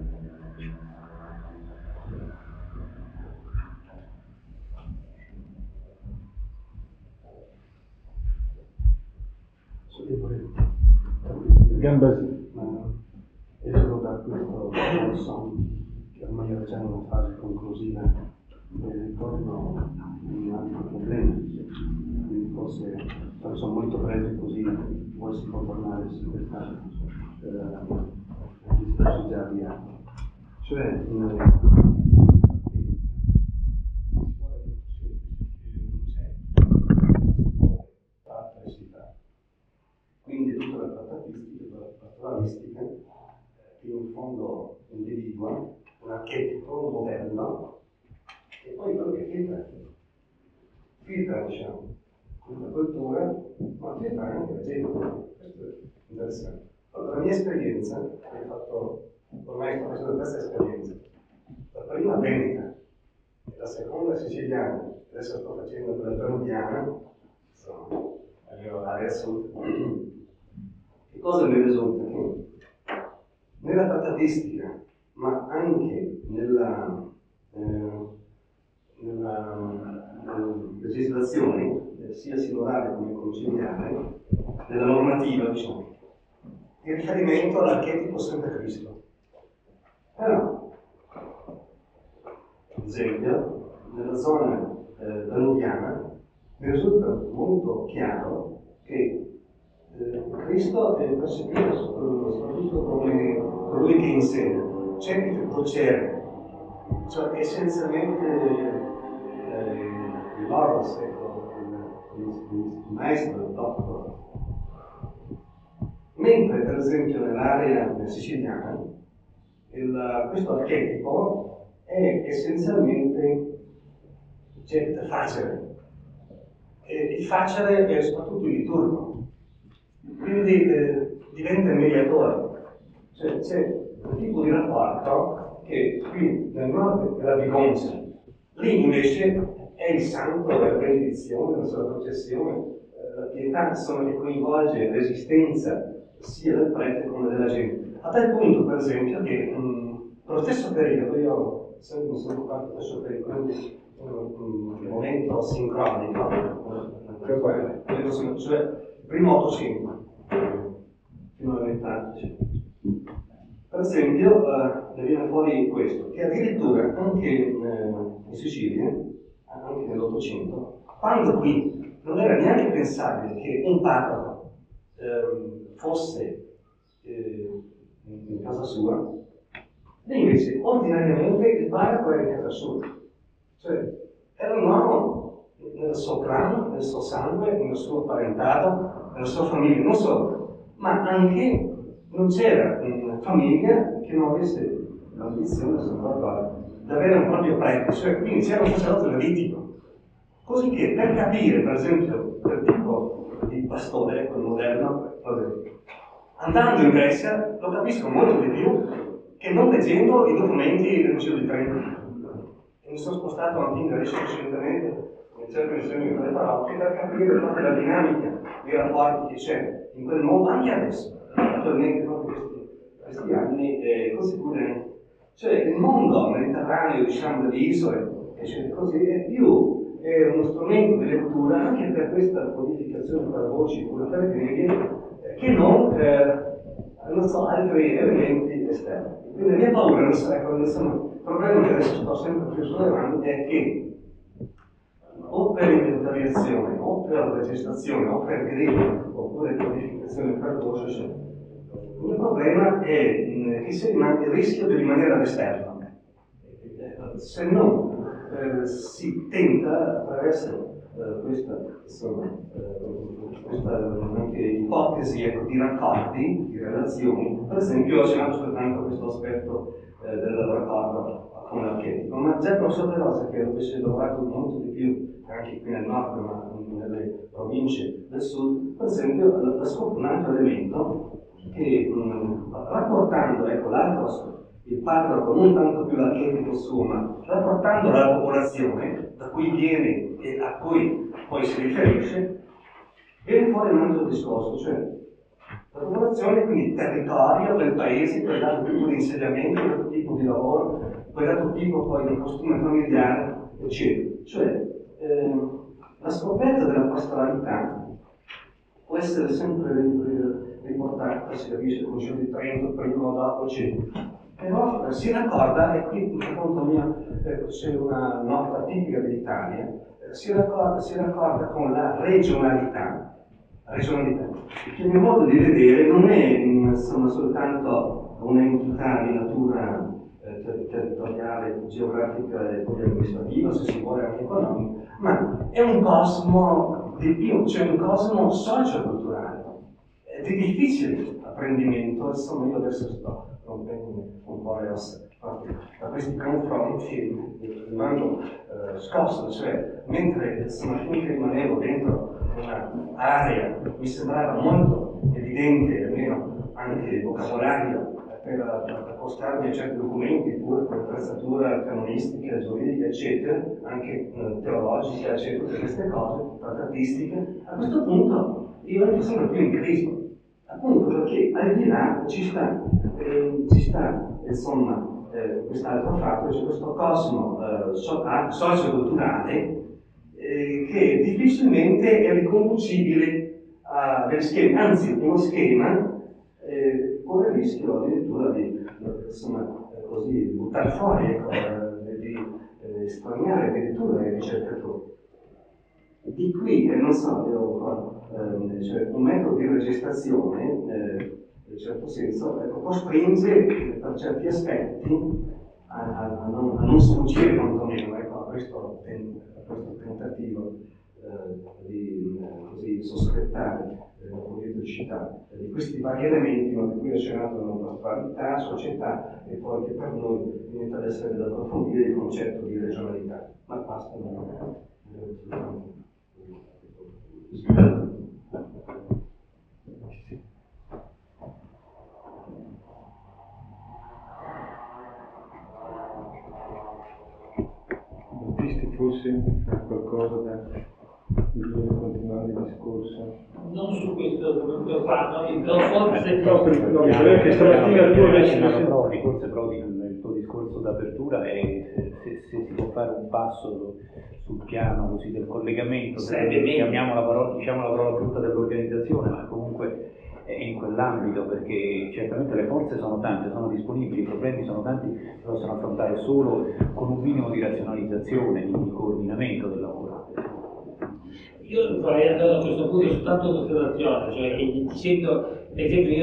Gambasi. Esco da questo corso, che ormai era già in una fase conclusiva, e ritorno in un altro problema, quindi forse sono molto breve così volessi contornare su questa eh, discorso già avviato. Cioè, quindi tutta la trattatistica, la pastoralistica, che in fondo individua un archetipo, un modello, e poi quello che filtra, filtra diciamo, la cultura, ma filtra anche la gente. Questo è interessante. Allora, la mia esperienza, ho fatto, ormai sto facendo questa esperienza, la prima veneta, la seconda siciliana, adesso sto facendo quella peruviana, insomma, adesso che cosa mi risulta? Che nella trattatistica, ma anche nella, eh, nella, nella legislazione, eh, sia sinodale come conciliare, nella normativa, diciamo, il riferimento all'archetipo sempre Cristo. Però, ad esempio, nella zona eh, danubiana mi risulta molto chiaro che eh, Cristo è percepito soprattutto come colui che insegna, c'è il docere, cioè essenzialmente eh, il Logos, ecco, il, il, il maestro, il dottore. Mentre per esempio nell'area siciliana il, questo archetipo è essenzialmente c'è da facere. E il facere è soprattutto il liturgo, quindi eh, diventa il mediatore, cioè c'è un tipo di rapporto che qui nel nord è la bigoncia, lì invece è il santo, la benedizione, la sua processione, eh, la pietà sono che coinvolge l'esistenza sia del prete come della gente, a tal punto per esempio che mh, per lo stesso periodo, io sempre mi sono occupato dello stesso periodo, quindi un momento sincronico, cioè il primo Ottocento fino alla metà. Per esempio, eh, ne viene fuori questo, che addirittura anche eh, in Sicilia, anche nell'Ottocento, quando qui non era neanche pensabile che un parroco eh, fosse eh, in casa sua, e invece ordinariamente il parroco era in casa sua. Cioè, era un uomo nel suo clan, nel suo sangue, nel suo parentato, nella sua famiglia, non solo, ma anche non c'era una famiglia che non avesse l'ambizione, se non ricordo, di avere un proprio prete, cioè quindi c'era un sacerdote levitico. Così che per capire, per esempio, quel tipo di pastore, quel modello, andando in Grecia lo capisco molto di più che non leggendo i documenti del Concilio di Trento. Mi sono spostato anche in Grecia recentemente, in certe missioni in quelle parrocchie, per capire proprio la dinamica dei rapporti che c'è in quel mondo, anche adesso, attualmente, proprio questi, questi anni, e così pure. Cioè il mondo mediterraneo, diciamo, delle isole, eccetera, così, è più è uno strumento di lettura anche per questa codificazione per voci, pure per grighi, eh, che non, eh, non so, altri elementi esterni. Quindi la mia paura, non so, ecco, insomma, il problema che adesso sto sempre più sollevando è che o per inventariazione, o per registrazione, o per grighi, oppure codificazione per voce, cioè, il problema è mh, che si rimane, il rischio di rimanere all'esterno. Se non eh, si tenta attraverso eh, questa, insomma, eh, questa anche ipotesi, ecco, di raccordi, di relazioni, per esempio ho accennato soltanto questo aspetto eh, del raccordo con l'archetipo, ma già con Santa Rosa, che invece ho lavorato molto di più anche qui nel nord, ma nelle province del sud, per esempio ha scoperto un altro elemento che mh, rapportando, ecco, l'altro, il parroco, non tanto più l'archetipo suo, ma rapportando la popolazione da cui viene e a cui poi si riferisce, viene fuori un altro discorso, cioè la popolazione, quindi il territorio del paese, quel dato tipo di insediamento, quel dato tipo di lavoro, quel dato tipo poi di costume familiare, eccetera. Cioè, eh, la scoperta della pastoralità può essere sempre riportata, si capisce, il Concilio di Trento, prima o dopo, eccetera. Però si raccorda, e qui secondo me eh, c'è una nota tipica dell'Italia, eh, si, raccorda, si raccorda con la regionalità regionalità. Il mio modo di vedere non è insomma, soltanto un'entità di natura eh, ter- territoriale, geografica e poi amministrativa, se si vuole anche economica, ma è un cosmo di più, cioè un cosmo socio-culturale. È di difficile apprendimento, insomma io adesso sto rompendo un po' le ossa da questi confronti, rimango eh, scosso, cioè mentre insomma finché rimanevo dentro un'area mi sembrava molto evidente, almeno anche il vocabolario per accostarmi a certi documenti, pure per attrezzatura canonistica, giuridica, eccetera, anche eh, teologica, eccetera, tutte queste cose, trattastiche, a questo punto divento sempre più in crisi, appunto perché al di là ci sta, eh, ci sta insomma, eh, quest'altro fatto, cioè questo cosmo eh, so- socio-culturale eh, che difficilmente è riconducibile a degli schemi, anzi uno schema eh, con il rischio addirittura di insomma, eh, così, buttare fuori, ecco, eh, di eh, straniare addirittura i ricercatori. Di qui, eh, non so, io, eh, cioè, un metodo di registrazione eh, in certo senso, ecco, costringe per certi aspetti a, a, a, non, a non sfuggire quantomeno ecco, a, questo, a questo tentativo eh, di eh, così, sospettare eh, la politicità eh, di questi vari elementi, ma di cui è accennato la nostra società e poi che per noi diventa ad essere da approfondire il concetto di regionalità. Ma basta, non Battisti fosse qualcosa da dire continuando il discorso? Non su questo punto qua, no, però forse no, per, no, che stamattina tu avessi Prodi, forse Prodi il tuo discorso d'apertura è se, se si può fare un passo sul piano così del collegamento, chiamiamo la parola, diciamo la parola brutta dell'organizzazione, ma comunque è in quell'ambito, perché certamente le forze sono tante, sono disponibili, i problemi sono tanti, si possono affrontare solo con un minimo di razionalizzazione, di coordinamento del lavoro. Io vorrei andare a questo punto soltanto un'osservazione, cioè dicendo, per esempio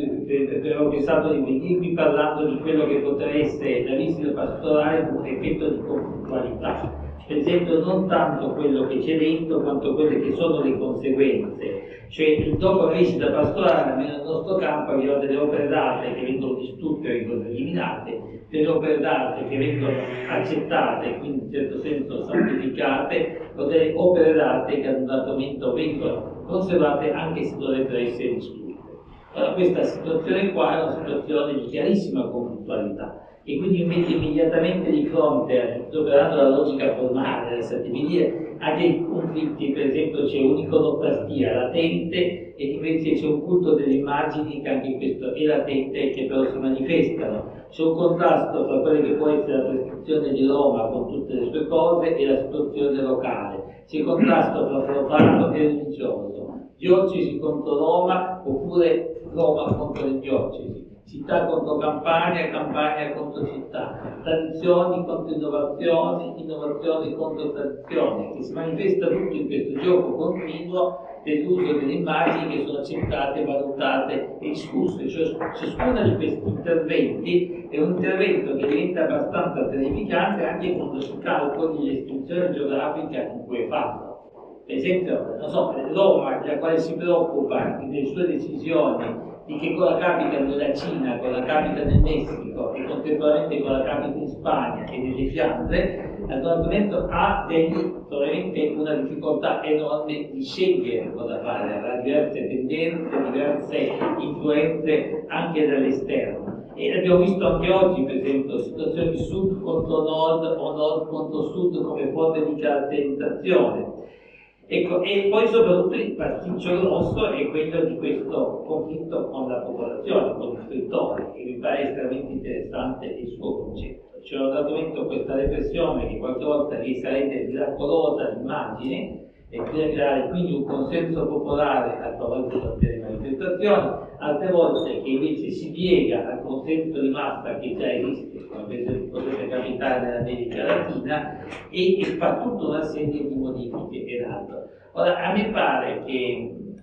io avevo pensato di venirvi parlando di quello che potrebbe essere la visita pastorale con un effetto di conflittualità, per esempio non tanto quello che c'è dentro quanto quelle che sono le conseguenze, cioè dopo la visita pastorale almeno nel nostro campo abbiamo delle opere d'arte che vengono distrutte e vengono eliminate, delle opere d'arte che vengono accettate, quindi in certo senso santificate, o delle opere d'arte che ad un dato momento vengono conservate anche se dovrebbero essere distrutte. Allora questa situazione qua è una situazione di chiarissima conflittualità e quindi mi metto immediatamente di fronte, superando la logica formale, lasciatemi dire, a dei conflitti, per esempio c'è un'iconoclastia latente e invece c'è un culto delle immagini che anche questo è latente e che però si manifestano. C'è un contrasto tra quelle che può essere la prescrizione di Roma con tutte le sue cose e la situazione locale. C'è contrasto tra profano e religioso, diocesi contro Roma oppure Roma contro le diocesi, città contro campagna, campagna contro città, tradizioni contro innovazioni, innovazioni contro tradizioni, che si manifesta tutto in questo gioco continuo dell'uso delle immagini che sono accettate, valutate e discusse. Cioè, ciascuno di questi interventi è un intervento che diventa abbastanza terrificante anche quando si calcoli l'estensione geografica in cui è fatto. Per esempio, non so, Roma, la quale si preoccupa nelle sue decisioni di che cosa capita nella Cina, cosa capita nel Messico e contemporaneamente cosa capita in Spagna e nelle Fiandre, naturalmente ha degli, probabilmente una difficoltà enorme di scegliere cosa fare, avrà diverse tendenze, diverse influenze anche dall'esterno. E abbiamo visto anche oggi, per esempio, situazioni sud contro nord o nord contro sud come forme di caratterizzazione. Ecco, e poi soprattutto il pasticcio grosso è quello di questo conflitto con la popolazione, con i scrittori, e mi pare estremamente interessante il suo concetto. C'è un dato questa repressione che qualche volta riesce a rendere miracolosa l'immagine e creare quindi un consenso popolare a favore delle manifestazioni, altre volte che invece si piega al consenso di massa che già esiste, come potrebbe capitare nell'America Latina, e, e fa tutta una serie di modifiche ed altro. Ora, a me pare che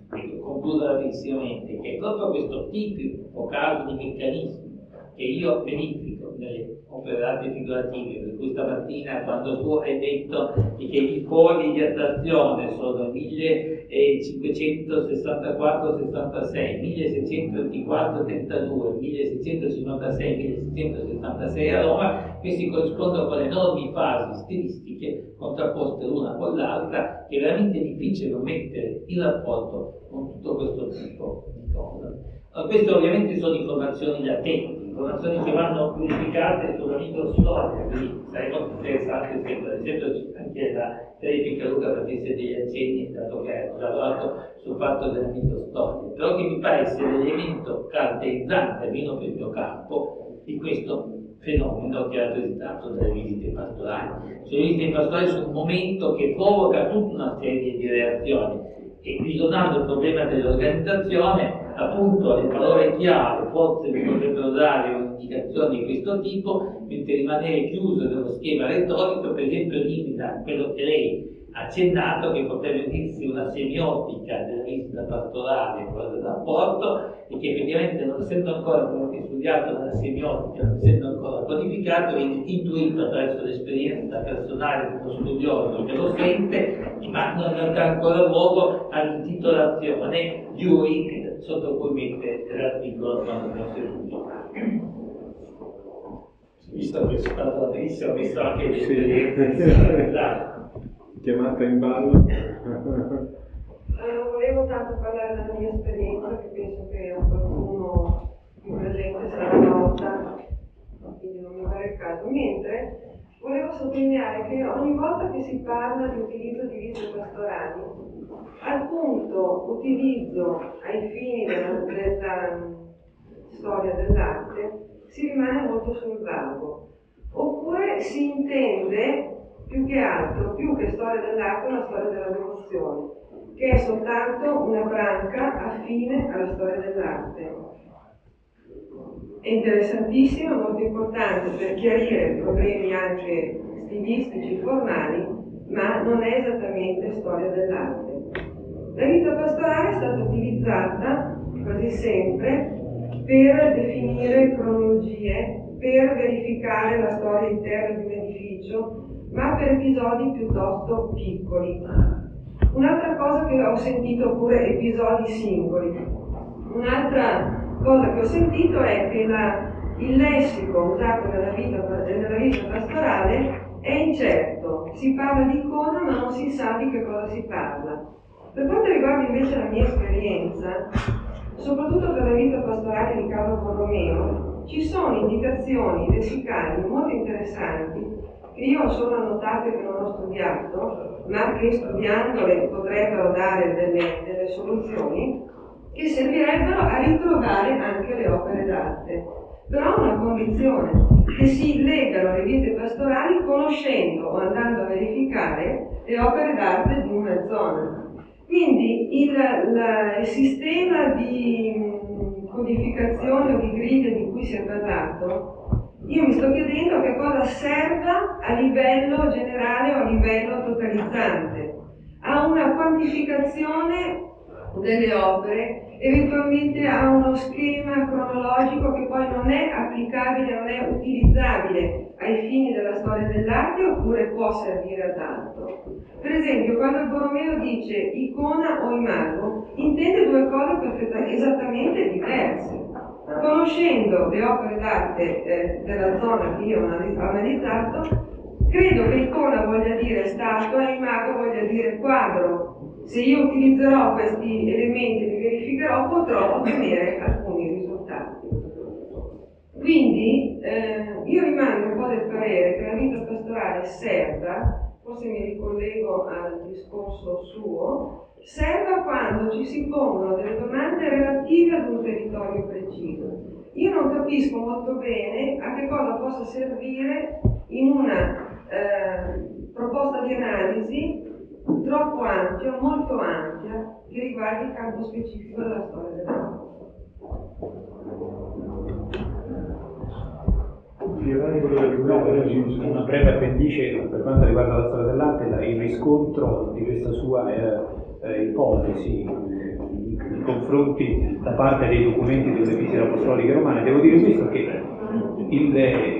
concludo rapidissimamente, che è proprio questo tipico caso di meccanismo che io verifico nelle opere d'arte figurative, per cui stamattina quando tu hai detto che i fogli di attrazione sono millecinquecentosessantaquattro sessantasei, milleseicentoventiquattro trentadue, milleseicentocinquantasei, milleseicentosessantasei a Roma, questi corrispondono con enormi fasi stilistiche contrapposte l'una con l'altra, che è veramente difficile mettere in rapporto con tutto questo tipo di cose. Queste ovviamente sono informazioni latenti, informazioni che vanno verificate sulla microstoria, quindi sarebbe molto interessante sempre, ad esempio anche la verifica Luca facesse degli accenni, dato che ha lavorato sul fatto della microstoria, però che mi pare essere l'elemento caratterizzante, almeno per il mio campo, di questo fenomeno che è rappresentato dalle visite pastorali. Cioè, le visite pastorali sono un momento che provoca tutta una serie di reazioni e risolvendo il problema dell'organizzazione, appunto le parole chiave forse vi potrebbero dare un'indicazione di questo tipo, mentre rimanere chiuso nello schema retorico, per esempio limita quello che lei ha accennato, che potrebbe dirsi una semiotica della visita pastorale, quella del rapporto, e che effettivamente non essendo ancora studiato nella semiotica, non essendo ancora codificato, viene intuito attraverso l'esperienza personale dello studioso che lo sente, ma non dà ancora luogo all'intitolazione Dewey, sotto cui mette l'articolo quando abbiamo seduto. Visto che sono stato bellissimo, ho visto anche le esperienze. Chiamata in ballo. Non volevo tanto parlare della mia esperienza, che penso che a qualcuno qui presente sarà nota, quindi non mi pare il caso. Mentre volevo sottolineare che ogni volta che si parla di utilizzo di visite pastorali, al punto utilizzo ai fini della, della storia dell'arte, si rimane molto sul vago. Oppure si intende più che altro, più che storia dell'arte, una storia della devozione, che è soltanto una branca affine alla storia dell'arte. È interessantissimo, molto importante per chiarire problemi anche stilistici, formali, ma non è esattamente storia dell'arte. La vita pastorale è stata utilizzata quasi sempre per definire cronologie, per verificare la storia interna di un edificio, ma per episodi piuttosto piccoli. Un'altra cosa che ho sentito, oppure episodi singoli, un'altra cosa che ho sentito è che la, il lessico usato nella vita, nella vita pastorale è incerto, si parla di icona ma non si sa di che cosa si parla. Per quanto riguarda invece la mia esperienza, soprattutto per la vita pastorale di Carlo Borromeo, ci sono indicazioni lessicali molto interessanti che io ho solo annotato e che non ho studiato, ma che studiandole potrebbero dare delle, delle soluzioni, che servirebbero a ritrovare anche le opere d'arte. Però una condizione, che si legano le vite pastorali conoscendo o andando a verificare le opere d'arte di una zona. Quindi il, la, il sistema di codificazione o di griglie di cui si è parlato, io mi sto chiedendo che cosa serva a livello generale o a livello totalizzante, a una quantificazione delle opere, eventualmente a uno schema cronologico che poi non è applicabile, non è utilizzabile ai fini della storia dell'arte, oppure può servire ad altro. Per esempio, quando Borromeo dice icona o imago, intende due cose perfettamente, esattamente diverse. Conoscendo le opere d'arte eh, della zona che io ho analizzato, credo che icona voglia dire statua e imago voglia dire quadro. Se io utilizzerò questi elementi e li verificherò, potrò ottenere alcuni risultati. Quindi eh, io rimango un po' del parere che la vita pastorale serva, forse mi ricollego al discorso suo, serva quando ci si pongono delle domande relative ad un territorio preciso. Io non capisco molto bene a che cosa possa servire in una eh, proposta di analisi troppo ampia, molto ampia, che riguardi il campo specifico della storia dell'arte. Una breve appendice per quanto riguarda la storia dell'arte, il riscontro di questa sua eh, ipotesi confronti da parte dei documenti delle visite apostoliche romane. Devo dire questo, che il,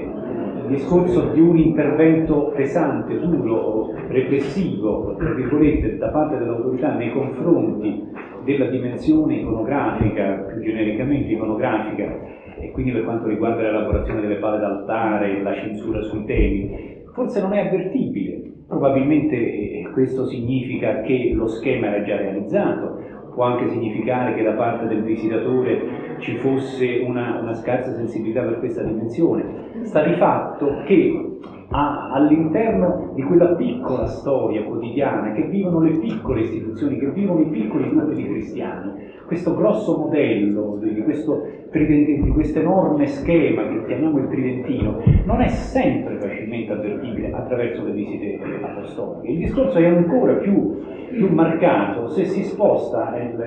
il discorso di un intervento pesante, duro, repressivo, tra virgolette, da parte dell'autorità nei confronti della dimensione iconografica, più genericamente iconografica, e quindi per quanto riguarda l'elaborazione delle pale d'altare, la censura sui temi, forse non è avvertibile. Probabilmente questo significa che lo schema era già realizzato, può anche significare che da parte del visitatore ci fosse una, una scarsa sensibilità per questa dimensione. Sta di fatto che a, all'interno di quella piccola storia quotidiana che vivono le piccole istituzioni, che vivono i piccoli gruppi di cristiani, questo grosso modello di questo, di questo enorme schema che chiamiamo il tridentino non è sempre facilmente avvertibile attraverso le visite apostoliche. Il discorso è ancora più, più marcato se si sposta il,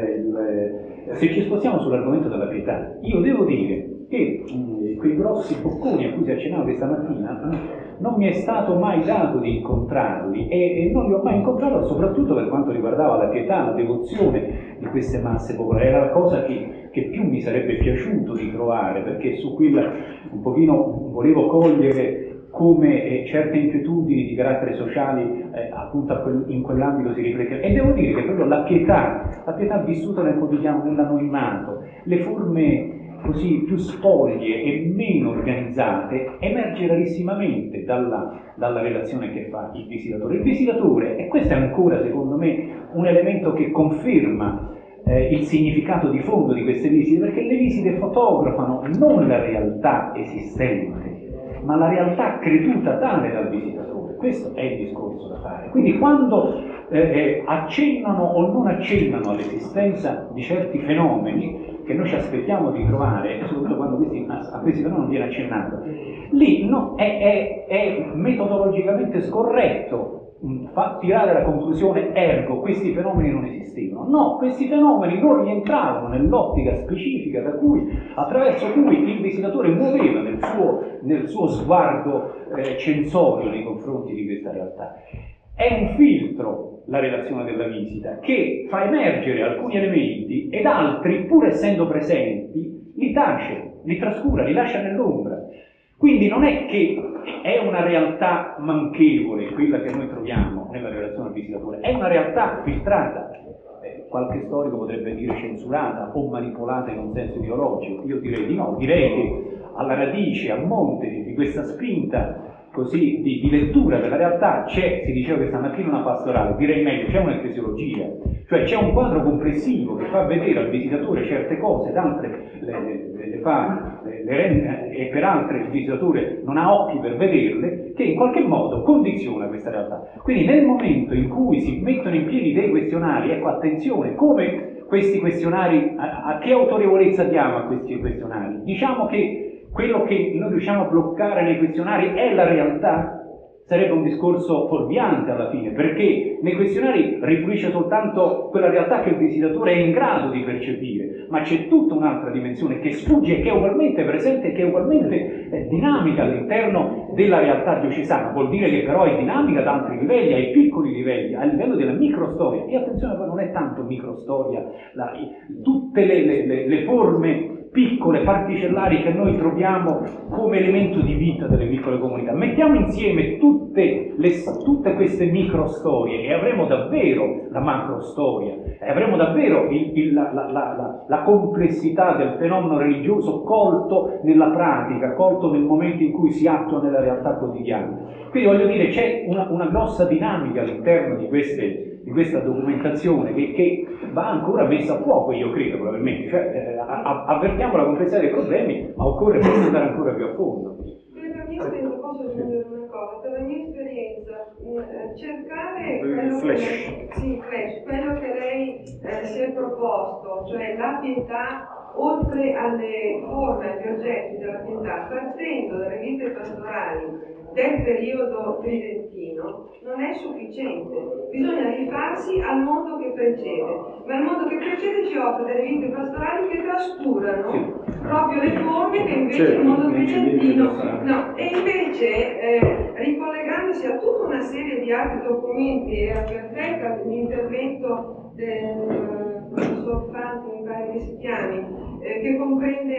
il, se ci spostiamo sull'argomento della pietà. Io devo dire che mh, quei grossi bocconi a cui si accennava questa mattina non mi è stato mai dato di incontrarli e, e non li ho mai incontrati, soprattutto per quanto riguardava la pietà, la devozione di queste masse popolari. Era la cosa che, che più mi sarebbe piaciuto di trovare, perché su quella un pochino volevo cogliere come eh, certe inquietudini di carattere sociale eh, appunto a quel, in quell'ambito si riflettevano. E devo dire che proprio la pietà, la pietà vissuta nel quotidiano, nell'anonimato, le forme così più spoglie e meno organizzate, emerge rarissimamente dalla, dalla relazione che fa il visitatore. Il visitatore, e questo è ancora secondo me un elemento che conferma eh, il significato di fondo di queste visite, perché le visite fotografano non la realtà esistente, ma la realtà creduta tale dal visitatore. Questo è il discorso da fare. Quindi quando eh, eh, accennano o non accennano all'esistenza di certi fenomeni che noi ci aspettiamo di trovare, soprattutto quando questi, a questi fenomeni non viene accennato, lì no, è, è, è metodologicamente scorretto mh, fa tirare la conclusione ergo questi fenomeni non esistevano. No, questi fenomeni non rientravano nell'ottica specifica da cui, attraverso cui il visitatore muoveva nel suo, nel suo sguardo eh, censorio nei confronti di questa realtà. È un filtro la relazione della visita che fa emergere alcuni elementi ed altri, pur essendo presenti, li tace, li trascura, li lascia nell'ombra. Quindi non è che è una realtà manchevole quella che noi troviamo nella relazione al visitatore, è una realtà filtrata. Eh, qualche storico potrebbe dire censurata o manipolata in un senso ideologico. Io direi di no, direi che alla radice, a monte di, di questa spinta così di, di lettura della realtà c'è, si diceva questa mattina, una pastorale, direi meglio, c'è un'ecclesiologia, cioè c'è un quadro complessivo che fa vedere al visitatore certe cose, ed altre le, le, le fa, le, le rende, e per altre il visitatore non ha occhi per vederle, che in qualche modo condiziona questa realtà. Quindi nel momento in cui si mettono in piedi dei questionari, ecco attenzione, come questi questionari, a, a che autorevolezza diamo a questi questionari? Diciamo che quello che noi riusciamo a bloccare nei questionari è la realtà? Sarebbe un discorso fuorviante alla fine, perché nei questionari rifluisce soltanto quella realtà che il visitatore è in grado di percepire, ma c'è tutta un'altra dimensione che sfugge e che è ugualmente presente e che è ugualmente eh, dinamica all'interno della realtà diocesana. Vuol dire che però è dinamica ad altri livelli, ai piccoli livelli, a livello della microstoria. E attenzione, poi non è tanto microstoria, la, tutte le, le, le, le forme piccole, particellari che noi troviamo come elemento di vita delle piccole comunità. Mettiamo insieme tutte, le, tutte queste microstorie e avremo davvero la macrostoria, e avremo davvero il, il, la, la, la, la complessità del fenomeno religioso colto nella pratica, colto nel momento in cui si attua nella realtà quotidiana. Quindi voglio dire, c'è una, una grossa dinamica all'interno di queste di questa documentazione che, che va ancora messa a fuoco, io credo, probabilmente. Cioè, eh, a, avvertiamo la complessità dei problemi, ma occorre forse andare ancora più a fondo. Per la mia esperienza, posso aggiungere una cosa, per la mia esperienza, mh, cercare quello che, lei, sì, flash, quello che lei eh, si è proposto, cioè la pietà, oltre alle forme, agli oggetti della pietà, partendo dalle vite pastorali del periodo tridentino, non è sufficiente. Bisogna rifarsi al mondo che precede, ma il mondo che precede ci offre delle vite pastorali che trascurano sì. proprio le forme che invece certo, il mondo tridentino no. E invece eh, ricollegandosi a tutta una serie di altri documenti, era perfetta l'intervento del professor Franti, mi pare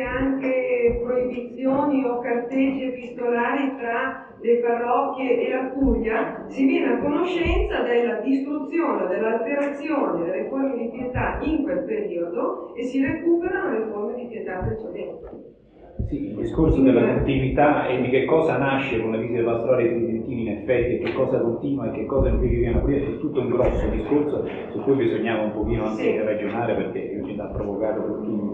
anche proibizioni o carteggi epistolari tra le parrocchie e la curia, si viene a conoscenza della distruzione, dell'alterazione delle forme di pietà in quel periodo e si recuperano le forme di pietà precedenti. Sì, il discorso della continuità e di che cosa nasce con le visite pastorali tridentine in effetti, e che cosa continua e che cosa invece viene a aprire, è tutto un grosso discorso su cui bisognava un pochino anche sì. ragionare, perché mi ha provocato tutti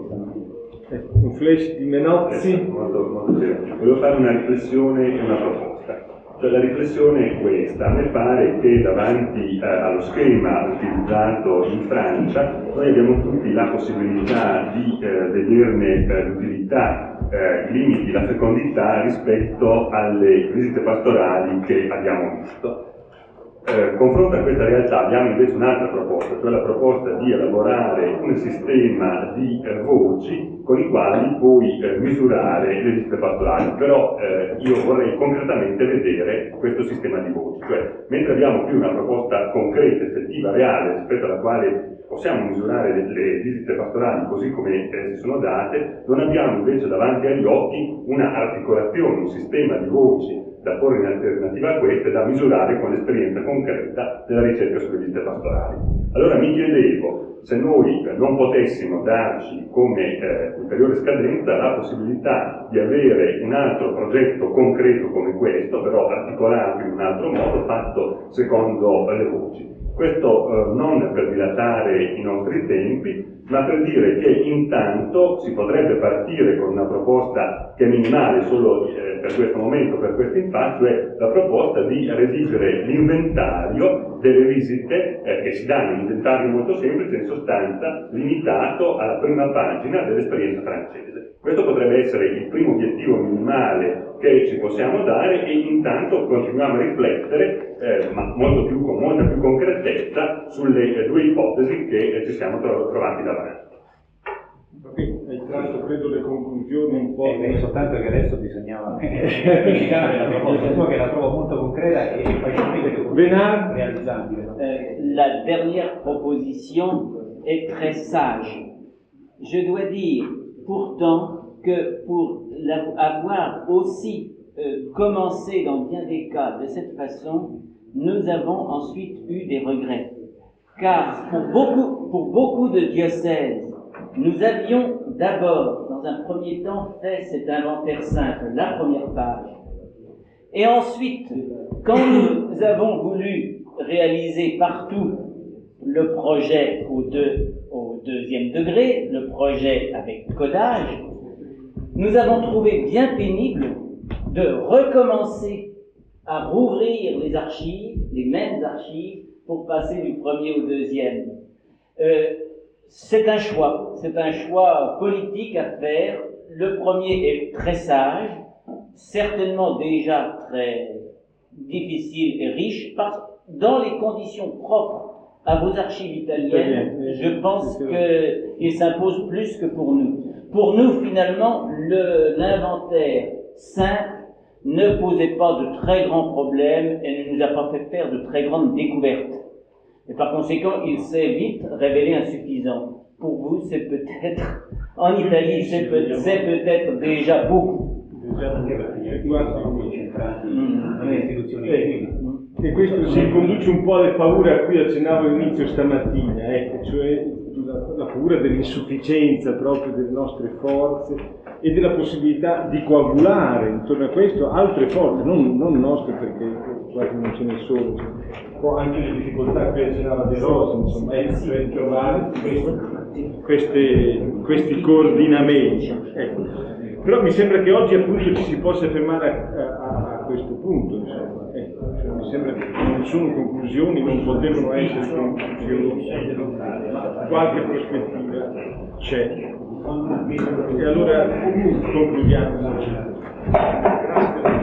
un flash di Menozzi. Molto, molto bene. Volevo fare una riflessione e una proposta. Cioè, la riflessione è questa: a me pare che davanti eh, allo schema utilizzato in Francia noi abbiamo tutti la possibilità di eh, vederne eh, l'utilità, eh, i limiti, la fecondità rispetto alle visite pastorali che abbiamo visto. Eh, confronto a questa realtà abbiamo invece un'altra proposta, cioè la proposta di elaborare un sistema di eh, voci con i quali puoi eh, misurare le visite pastorali. Però eh, io vorrei concretamente vedere questo sistema di voci, cioè mentre abbiamo più una proposta concreta, effettiva, reale, rispetto alla quale possiamo misurare le, le visite pastorali così come eh, si sono date, non abbiamo invece davanti agli occhi una articolazione, un sistema di voci da porre in alternativa a queste, da misurare con l'esperienza concreta della ricerca sulle visite pastorali. Allora mi chiedevo se noi non potessimo darci come eh, ulteriore scadenza la possibilità di avere un altro progetto concreto come questo, però articolato in un altro modo, fatto secondo le voci. Questo eh, non per dilatare i nostri tempi, ma per dire che intanto si potrebbe partire con una proposta che è minimale solo eh, per questo momento, per questo impatto, cioè la proposta di redigere l'inventario delle visite eh, che si danno, un inventario molto semplice, in sostanza limitato alla prima pagina dell'esperienza francese. Questo potrebbe essere il primo obiettivo minimale che ci possiamo dare, e intanto continuiamo a riflettere eh, ma molto più, con molta più concretezza sulle eh, due ipotesi che eh, ci siamo tro- trovati davanti. Hai tratto credo le conclusioni un po'. Eh, soltanto che adesso bisognava spiegare la proposta sua, che la trovo molto concreta e facilmente réalisabile. Euh, la dernière proposition est très sage. Je dois dire pourtant que pour avoir aussi euh, commencé dans bien des cas de cette façon, nous avons ensuite eu des regrets. Car pour beaucoup, pour beaucoup de diocèses, nous avions d'abord, dans un premier temps, fait cet inventaire simple, la première page. Et ensuite, quand nous avons voulu réaliser partout le projet au, deux, au deuxième degré, le projet avec codage, nous avons trouvé bien pénible de recommencer à rouvrir les archives, les mêmes archives, pour passer du premier au deuxième. Euh, c'est un choix, c'est un choix politique à faire. Le premier est très sage, certainement déjà très difficile et riche, parce dans les conditions propres à vos archives italiennes, je pense qu'il s'impose plus que pour nous. Pour nous, finalement, le, l'inventaire simple ne posait pas de très grands problèmes et ne nous a pas fait faire de très grandes découvertes. Et par conséquent, il s'est vite révélé insuffisant. Pour vous, c'est peut-être, en Italie, c'est, peut, c'est peut-être déjà beaucoup. E questo si conduce un po' alle paure a cui accennavo all'inizio stamattina, ecco, cioè la, la paura dell'insufficienza proprio delle nostre forze e della possibilità di coagulare intorno a questo altre forze, non, non nostre, perché quasi non ce ne sono, cioè, anche le difficoltà a cui accennava De Rossi, insomma, è cioè trovare queste, questi coordinamenti. Ecco. Però mi sembra che oggi appunto ci si possa fermare a, a, a questo punto, insomma. Ecco, cioè, mi sembra che non sono conclusioni, non potevano essere conclusioni, qualche prospettiva c'è. E allora concludiamo. Grazie.